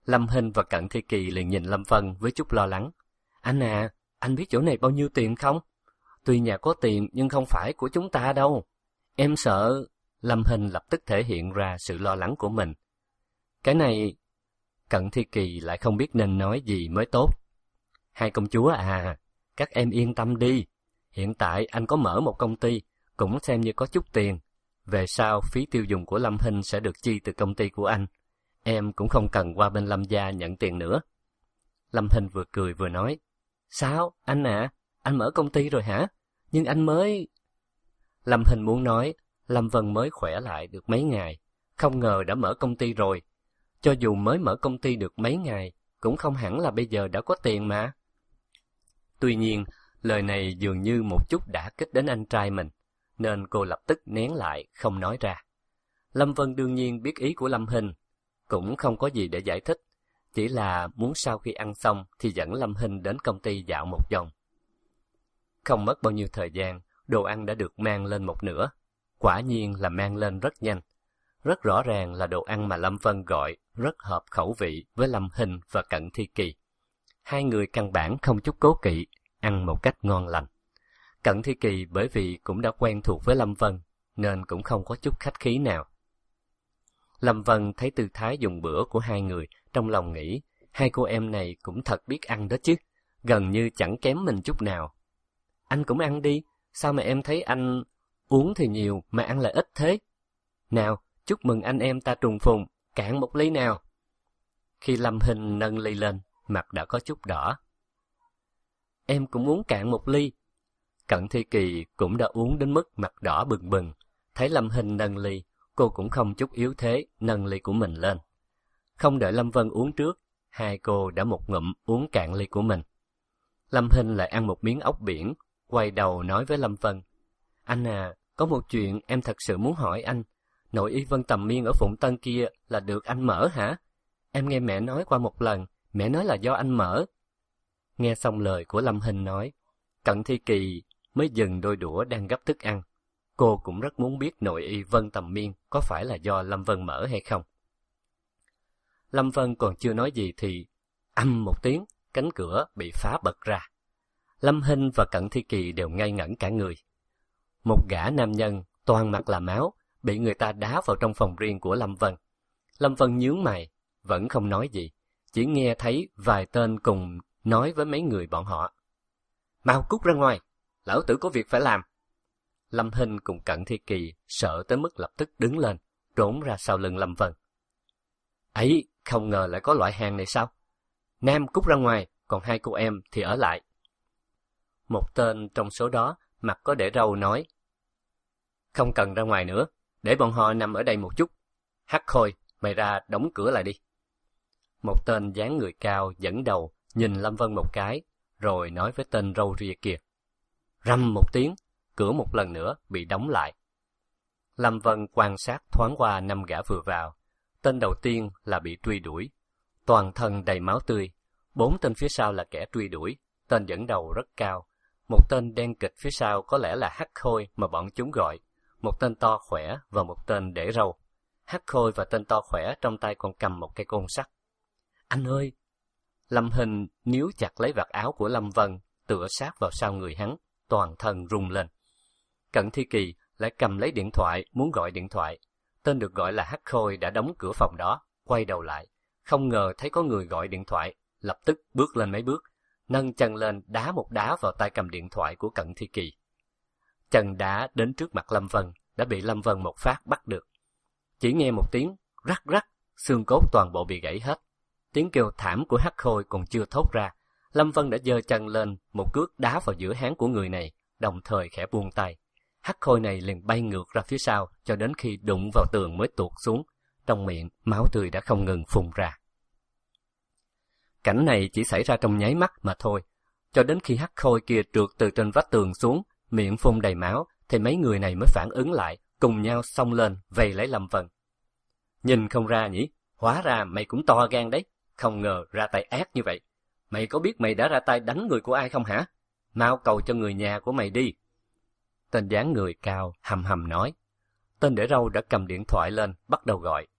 Lâm Hinh và Cận Thi Kỳ liền nhìn Lâm Vân với chút lo lắng. Anh à, anh biết chỗ này bao nhiêu tiền không? Tuy nhà có tiền nhưng không phải của chúng ta đâu. Em sợ... Lâm Hinh lập tức thể hiện ra sự lo lắng của mình. Cái này... Cận Thi Kỳ lại không biết nên nói gì mới tốt. Hai công chúa à, các em yên tâm đi. Hiện tại anh có mở một công ty, cũng xem như có chút tiền. Về sau, phí tiêu dùng của Lâm Hinh sẽ được chi từ công ty của anh. Em cũng không cần qua bên Lâm gia nhận tiền nữa. Lâm Hinh vừa cười vừa nói. Sao, anh à, anh mở công ty rồi hả? Nhưng anh mới... Lâm Hinh muốn nói, Lâm Vân mới khỏe lại được mấy ngày, không ngờ đã mở công ty rồi. Cho dù mới mở công ty được mấy ngày, cũng không hẳn là bây giờ đã có tiền mà. Tuy nhiên, lời này dường như một chút đã kích đến anh trai mình, nên cô lập tức nén lại, không nói ra. Lâm Vân đương nhiên biết ý của Lâm Hinh, cũng không có gì để giải thích, chỉ là muốn sau khi ăn xong thì dẫn Lâm Hinh đến công ty dạo một vòng. Không mất bao nhiêu thời gian, đồ ăn đã được mang lên một nửa. Quả nhiên là mang lên rất nhanh. Rất rõ ràng là đồ ăn mà Lâm Vân gọi rất hợp khẩu vị với Lâm Hinh và Cận Thi Kỳ. Hai người căn bản không chút cố kỵ, ăn một cách ngon lành. Cận Thi Kỳ bởi vì cũng đã quen thuộc với Lâm Vân, nên cũng không có chút khách khí nào. Lâm Vân thấy tư thái dùng bữa của hai người, trong lòng nghĩ, hai cô em này cũng thật biết ăn đó chứ, gần như chẳng kém mình chút nào. Anh cũng ăn đi, sao mà em thấy anh uống thì nhiều mà ăn lại ít thế? Nào, chúc mừng anh em ta trùng phùng, cạn một ly nào. Khi Lâm Hinh nâng ly lên, mặt đã có chút đỏ. Em cũng muốn cạn một ly. Cận Thi Kỳ cũng đã uống đến mức mặt đỏ bừng bừng. Thấy Lâm Hinh nâng ly, cô cũng không chút yếu thế nâng ly của mình lên. Không đợi Lâm Vân uống trước, hai cô đã một ngụm uống cạn ly của mình. Lâm Hinh lại ăn một miếng ốc biển, quay đầu nói với Lâm Vân. Anh à, có một chuyện em thật sự muốn hỏi anh. Nội y Vân Tầm Miên ở Phụng Tân kia là được anh mở hả? Em nghe mẹ nói qua một lần, mẹ nói là do anh mở. Nghe xong lời của Lâm Hinh nói, Cận Thi Kỳ mới dừng đôi đũa đang gấp thức ăn. Cô cũng rất muốn biết nội y Vân Tầm Miên có phải là do Lâm Vân mở hay không. Lâm Vân còn chưa nói gì thì ầm một tiếng, cánh cửa bị phá bật ra. Lâm Hinh và Cận Thi Kỳ đều ngây ngẩn cả người. Một gã nam nhân toàn mặt là máu bị người ta đá vào trong phòng riêng của Lâm Vân. Lâm Vân nhướng mày, vẫn không nói gì, chỉ nghe thấy vài tên cùng nói với mấy người bọn họ. Mau cút ra ngoài, lão tử có việc phải làm. Lâm Hinh cùng Cận Thi Kỳ sợ tới mức lập tức đứng lên, trốn ra sau lưng Lâm Vân. Ấy, không ngờ lại có loại hàng này sao? Nam cút ra ngoài, còn hai cô em thì ở lại. Một tên trong số đó, mặt có để râu nói. Không cần ra ngoài nữa, để bọn họ nằm ở đây một chút. Hắc Khôi, mày ra đóng cửa lại đi. Một tên dáng người cao dẫn đầu nhìn Lâm Vân một cái, rồi nói với tên râu ria kia. Rầm một tiếng, cửa một lần nữa bị đóng lại. Lâm Vân quan sát thoáng qua năm gã vừa vào. Tên đầu tiên là bị truy đuổi, toàn thân đầy máu tươi. Bốn tên phía sau là kẻ truy đuổi, tên dẫn đầu rất cao. Một tên đen kịch phía sau có lẽ là Hắc Khôi mà bọn chúng gọi. Một tên to khỏe và một tên để râu. Hắc Khôi và tên to khỏe trong tay còn cầm một cây côn sắt. Anh ơi! Lâm Hinh níu chặt lấy vạt áo của Lâm Vân, tựa sát vào sau người hắn, toàn thân rung lên. Cận Thi Kỳ lại cầm lấy điện thoại, muốn gọi điện thoại. Tên được gọi là Hắc Khôi đã đóng cửa phòng đó, quay đầu lại. Không ngờ thấy có người gọi điện thoại, lập tức bước lên mấy bước, nâng chân lên đá một đá vào tay cầm điện thoại của Cận Thi Kỳ. Chân đá đến trước mặt Lâm Vân, đã bị Lâm Vân một phát bắt được. Chỉ nghe một tiếng rắc rắc, xương cốt toàn bộ bị gãy hết. Tiếng kêu thảm của Hắc Khôi còn chưa thốt ra, Lâm Vân đã giơ chân lên, một cước đá vào giữa háng của người này, đồng thời khẽ buông tay. Hắc Khôi này liền bay ngược ra phía sau, cho đến khi đụng vào tường mới tuột xuống, trong miệng máu tươi đã không ngừng phun ra. Cảnh này chỉ xảy ra trong nháy mắt mà thôi, cho đến khi Hắc Khôi kia trượt từ trên vách tường xuống, miệng phun đầy máu, thì mấy người này mới phản ứng lại, cùng nhau xông lên vây lấy Lâm Vân. Nhìn không ra nhỉ, hóa ra mày cũng to gan đấy, không ngờ ra tay ác như vậy. Mày có biết mày đã ra tay đánh người của ai không hả? Mau cầu cho người nhà của mày đi. Tên dáng người cao hầm hầm nói. Tên để râu đã cầm điện thoại lên, bắt đầu gọi.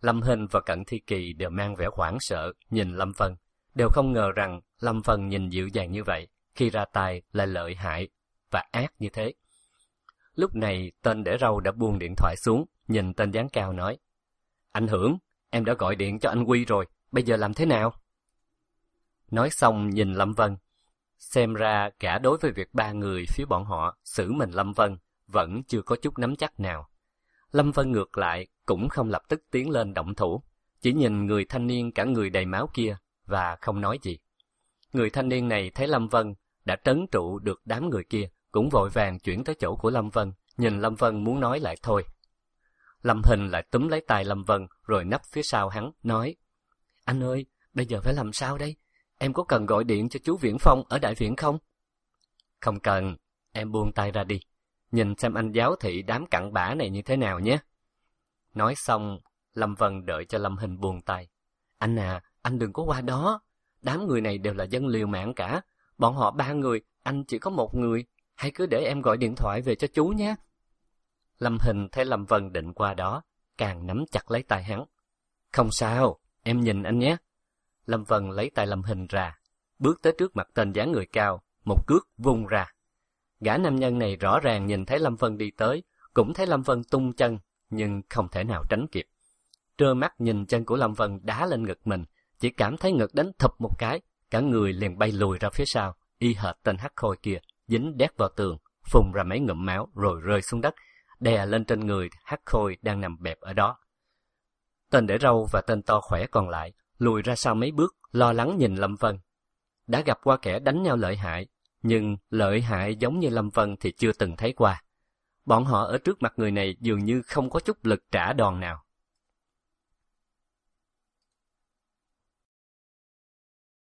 Lâm Hinh và Cận Thi Kỳ đều mang vẻ hoảng sợ nhìn Lâm Vân, đều không ngờ rằng Lâm Vân nhìn dịu dàng như vậy, khi ra tay lại lợi hại và ác như thế. Lúc này tên để râu đã buông điện thoại xuống, nhìn tên dáng cao nói: Anh Hưởng, em đã gọi điện cho anh Quy rồi, bây giờ làm thế nào? Nói xong nhìn Lâm Vân. Xem ra cả đối với việc ba người phía bọn họ xử mình Lâm Vân vẫn chưa có chút nắm chắc nào. Lâm Vân ngược lại cũng không lập tức tiến lên động thủ, chỉ nhìn người thanh niên cả người đầy máu kia và không nói gì. Người thanh niên này thấy Lâm Vân đã trấn trụ được đám người kia, cũng vội vàng chuyển tới chỗ của Lâm Vân, nhìn Lâm Vân muốn nói lại thôi. Lâm Hinh lại túm lấy tay Lâm Vân rồi nấp phía sau hắn, nói: Anh ơi, bây giờ phải làm sao đây? Em có cần gọi điện cho chú Viễn Phong ở Đại Viện không? Không cần, em buông tay ra đi. Nhìn xem anh giáo thị đám cặn bã này như thế nào nhé. Nói xong, Lâm Vân đợi cho Lâm Hinh buông tay. Anh à, anh đừng có qua đó. Đám người này đều là dân liều mạng cả. Bọn họ ba người, anh chỉ có một người. Hãy cứ để em gọi điện thoại về cho chú nhé. Lâm Hinh thấy Lâm Vân định qua đó, càng nắm chặt lấy tay hắn. Không sao, em nhìn anh nhé. Lâm Vân lấy tay Lâm Hinh ra, bước tới trước mặt tên dáng người cao, một cước vung ra. Gã nam nhân này rõ ràng nhìn thấy Lâm Vân đi tới, cũng thấy Lâm Vân tung chân, nhưng không thể nào tránh kịp. Trơ mắt nhìn chân của Lâm Vân đá lên ngực mình, chỉ cảm thấy ngực đánh thụp một cái, cả người liền bay lùi ra phía sau, y hệt tên hắc khôi kia, dính đét vào tường, phun ra mấy ngụm máu rồi rơi xuống đất, đè lên trên người hắc khôi đang nằm bẹp ở đó. Tên để râu và tên to khỏe còn lại lùi ra sau mấy bước, lo lắng nhìn Lâm Vân. Đã gặp qua kẻ đánh nhau lợi hại, nhưng lợi hại giống như Lâm Vân thì chưa từng thấy qua. Bọn họ ở trước mặt người này dường như không có chút lực trả đòn nào.